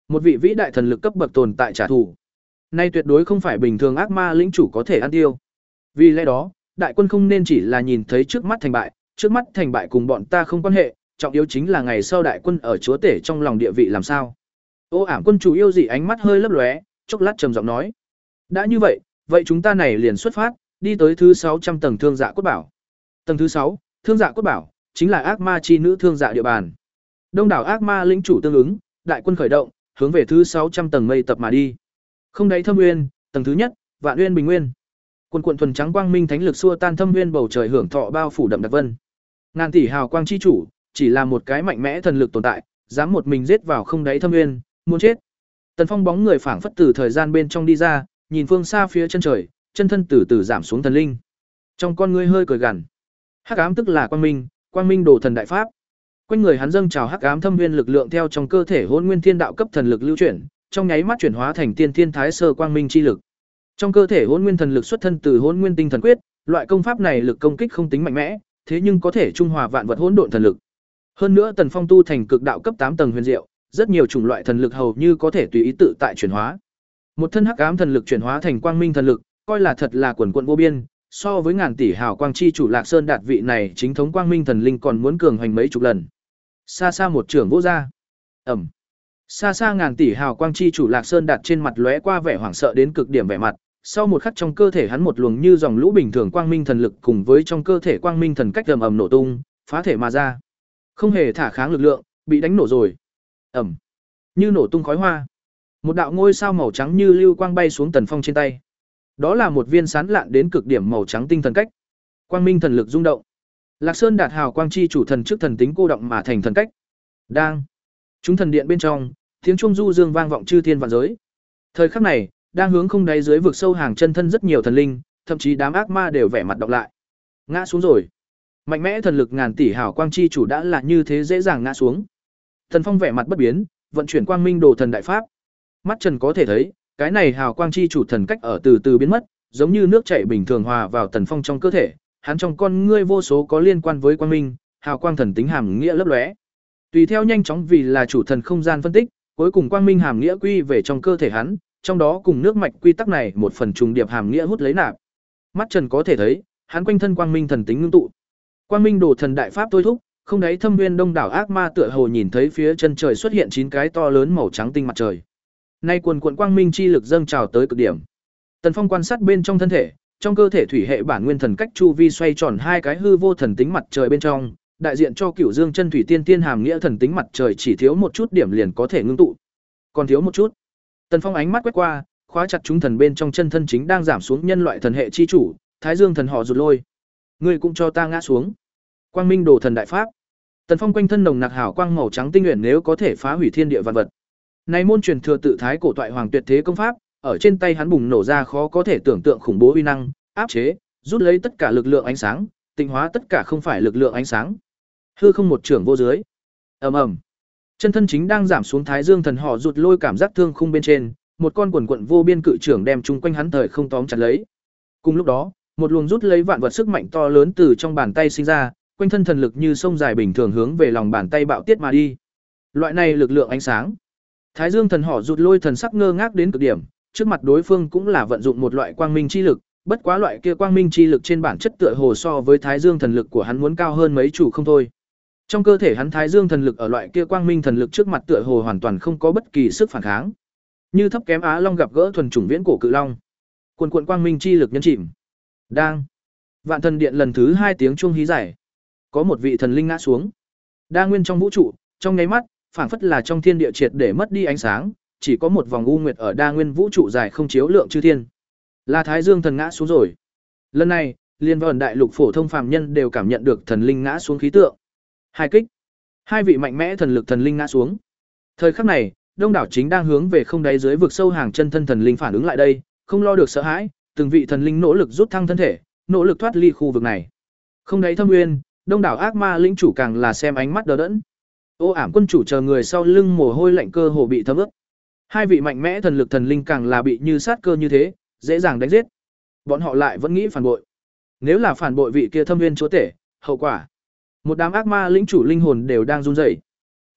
Một vị vĩ đại thần lực cấp bậc tồn tại trả thù. Nay tuyệt đối không phải bình thường ác ma lĩnh chủ có thể ăn tiêu. Vì lẽ đó, đại quân không nên chỉ là nhìn thấy trước mắt thành bại, trước mắt thành bại cùng bọn ta không quan hệ, trọng yếu chính là ngày sau đại quân ở chúa tể trong lòng địa vị làm sao. Ô Ảm quân chủ yêu dị ánh mắt hơi lấp lóe, chốc lát trầm giọng nói: "Đã như vậy, vậy chúng ta này liền xuất phát, đi tới thứ sáu trăm tầng Thương Dạ Cốt Bảo." Tầng thứ sáu, Thương Dạ Cốt Bảo, chính là ác ma chi nữ Thương Dạ địa bàn. Đông đảo ác ma lĩnh chủ tương ứng, đại quân khởi động, hướng về thứ sáu trăm tầng mây tập mà đi. Không đáy thâm nguyên, tầng thứ nhất, Vạn Nguyên Bình Nguyên. Quần quần thuần trắng quang minh thánh lực xua tan thâm nguyên bầu trời hưởng thọ bao phủ đậm đặc vân. Ngàn tỷ hào quang chi chủ, chỉ là một cái mạnh mẽ thần lực tồn tại, dám một mình giết vào không đáy thâm nguyên, muốn chết. Tần Phong bóng người phảng phất từ thời gian bên trong đi ra, nhìn phương xa phía chân trời, chân thân từ từ giảm xuống thần linh. Trong con ngươi hơi cười gằn. Hắc ám tức là quang minh, quang minh đồ thần đại pháp. Quanh người hắn dâng trào hắc ám thâm nguyên lực lượng theo trong cơ thể Hỗn Nguyên Thiên Đạo cấp thần lực lưu chuyển, trong nháy mắt chuyển hóa thành tiên thiên thái sơ quang minh chi lực. Trong cơ thể Hỗn Nguyên thần lực xuất thân từ Hỗn Nguyên Tinh Thần Quyết, loại công pháp này lực công kích không tính mạnh mẽ, thế nhưng có thể trung hòa vạn vật hỗn độn thần lực. Hơn nữa Tần Phong tu thành cực đạo cấp tám tầng huyền diệu, rất nhiều chủng loại thần lực hầu như có thể tùy ý tự tại chuyển hóa. Một thân hắc ám thần lực chuyển hóa thành quang minh thần lực, coi là thật là quần quần vô biên, so với ngàn tỷ hào quang chi chủ Lạc Sơn đạt vị này chính thống quang minh thần linh còn muốn cường hành mấy chục lần. Xa xa một trưởng vô ra. Ầm. Xa xa ngàn tỷ hào quang chi chủ Lạc Sơn đạt trên mặt lóe qua vẻ hoảng sợ đến cực điểm vẻ mặt, sau một khắc trong cơ thể hắn một luồng như dòng lũ bình thường quang minh thần lực cùng với trong cơ thể quang minh thần cách ầm ầm nổ tung, phá thể mà ra. Không hề thả kháng lực lượng, bị đánh nổ rồi. Ầm. Như nổ tung khói hoa. Một đạo ngôi sao màu trắng như lưu quang bay xuống Tần Phong trên tay. Đó là một viên sán lạn đến cực điểm màu trắng tinh thần cách. Quang minh thần lực rung động. Lạc Sơn đạt hào quang chi chủ thần trước thần tính cô động mà thành thần cách. Đang. Chúng thần điện bên trong, tiếng chuông du dương vang vọng chư thiên vạn giới. Thời khắc này, đang hướng không đáy dưới vực sâu hàng chân thân rất nhiều thần linh, thậm chí đám ác ma đều vẻ mặt đọc lại. Ngã xuống rồi. Mạnh mẽ thần lực ngàn tỷ hào quang chi chủ đã là như thế dễ dàng ngã xuống. Thần Phong vẻ mặt bất biến, vận chuyển quang minh đồ thần đại pháp. Mắt Trần có thể thấy, cái này hào quang chi chủ thần cách ở từ từ biến mất, giống như nước chảy bình thường hòa vào Tần Phong trong cơ thể, hắn trong con ngươi vô số có liên quan với quang minh, hào quang thần tính hàm nghĩa lấp lóe. Tùy theo nhanh chóng vì là chủ thần không gian phân tích, cuối cùng quang minh hàm nghĩa quy về trong cơ thể hắn, trong đó cùng nước mạch quy tắc này một phần trùng điệp hàm nghĩa hút lấy nạp. Mắt Trần có thể thấy, hắn quanh thân quang minh thần tính ngưng tụ. Quang minh đồ thần đại pháp thôi thúc, không đáy thâm nguyên đông đảo ác ma tựa hồ nhìn thấy phía chân trời xuất hiện chín cái to lớn màu trắng tinh mặt trời. Nay quần quần quang minh chi lực dâng trào tới cực điểm. Tần Phong quan sát bên trong thân thể, trong cơ thể thủy hệ bản nguyên thần cách chu vi xoay tròn hai cái hư vô thần tính mặt trời bên trong, đại diện cho Cửu Dương chân thủy tiên tiên hàm nghĩa thần tính mặt trời chỉ thiếu một chút điểm liền có thể ngưng tụ. Còn thiếu một chút. Tần Phong ánh mắt quét qua, khóa chặt chúng thần bên trong chân thân chính đang giảm xuống nhân loại thần hệ chi chủ, Thái Dương thần họ rụt lôi. Ngươi cũng cho ta ngã xuống. Quang minh đồ thần đại pháp. Tần Phong quanh thân nồng nặc hào quang màu trắng tinh nguyện nếu có thể phá hủy thiên địa vạn vật. Này môn truyền thừa tự thái cổ toại hoàng tuyệt thế công pháp, ở trên tay hắn bùng nổ ra khó có thể tưởng tượng khủng bố uy năng, áp chế, rút lấy tất cả lực lượng ánh sáng, tịnh hóa tất cả không phải lực lượng ánh sáng. Hư không một trưởng vô dưới. Ầm ầm. Chân thân chính đang giảm xuống Thái Dương thần họ rụt lôi cảm giác thương khung bên trên, một con quần quần vô biên cự trưởng đem chung quanh hắn thời không tóm chặt lấy. Cùng lúc đó, một luồng rút lấy vạn vật sức mạnh to lớn từ trong bàn tay sinh ra, quanh thân thần lực như sông dài bình thường hướng về lòng bàn tay bạo tiết mà đi. Loại này lực lượng ánh sáng. Thái Dương thần họ rụt lôi thần sắc ngơ ngác đến cực điểm, trước mặt đối phương cũng là vận dụng một loại quang minh chi lực, bất quá loại kia quang minh chi lực trên bản chất tựa hồ so với Thái Dương thần lực của hắn muốn cao hơn mấy chủ không thôi. Trong cơ thể hắn Thái Dương thần lực ở loại kia quang minh thần lực trước mặt tựa hồ hoàn toàn không có bất kỳ sức phản kháng. Như thấp kém Á Long gặp gỡ thuần chủng viễn cổ cự long. Cuồn cuộn quang minh chi lực nhấn chìm. Đang. Vạn thần điện lần thứ hai tiếng chuông hí giải. Có một vị thần linh ngã xuống. Đa nguyên trong vũ trụ, trong nháy mắt, phảng phất là trong thiên địa triệt để mất đi ánh sáng, chỉ có một vòng u nguyệt ở đa nguyên vũ trụ dài không chiếu lượng chư thiên. Là Thái Dương thần ngã xuống rồi. Lần này, liên vần đại lục phổ thông phàm nhân đều cảm nhận được thần linh ngã xuống khí tượng. Hai kích. Hai vị mạnh mẽ thần lực thần linh ngã xuống. Thời khắc này, đông đảo chính đang hướng về không đáy dưới vực sâu hàng chân thân thần linh phản ứng lại đây, không lo được sợ hãi, từng vị thần linh nỗ lực rút thăng thân thể, nỗ lực thoát ly khu vực này. Không đáy thâm nguyên, đông đảo ác ma lĩnh chủ càng là xem ánh mắt đờ đẫn. Ô Ảm quân chủ chờ người sau lưng mồ hôi lạnh cơ hồ bị thấm ướt. Hai vị mạnh mẽ thần lực thần linh càng là bị như sát cơ như thế, dễ dàng đánh giết. Bọn họ lại vẫn nghĩ phản bội. Nếu là phản bội vị kia thâm nguyên chúa tể, hậu quả, một đám ác ma lĩnh chủ linh hồn đều đang run rẩy.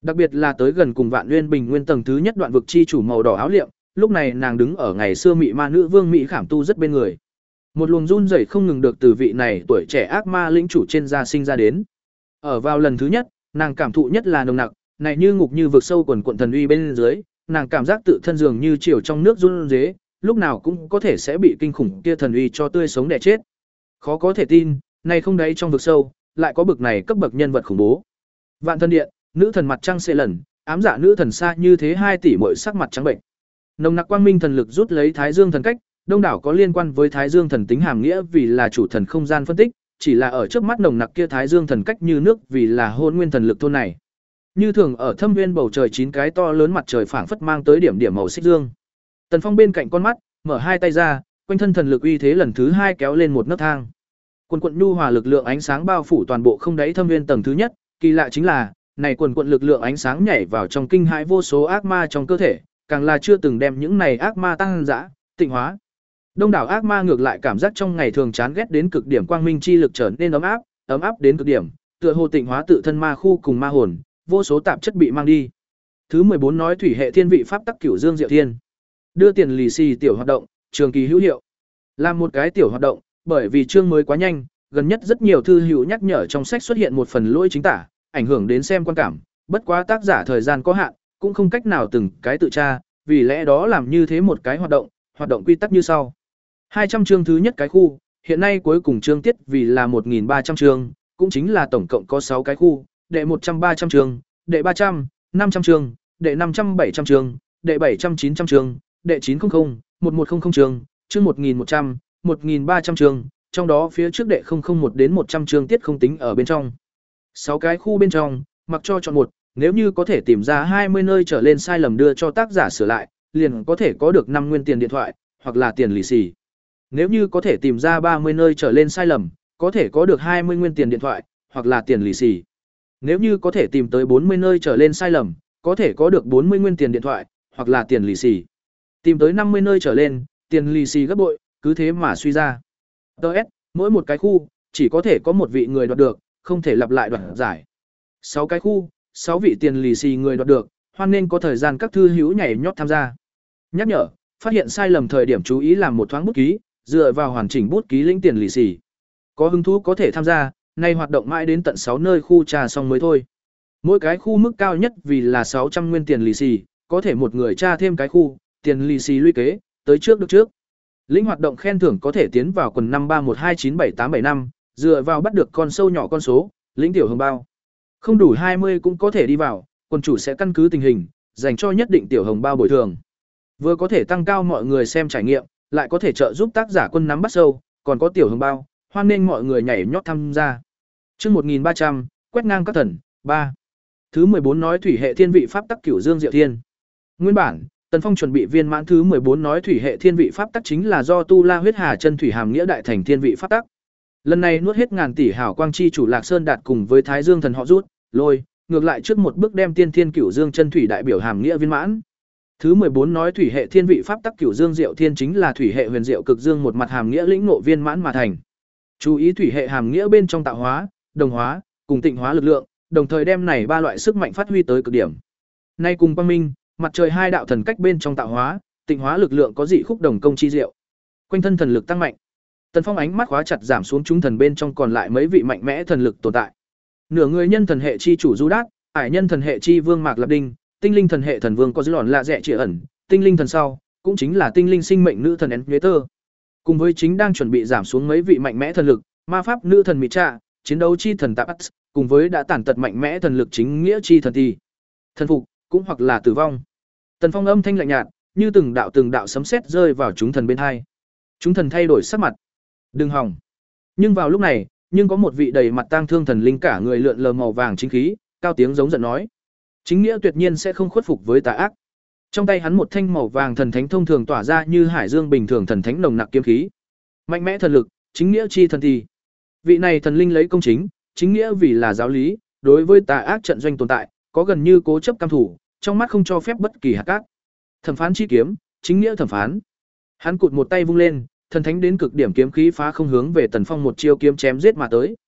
Đặc biệt là tới gần cùng Vạn Nguyên Bình Nguyên tầng thứ nhất đoạn vực chi chủ màu đỏ áo liệm, lúc này nàng đứng ở ngày xưa mị ma nữ vương mỹ khảm tu rất bên người. Một luồng run rẩy không ngừng được từ vị này tuổi trẻ ác ma lĩnh chủ trên da sinh ra đến. Ở vào lần thứ nhất, nàng cảm thụ nhất là nồng nặc, này như ngục như vực sâu quần quần thần uy bên dưới, nàng cảm giác tự thân dường như chiều trong nước run rế, lúc nào cũng có thể sẽ bị kinh khủng kia thần uy cho tươi sống đẻ chết. Khó có thể tin, này không đáy trong vực sâu, lại có bực này cấp bậc nhân vật khủng bố. Vạn Thần Điện, nữ thần mặt trăng sẽ lần, ám dạ nữ thần xa như thế hai tỷ mỗi sắc mặt trắng bệnh. Nồng nặc quang minh thần lực rút lấy Thái Dương thần cách, đông đảo có liên quan với Thái Dương thần tính hàm nghĩa vì là chủ thần không gian phân tích, chỉ là ở trước mắt nồng nặc kia Thái Dương thần cách như nước vì là hôn nguyên thần lực thôn này. Như thường ở thâm viên bầu trời chín cái to lớn mặt trời phảng phất mang tới điểm điểm màu xích dương. Tần Phong bên cạnh con mắt, mở hai tay ra, quanh thân thần lực uy thế lần thứ hai kéo lên một nấc thang. Quần quận nhu hòa lực lượng ánh sáng bao phủ toàn bộ không đáy thâm viên tầng thứ nhất, kỳ lạ chính là, này quần quận lực lượng ánh sáng nhảy vào trong kinh hãi vô số ác ma trong cơ thể, càng là chưa từng đem những này ác ma tăng dã, tịnh hóa. Đông đảo ác ma ngược lại cảm giác trong ngày thường chán ghét đến cực điểm quang minh chi lực trở nên ấm áp, ấm áp đến cực điểm, tựa hồ tịnh hóa tự thân ma khu cùng ma hồn, vô số tạp chất bị mang đi. Thứ mười bốn nói thủy hệ thiên vị pháp tắc cửu dương diệu thiên. Đưa tiền lì xì tiểu hoạt động, trường kỳ hữu hiệu. Làm một cái tiểu hoạt động, bởi vì chương mới quá nhanh, gần nhất rất nhiều thư hữu nhắc nhở trong sách xuất hiện một phần lỗi chính tả, ảnh hưởng đến xem quan cảm, bất quá tác giả thời gian có hạn, cũng không cách nào từng cái tự tra, vì lẽ đó làm như thế một cái hoạt động, hoạt động quy tắc như sau. hai trăm chương thứ nhất cái khu, hiện nay cuối cùng chương tiết vì là một nghìn ba trăm chương, cũng chính là tổng cộng có sáu cái khu, đệ một trăm ba trăm chương, đệ ba trăm, năm trăm chương, đệ năm trăm bảy trăm chương, đệ bảy trăm chín trăm chương, đệ chín trăm, một nghìn một trăm chương, chương một nghìn một trăm, một nghìn ba trăm chương, trong đó phía trước đệ không không một đến một trăm chương tiết không tính ở bên trong. sáu cái khu bên trong, mặc cho chọn một, nếu như có thể tìm ra hai mươi nơi trở lên sai lầm đưa cho tác giả sửa lại, liền có thể có được năm nguyên tiền điện thoại, hoặc là tiền lì xì. Nếu như có thể tìm ra ba mươi nơi trở lên sai lầm, có thể có được hai mươi nguyên tiền điện thoại, hoặc là tiền lì xì. Nếu như có thể tìm tới bốn mươi nơi trở lên sai lầm, có thể có được bốn mươi nguyên tiền điện thoại, hoặc là tiền lì xì. Tìm tới năm mươi nơi trở lên, tiền lì xì gấp bội, cứ thế mà suy ra. đê ét, mỗi một cái khu, chỉ có thể có một vị người đoạt được, không thể lặp lại đoạt giải. sáu cái khu, sáu vị tiền lì xì người đoạt được, hoan nên có thời gian các thư hữu nhảy nhót tham gia. Nhắc nhở, phát hiện sai lầm thời điểm chú ý làm một thoáng bút ký, dựa vào hoàn chỉnh bút ký lĩnh tiền lì xì. Có hứng thú có thể tham gia, nay hoạt động mãi đến tận sáu nơi khu trà xong mới thôi. Mỗi cái khu mức cao nhất vì là sáu trăm nguyên tiền lì xì, có thể một người tra thêm cái khu, tiền lì xì luy kế, tới trước được trước. Lĩnh hoạt động khen thưởng có thể tiến vào quần năm ba một hai chín bảy tám bảy năm, dựa vào bắt được con sâu nhỏ con số, lĩnh tiểu hồng bao. Không đủ hai mươi cũng có thể đi vào, quần chủ sẽ căn cứ tình hình, dành cho nhất định tiểu hồng bao bồi thường. Vừa có thể tăng cao mọi người xem trải nghiệm, lại có thể trợ giúp tác giả quân nắm bắt sâu, còn có tiểu hồng bao, hoan nên mọi người nhảy nhót tham gia. Chương một nghìn ba trăm, quét ngang các thần, ba. Thứ mười bốn nói thủy hệ thiên vị pháp tắc cửu dương diệu thiên. Nguyên bản, Tần Phong chuẩn bị viên mãn thứ mười bốn nói thủy hệ thiên vị pháp tắc chính là do Tu La huyết hà chân thủy hàm nghĩa đại thành thiên vị pháp tắc. Lần này nuốt hết ngàn tỷ hảo quang chi chủ Lạc Sơn đạt cùng với Thái Dương thần họ rút, lôi, ngược lại trước một bước đem tiên thiên cửu dương chân thủy đại biểu hàm nghĩa viên mãn. Thứ mười bốn nói thủy hệ thiên vị pháp tắc cửu dương diệu thiên chính là thủy hệ huyền diệu cực dương một mặt hàm nghĩa lĩnh ngộ viên mãn mà thành. Chú ý thủy hệ hàm nghĩa bên trong tạo hóa, đồng hóa, cùng tịnh hóa lực lượng, đồng thời đem này ba loại sức mạnh phát huy tới cực điểm. Nay cùng quang minh, mặt trời hai đạo thần cách bên trong tạo hóa, tịnh hóa lực lượng có dị khúc đồng công chi diệu. Quanh thân thần lực tăng mạnh. Tần Phong ánh mắt khóa chặt giảm xuống chúng thần bên trong còn lại mấy vị mạnh mẽ thần lực tồn tại. Nửa người nhân thần hệ chi chủ Du Đát, ải nhân thần hệ chi vương Mạc Lập Đinh, tinh linh thần hệ thần vương có dư lòn lạ rẻ chỉ ẩn, tinh linh thần sau, cũng chính là tinh linh sinh mệnh nữ thần Engeter. Cùng với chính đang chuẩn bị giảm xuống mấy vị mạnh mẽ thần lực, ma pháp nữ thần Mị Trạ, chiến đấu chi thần Tạp, cùng với đã tản tật mạnh mẽ thần lực chính nghĩa chi thần Tỳ. Thần phục, cũng hoặc là tử vong. Tần Phong âm thanh lạnh nhạt, như từng đạo từng đạo sấm sét rơi vào chúng thần bên hai. Chúng thần thay đổi sắc mặt. Đừng hỏng. Nhưng vào lúc này, nhưng có một vị đầy mặt tang thương thần linh cả người lượn lờ màu vàng chính khí, cao tiếng giống giận nói: chính nghĩa tuyệt nhiên sẽ không khuất phục với tà ác. Trong tay hắn một thanh màu vàng thần thánh thông thường tỏa ra như hải dương bình thường thần thánh nồng nặc kiếm khí. Mạnh mẽ thần lực, chính nghĩa chi thần thì. Vị này thần linh lấy công chính, chính nghĩa vì là giáo lý, đối với tà ác trận doanh tồn tại, có gần như cố chấp cam thủ, trong mắt không cho phép bất kỳ hạt cát. Thẩm phán chi kiếm, chính nghĩa thẩm phán. Hắn cụt một tay vung lên, thần thánh đến cực điểm kiếm khí phá không hướng về Tần Phong một chiêu kiếm chém giết mà tới.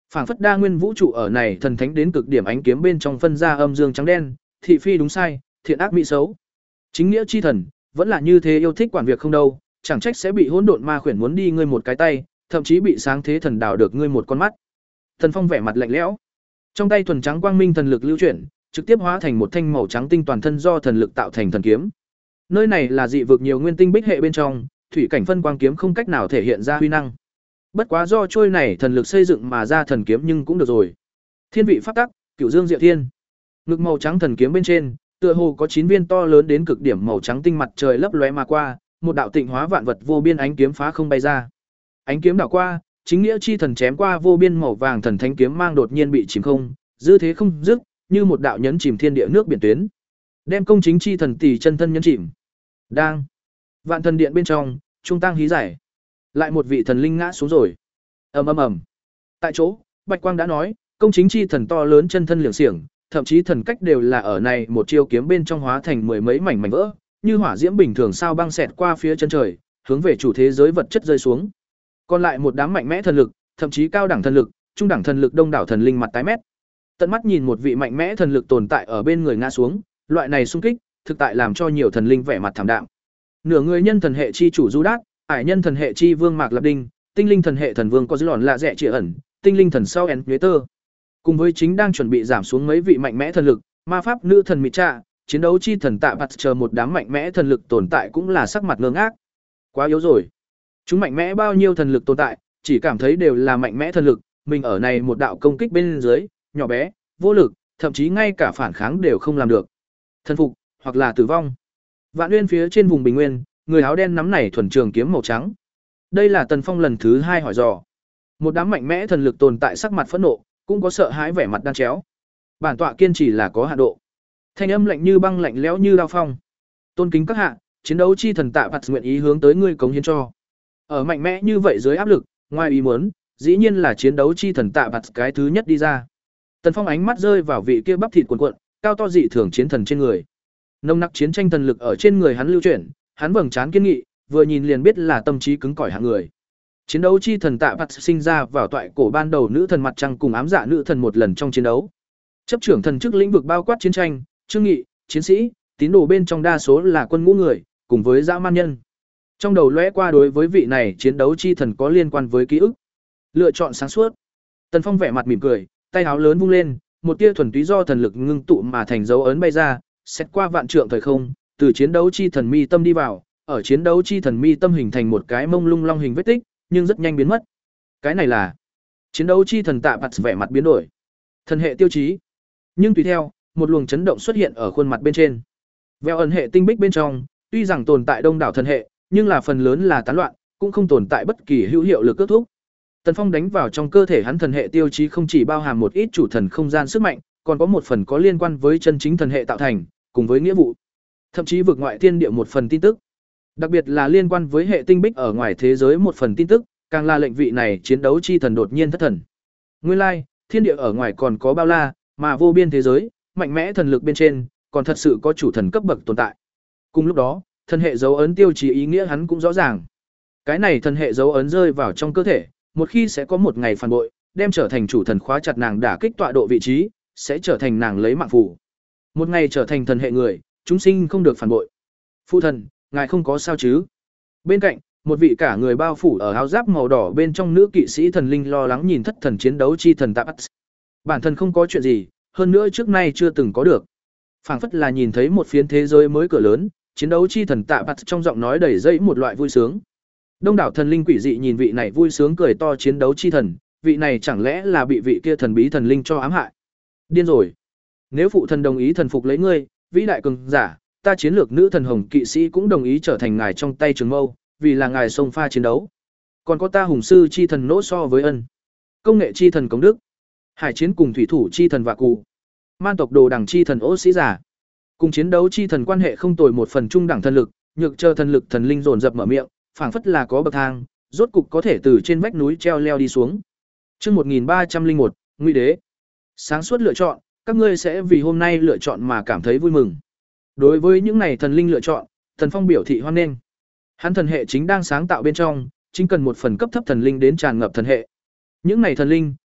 Phảng phất đa nguyên vũ trụ ở này thần thánh đến cực điểm ánh kiếm bên trong phân ra âm dương trắng đen, thị phi đúng sai, thiện ác mỹ xấu. Chính nghĩa chi thần, vẫn là như thế yêu thích quản việc không đâu, chẳng trách sẽ bị hỗn độn ma khuyển muốn đi ngươi một cái tay, thậm chí bị sáng thế thần đảo được ngươi một con mắt. Thần Phong vẻ mặt lạnh lẽo, trong tay thuần trắng quang minh thần lực lưu chuyển, trực tiếp hóa thành một thanh màu trắng tinh toàn thân do thần lực tạo thành thần kiếm. Nơi này là dị vực nhiều nguyên tinh bích hệ bên trong, thủy cảnh phân quang kiếm không cách nào thể hiện ra huy năng. Bất quá do trôi này thần lực xây dựng mà ra thần kiếm nhưng cũng được rồi. Thiên vị pháp tắc, Cửu Dương Diệu Thiên. Ngực màu trắng thần kiếm bên trên, tựa hồ có chín viên to lớn đến cực điểm màu trắng tinh mặt trời lấp lóe mà qua, một đạo tịnh hóa vạn vật vô biên ánh kiếm phá không bay ra. Ánh kiếm đảo qua, chính nghĩa chi thần chém qua vô biên màu vàng thần thánh kiếm mang đột nhiên bị chìm không, dư thế không dứt, như một đạo nhấn chìm thiên địa nước biển tuyến. Đem công chính chi thần tỷ chân thân nhấn chìm. Đang. Vạn thần điện bên trong, trung tăng hí giải. Lại một vị thần linh ngã xuống rồi. Ầm ầm ầm. Tại chỗ, Bạch Quang đã nói, công chính chi thần to lớn chân thân liệng xiển, thậm chí thần cách đều là ở này một chiêu kiếm bên trong hóa thành mười mấy mảnh mảnh vỡ, như hỏa diễm bình thường sao băng xẹt qua phía chân trời, hướng về chủ thế giới vật chất rơi xuống. Còn lại một đám mạnh mẽ thần lực, thậm chí cao đẳng thần lực, trung đẳng thần lực đông đảo thần linh mặt tái mét. Tận mắt nhìn một vị mạnh mẽ thần lực tồn tại ở bên người ngã xuống, loại này xung kích, thực tại làm cho nhiều thần linh vẻ mặt thảm đạm. Nửa người nhân thần hệ chi chủ Du Đát, ải nhân thần hệ chi vương Mạc Lập Đinh, tinh linh thần hệ thần vương có dư lòn lạ rẻ trịa ẩn, tinh linh thần sau En Nhuế Tơ. Cùng với chính đang chuẩn bị giảm xuống mấy vị mạnh mẽ thần lực, ma pháp nữ thần Mị Trạ, chiến đấu chi thần Tạ Bạt chờ một đám mạnh mẽ thần lực tồn tại cũng là sắc mặt ngơ ngác. Quá yếu rồi. Chúng mạnh mẽ bao nhiêu thần lực tồn tại, chỉ cảm thấy đều là mạnh mẽ thần lực, mình ở này một đạo công kích bên dưới, nhỏ bé, vô lực, thậm chí ngay cả phản kháng đều không làm được. Thần phục, hoặc là tử vong. Vạn Uyên phía trên vùng bình nguyên, người áo đen nắm này thuần trường kiếm màu trắng. Đây là Tần Phong lần thứ hai hỏi dò. Một đám mạnh mẽ thần lực tồn tại sắc mặt phẫn nộ, cũng có sợ hãi vẻ mặt đan chéo. Bản tọa kiên trì là có hạn độ. Thanh âm lạnh như băng lạnh lẽo như đao phong. Tôn kính các hạ, chiến đấu chi thần Tạ Bạt nguyện ý hướng tới ngươi cống hiến cho. Ở mạnh mẽ như vậy dưới áp lực, ngoài ý muốn, dĩ nhiên là chiến đấu chi thần Tạ Bạt cái thứ nhất đi ra. Tần Phong ánh mắt rơi vào vị kia bắp thịt cuồn cuộn, cao to dị thường chiến thần trên người. Nồng nặc chiến tranh thần lực ở trên người hắn lưu chuyển, hắn vầng trán kiên nghị, vừa nhìn liền biết là tâm trí cứng cỏi hạng người. Chiến đấu chi thần Tạ Bạt sinh ra vào toại cổ ban đầu nữ thần mặt trăng cùng ám dạ nữ thần một lần trong chiến đấu. Chấp trưởng thần chức lĩnh vực bao quát chiến tranh, trương nghị, chiến sĩ, tín đồ bên trong đa số là quân ngũ người, cùng với dã man nhân. Trong đầu lóe qua đối với vị này chiến đấu chi thần có liên quan với ký ức. Lựa chọn sáng suốt. Tần Phong vẻ mặt mỉm cười, tay áo lớn vung lên, một tia thuần túy do thần lực ngưng tụ mà thành dấu ấn bay ra, xét qua vạn trượng thời không, từ chiến đấu chi thần mi tâm đi vào, ở chiến đấu chi thần mi tâm hình thành một cái mông lung long hình vết tích, nhưng rất nhanh biến mất. Cái này là chiến đấu chi thần Tạ Bạt vẻ mặt biến đổi. Thần hệ tiêu chí. Nhưng tùy theo, một luồng chấn động xuất hiện ở khuôn mặt bên trên. Veo ẩn hệ tinh bích bên trong, tuy rằng tồn tại đông đảo thần hệ, nhưng là phần lớn là tán loạn, cũng không tồn tại bất kỳ hữu hiệu lực kết thúc. Tần Phong đánh vào trong cơ thể hắn thần hệ tiêu chí không chỉ bao hàm một ít chủ thần không gian sức mạnh, còn có một phần có liên quan với chân chính thần hệ tạo thành, cùng với nghĩa vụ, thậm chí vượt ngoại thiên địa một phần tin tức. Đặc biệt là liên quan với hệ tinh bích ở ngoài thế giới một phần tin tức, càng là lệnh vị này chiến đấu chi thần đột nhiên thất thần. Nguyên lai, thiên địa ở ngoài còn có bao la, mà vô biên thế giới, mạnh mẽ thần lực bên trên, còn thật sự có chủ thần cấp bậc tồn tại. Cùng lúc đó, thần hệ dấu ấn tiêu chí ý nghĩa hắn cũng rõ ràng. Cái này thần hệ dấu ấn rơi vào trong cơ thể, một khi sẽ có một ngày phản bội, đem trở thành chủ thần khóa chặt nàng đả kích tọa độ vị trí, sẽ trở thành nàng lấy mạng phù. Một ngày trở thành thần hệ người, chúng sinh không được phản bội. Phụ thần, ngài không có sao chứ? Bên cạnh, một vị cả người bao phủ ở áo giáp màu đỏ bên trong nữ kỵ sĩ thần linh lo lắng nhìn thất thần chiến đấu chi thần Tạ Bạt. Bản thân không có chuyện gì, hơn nữa trước nay chưa từng có được. Phảng phất là nhìn thấy một phiến thế giới mới cửa lớn, chiến đấu chi thần Tạ Bạt trong giọng nói đầy dẫy một loại vui sướng. Đông đảo thần linh quỷ dị nhìn vị này vui sướng cười to chiến đấu chi thần, vị này chẳng lẽ là bị vị kia thần bí thần linh cho ám hại? Điên rồi. Nếu phụ thần đồng ý thần phục lấy ngươi, vĩ đại cường giả, ta chiến lược nữ thần hồng kỵ sĩ cũng đồng ý trở thành ngài trong tay trường mâu, vì là ngài sông pha chiến đấu. Còn có ta hùng sư chi thần nỗ so với ân, công nghệ chi thần công đức, hải chiến cùng thủy thủ chi thần vạ cụ, man tộc đồ đẳng chi thần ô sĩ giả, cùng chiến đấu chi thần quan hệ không tồi một phần trung đẳng thần lực, nhược chờ thần lực thần linh dồn dập mở miệng, phảng phất là có bậc thang, rốt cục có thể từ trên vách núi treo leo đi xuống. Chương một nghìn ba trăm lẻ một, Ngụy Đế. Sáng suốt lựa chọn, các ngươi sẽ vì hôm nay lựa chọn mà cảm thấy vui mừng. Đối với những này thần linh lựa chọn, Thần Phong biểu thị hoan nghênh. Hắn thần hệ chính đang sáng tạo bên trong, chính cần một phần cấp thấp thần linh đến tràn ngập thần hệ. Những này thần linh,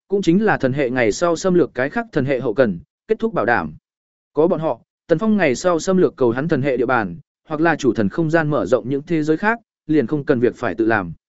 cũng chính là thần hệ ngày sau xâm lược cái khác thần hệ hậu cần, kết thúc bảo đảm. Có bọn họ, Tần Phong ngày sau xâm lược cầu hắn thần hệ địa bàn, hoặc là chủ thần không gian mở rộng những thế giới khác, liền không cần việc phải tự làm.